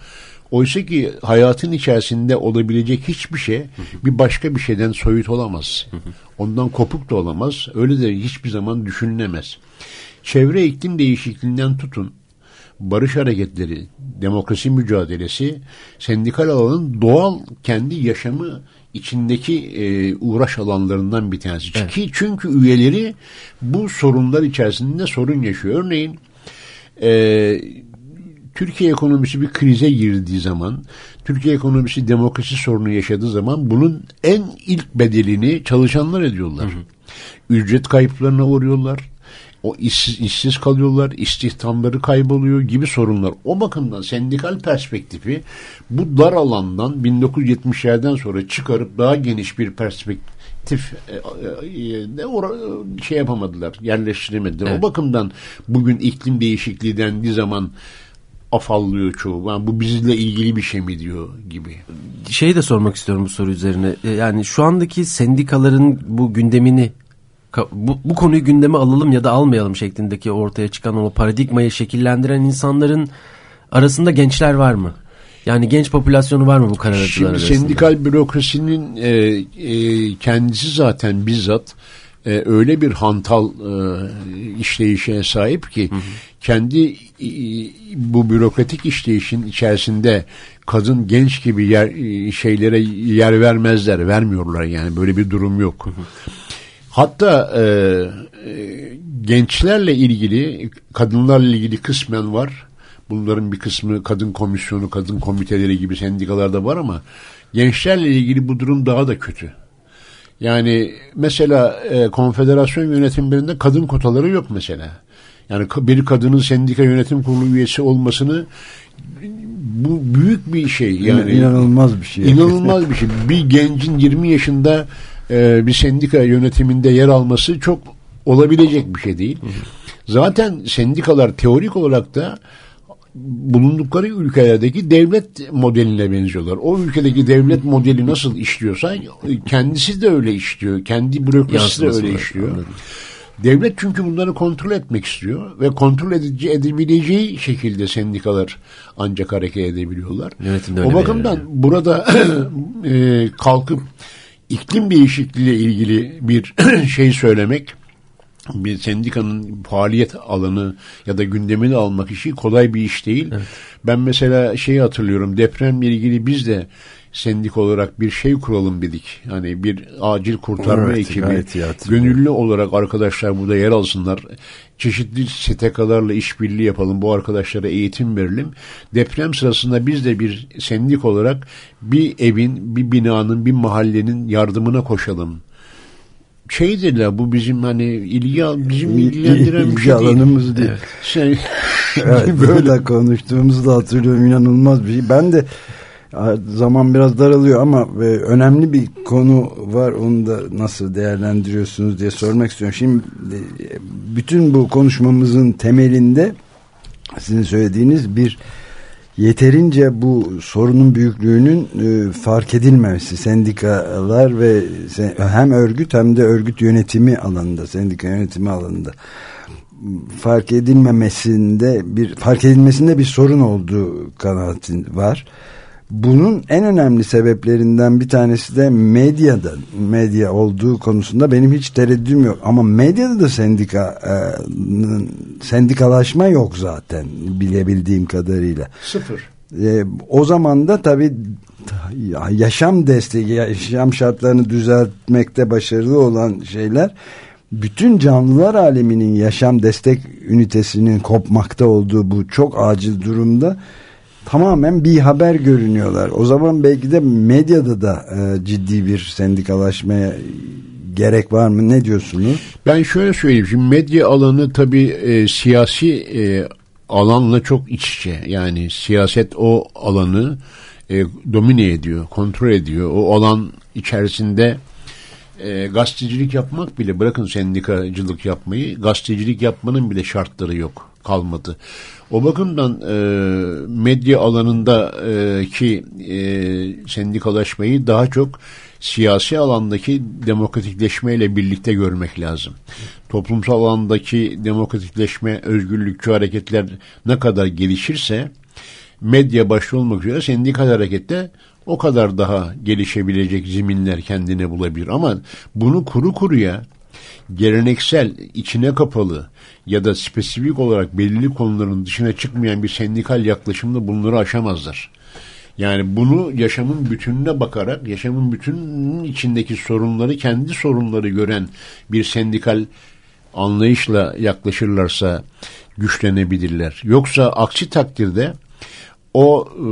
Oysa ki hayatın içerisinde olabilecek hiçbir şey bir başka bir şeyden soyut olamaz. Ondan kopuk da olamaz. Öyle de hiçbir zaman düşünülemez. Çevre iklim değişikliğinden tutun, barış hareketleri, demokrasi mücadelesi, sendikal alanın doğal kendi yaşamı içindeki e, uğraş alanlarından bir tanesi. Evet. Ki, çünkü üyeleri bu sorunlar içerisinde sorun yaşıyor. Örneğin e, Türkiye ekonomisi bir krize girdiği zaman, Türkiye ekonomisi demokrasi sorunu yaşadığı zaman bunun en ilk bedelini çalışanlar ediyorlar. Hı hı. Ücret kayıplarına uğruyorlar. O işsiz, işsiz kalıyorlar, istihdamları kayboluyor gibi sorunlar. O bakımdan sendikal perspektifi bu dar alandan bin dokuz yüz yetmişlerden sonra çıkarıp daha geniş bir perspektif de e, şey yapamadılar, yerleştiremediler. Evet. O bakımdan bugün iklim değişikliği dendiği zaman afallıyor çoğu. Yani bu bizle ilgili bir şey mi diyor gibi. Şey de sormak istiyorum bu soru üzerine. Yani şu andaki sendikaların bu gündemini, bu, bu konuyu gündeme alalım ya da almayalım şeklindeki ortaya çıkan o paradigmayı şekillendiren insanların arasında gençler var mı? Yani genç popülasyonu var mı bu kararacılar Şimdi arasında? Şimdi sendikal bürokrasinin e, e, kendisi zaten bizzat e, öyle bir hantal e, işleyişe sahip ki hı hı. kendi e, bu bürokratik işleyişin içerisinde kadın genç gibi yer, şeylere yer vermezler, vermiyorlar yani, böyle bir durum yok. Hı hı. Hatta e, e, gençlerle ilgili, kadınlarla ilgili kısmen var. Bunların bir kısmı kadın komisyonu, kadın komiteleri gibi sendikalarda var ama gençlerle ilgili bu durum daha da kötü. Yani mesela e, konfederasyon yönetimlerinde kadın kotaları yok mesela. Yani bir kadının sendika yönetim kurulu üyesi olmasını, bu büyük bir şey. Yani inanılmaz bir şey. İnanılmaz bir şey. Bir gencin yirmi yaşında e, bir sendika yönetiminde yer alması çok olabilecek bir şey değil. Zaten sendikalar teorik olarak da bulundukları ülkelerdeki devlet modeline benziyorlar. O ülkedeki devlet modeli nasıl işliyorsa kendisi de öyle işliyor. Kendi bürokrasisi de öyle işliyor. Anladım. Devlet çünkü bunları kontrol etmek istiyor ve kontrol edici edebileceği şekilde sendikalar ancak hareket edebiliyorlar. O bakımdan yani. Burada e, kalkıp iklim değişikliğiyle ilgili bir şey söylemek, bir sendikanın faaliyet alanı ya da gündemini almak işi kolay bir iş değil. Evet. Ben mesela şeyi hatırlıyorum, depremle ilgili biz de sendik olarak bir şey kuralım dedik. Hani bir acil kurtarma evet, ekibi. Gönüllü olarak arkadaşlar burada yer alsınlar. Çeşitli S T K'larla işbirliği yapalım. Bu arkadaşlara eğitim verelim. Deprem sırasında biz de bir sendik olarak bir evin, bir binanın, bir mahallenin yardımına koşalım. Şey dediler, bu bizim hani ilgi bizim ilgilendiren bir şey değil. Alanımız değil. Evet. Şey, evet, böyle konuştuğumuzu da hatırlıyorum, inanılmaz bir şey. Ben de zaman biraz daralıyor ama önemli bir konu var, onu da nasıl değerlendiriyorsunuz diye sormak istiyorum. Şimdi bütün bu konuşmamızın temelinde sizin söylediğiniz bir yeterince bu sorunun büyüklüğünün e, fark edilmemesi, sendikalar ve sen, hem örgüt hem de örgüt yönetimi alanında, sendika yönetimi alanında fark edilmemesinde bir fark edilmesinde bir sorun olduğu kanaatin var. Bunun en önemli sebeplerinden bir tanesi de medyada, medya olduğu konusunda benim hiç tereddütüm yok. Ama medyada da sendika, e, sendikalaşma yok zaten bilebildiğim kadarıyla. Sıfır. E, o zaman da tabii yaşam desteği, yaşam şartlarını düzeltmekte başarılı olan şeyler, bütün canlılar aleminin yaşam destek ünitesinin kopmakta olduğu bu çok acil durumda tamamen bir haber görünüyorlar. O zaman belki de medyada da e, ciddi bir sendikalaşmaya gerek var mı? Ne diyorsunuz? Ben şöyle söyleyeyim. Şimdi medya alanı tabii e, siyasi e, alanla çok iç içe. Yani siyaset o alanı e, domine ediyor, kontrol ediyor. O alan içerisinde e, gazetecilik yapmak bile, bırakın sendikacılık yapmayı, gazetecilik yapmanın bile şartları yok, kalmadı. O bakımdan e, medya alanındaki e, sendikalaşmayı daha çok siyasi alandaki demokratikleşmeyle birlikte görmek lazım. Toplumsal alandaki demokratikleşme, özgürlükçü hareketler ne kadar gelişirse medya başta olmak üzere sendikal harekette o kadar daha gelişebilecek zeminler kendine bulabilir. Ama bunu kuru kuruya geleneksel, içine kapalı ya da spesifik olarak belirli konuların dışına çıkmayan bir sendikal yaklaşımla bunları aşamazlar. Yani bunu yaşamın bütününe bakarak, yaşamın bütününün içindeki sorunları, kendi sorunları gören bir sendikal anlayışla yaklaşırlarsa güçlenebilirler. Yoksa aksi takdirde o e,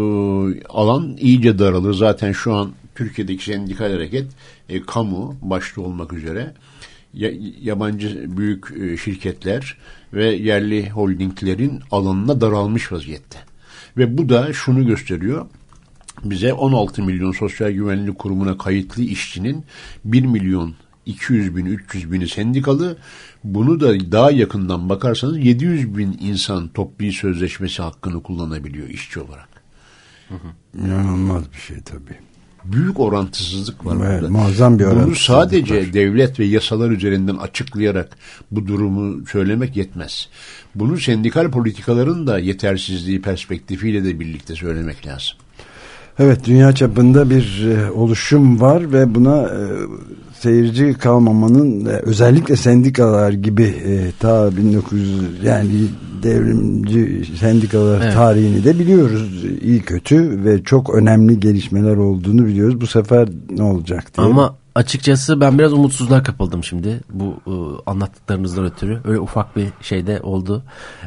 alan iyice daralır. Zaten şu an Türkiye'deki sendikal hareket e, kamu başta olmak üzere ya, yabancı büyük e, şirketler ve yerli holdinglerin alanına daralmış vaziyette. Ve bu da şunu gösteriyor. Bize on altı milyon Sosyal Güvenlik Kurumu'na kayıtlı işçinin bir milyon iki yüz bin, üç yüz bini sendikalı. Bunu da daha yakından bakarsanız yedi yüz bin insan toplu sözleşmesi hakkını kullanabiliyor işçi olarak. Hı hı. İnanılmaz bir şey tabii. Büyük orantısızlık var evet, burada. Muazzam bir orantısızlık. Bunu sadece var. Devlet ve yasalar üzerinden açıklayarak bu durumu söylemek yetmez. Bunu sendikal politikaların da yetersizliği perspektifiyle de birlikte söylemek lazım. Evet, dünya çapında bir e, oluşum var ve buna e, seyirci kalmamanın e, özellikle sendikalar gibi e, ta bin dokuz yüz yani devrimci sendikalar evet. tarihini de biliyoruz. İyi kötü ve çok önemli gelişmeler olduğunu biliyoruz. Bu sefer ne olacak diye. Ama açıkçası ben biraz umutsuzluğa kapıldım şimdi bu e, anlattıklarınızdan ötürü. Öyle ufak bir şey de oldu.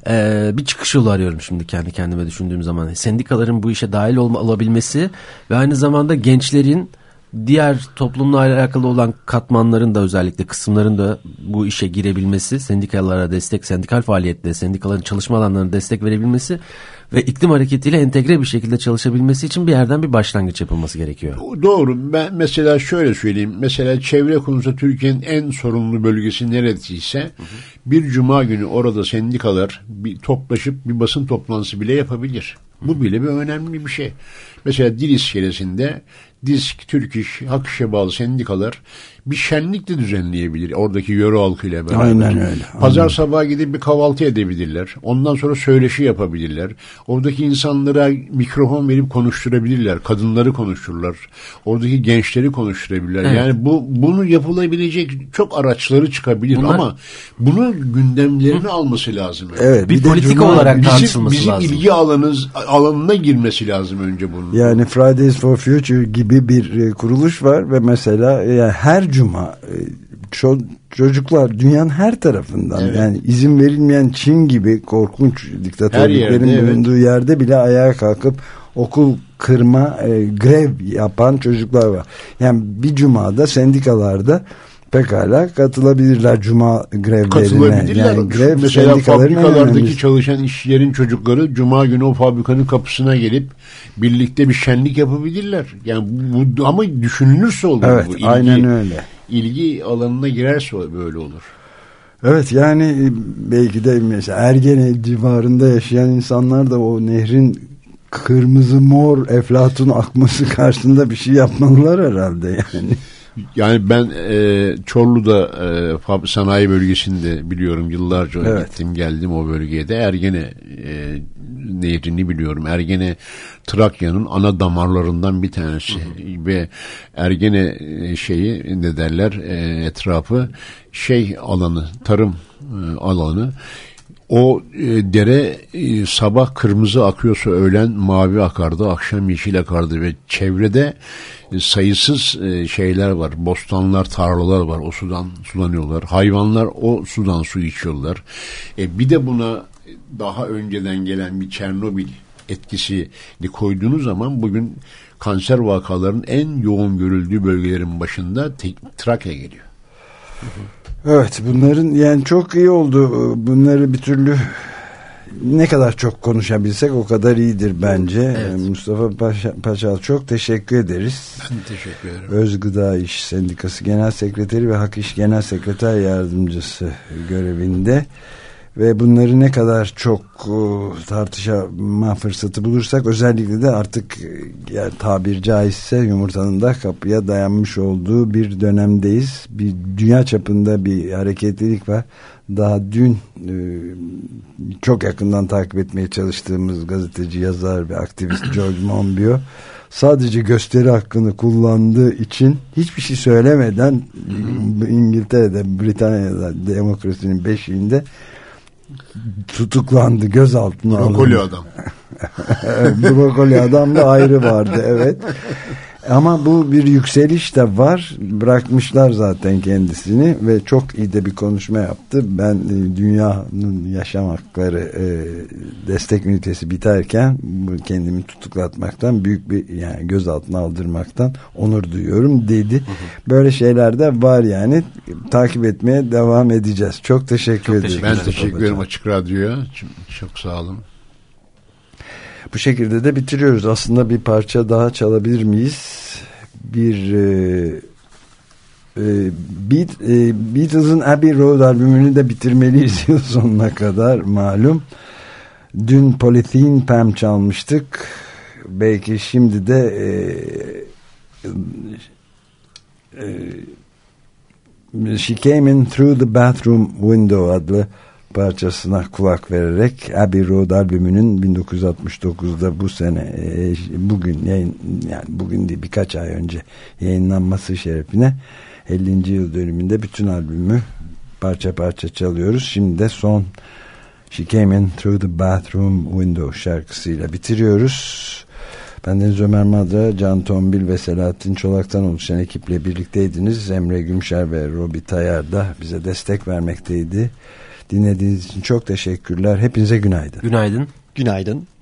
E, bir çıkış yolu arıyorum şimdi kendi kendime düşündüğüm zaman. Sendikaların bu işe dahil olma, olabilmesi ve aynı zamanda gençlerin diğer toplumla alakalı olan katmanların da özellikle kısımların da bu işe girebilmesi, sendikalara destek, sendikal faaliyette, sendikaların çalışma alanlarına destek verebilmesi ve iklim hareketiyle entegre bir şekilde çalışabilmesi için bir yerden bir başlangıç yapılması gerekiyor. Doğru. Ben mesela şöyle söyleyeyim. Mesela çevre konusunda Türkiye'nin en sorunlu bölgesi neresiyse hı hı. bir cuma günü orada sendikalar bir toplaşıp bir basın toplantısı bile yapabilir. Hı. Bu bile bir önemli bir şey. Mesela Dil iskelesinde DİSK, Türk İş, Hak İş'e bağlı sendikalar bir şenlik de düzenleyebilir oradaki yöre halkıyla beraber. Aynen öyle. Pazar aynen. sabahı gidip bir kahvaltı edebilirler. Ondan sonra söyleşi yapabilirler. Oradaki insanlara mikrofon verip konuşturabilirler. Kadınları konuştururlar. Oradaki gençleri konuşturabilirler. Evet. Yani bu bunu yapılabilecek çok araçları çıkabilir. Bunlar... ama bunu gündemlerine Hı. alması lazım. Yani. Evet, bir, bir politika cuma, olarak tartışılması bizim, lazım. Bizim ilgi alanınız alanına girmesi lazım önce bunun. Yani Fridays for Future gibi bir e, kuruluş var ve mesela yani her cuma e, ço- çocuklar dünyanın her tarafından evet. yani izin verilmeyen Çin gibi korkunç diktatörlüklerin yerde, bulunduğu evet. yerde bile ayağa kalkıp okul kırma e, grev yapan çocuklar var. Yani bir cumada sendikalarda pekala katılabilirler cuma grevlerine. Katılabilirler. Yani grev mesela fabrikalardaki çalışan işçilerin çocukları cuma günü o fabrikanın kapısına gelip birlikte bir şenlik yapabilirler. Yani bu ama düşünülürse olur evet, bu. İlgi, aynen öyle. İlgi alanına girerse böyle olur. Evet, yani belki de mesela Ergene civarında yaşayan insanlar da o nehrin kırmızı mor eflatun akması karşısında bir şey yapmalılar herhalde yani. Yani ben e, Çorlu'da e, sanayi bölgesinde biliyorum, yıllarca evet. gittim geldim o bölgeye de. Ergene e, nehrini biliyorum. Ergene Trakya'nın ana damarlarından bir tanesi. Hı hı. Ve Ergene e, şeyi ne derler e, etrafı şey alanı, tarım e, alanı. O e, dere e, sabah kırmızı akıyorsa öğlen mavi akardı, akşam yeşil akardı ve çevrede e, sayısız e, şeyler var. Bostanlar, tarlalar var. O sudan sulanıyorlar. Hayvanlar o sudan su içiyorlar. E, bir de buna daha önceden gelen bir Çernobil etkisini koyduğunuz zaman bugün kanser vakalarının en yoğun görüldüğü bölgelerin başında Trakya geliyor. Hı hı. Evet, bunların yani çok iyi oldu. Bunları bir türlü ne kadar çok konuşabilsek o kadar iyidir bence. Evet. Mustafa Paşa, Paçal çok teşekkür ederiz. Ben teşekkür ederim. Özgıda İş Sendikası Genel Sekreteri ve Hak İş Genel Sekreter Yardımcısı görevinde. Ve bunları ne kadar çok tartışma fırsatı bulursak, özellikle de artık yani tabir caizse yumurtanın da kapıya dayanmış olduğu bir dönemdeyiz. Bir dünya çapında bir hareketlilik var. Daha dün çok yakından takip etmeye çalıştığımız gazeteci, yazar ve aktivist George Monbiot sadece gösteri hakkını kullandığı için hiçbir şey söylemeden İngiltere'de, Britanya'da demokrasinin beşiğinde tutuklandı, gözaltına alındı. Brokoli adam. Brokoli adam da ayrı vardı, evet. Ama bu bir yükseliş de var. Bırakmışlar zaten kendisini ve çok iyi de bir konuşma yaptı. Ben e, dünyanın yaşam hakları e, destek ünitesi biterken kendimi tutuklatmaktan, büyük bir yani gözaltına aldırmaktan onur duyuyorum dedi. Böyle şeyler de var yani. Takip etmeye devam edeceğiz. Çok teşekkür çok ederim. Ben teşekkür ederim Açık Radyo'ya. Çok sağ olun. Bu şekilde de bitiriyoruz. Aslında bir parça daha çalabilir miyiz? Bir e, e, Beat, e, Beatles'ın Abbey Road albümünü de bitirmeliyiz yıl sonuna kadar malum. Dün Polythene Pam çalmıştık. Belki şimdi de e, e, She Came In Through the Bathroom Window adlı parçasına kulak vererek Abbey Road albümünün bin dokuz yüz altmış dokuzda bu sene e, bugün yayın, yani bugün değil birkaç ay önce yayınlanması şerefine ellinci yıl dönümünde bütün albümü parça parça çalıyoruz. Şimdi de son She Came In Through the Bathroom Window şarkısıyla bitiriyoruz. Bendeniz Ömer Madra, Can Tombil ve Selahattin Çolak'tan oluşan ekiple birlikteydiniz. Emre Gümşer ve Robi Tayar da bize destek vermekteydi. Dinlediğiniz için çok teşekkürler. Hepinize günaydın. Günaydın. Günaydın.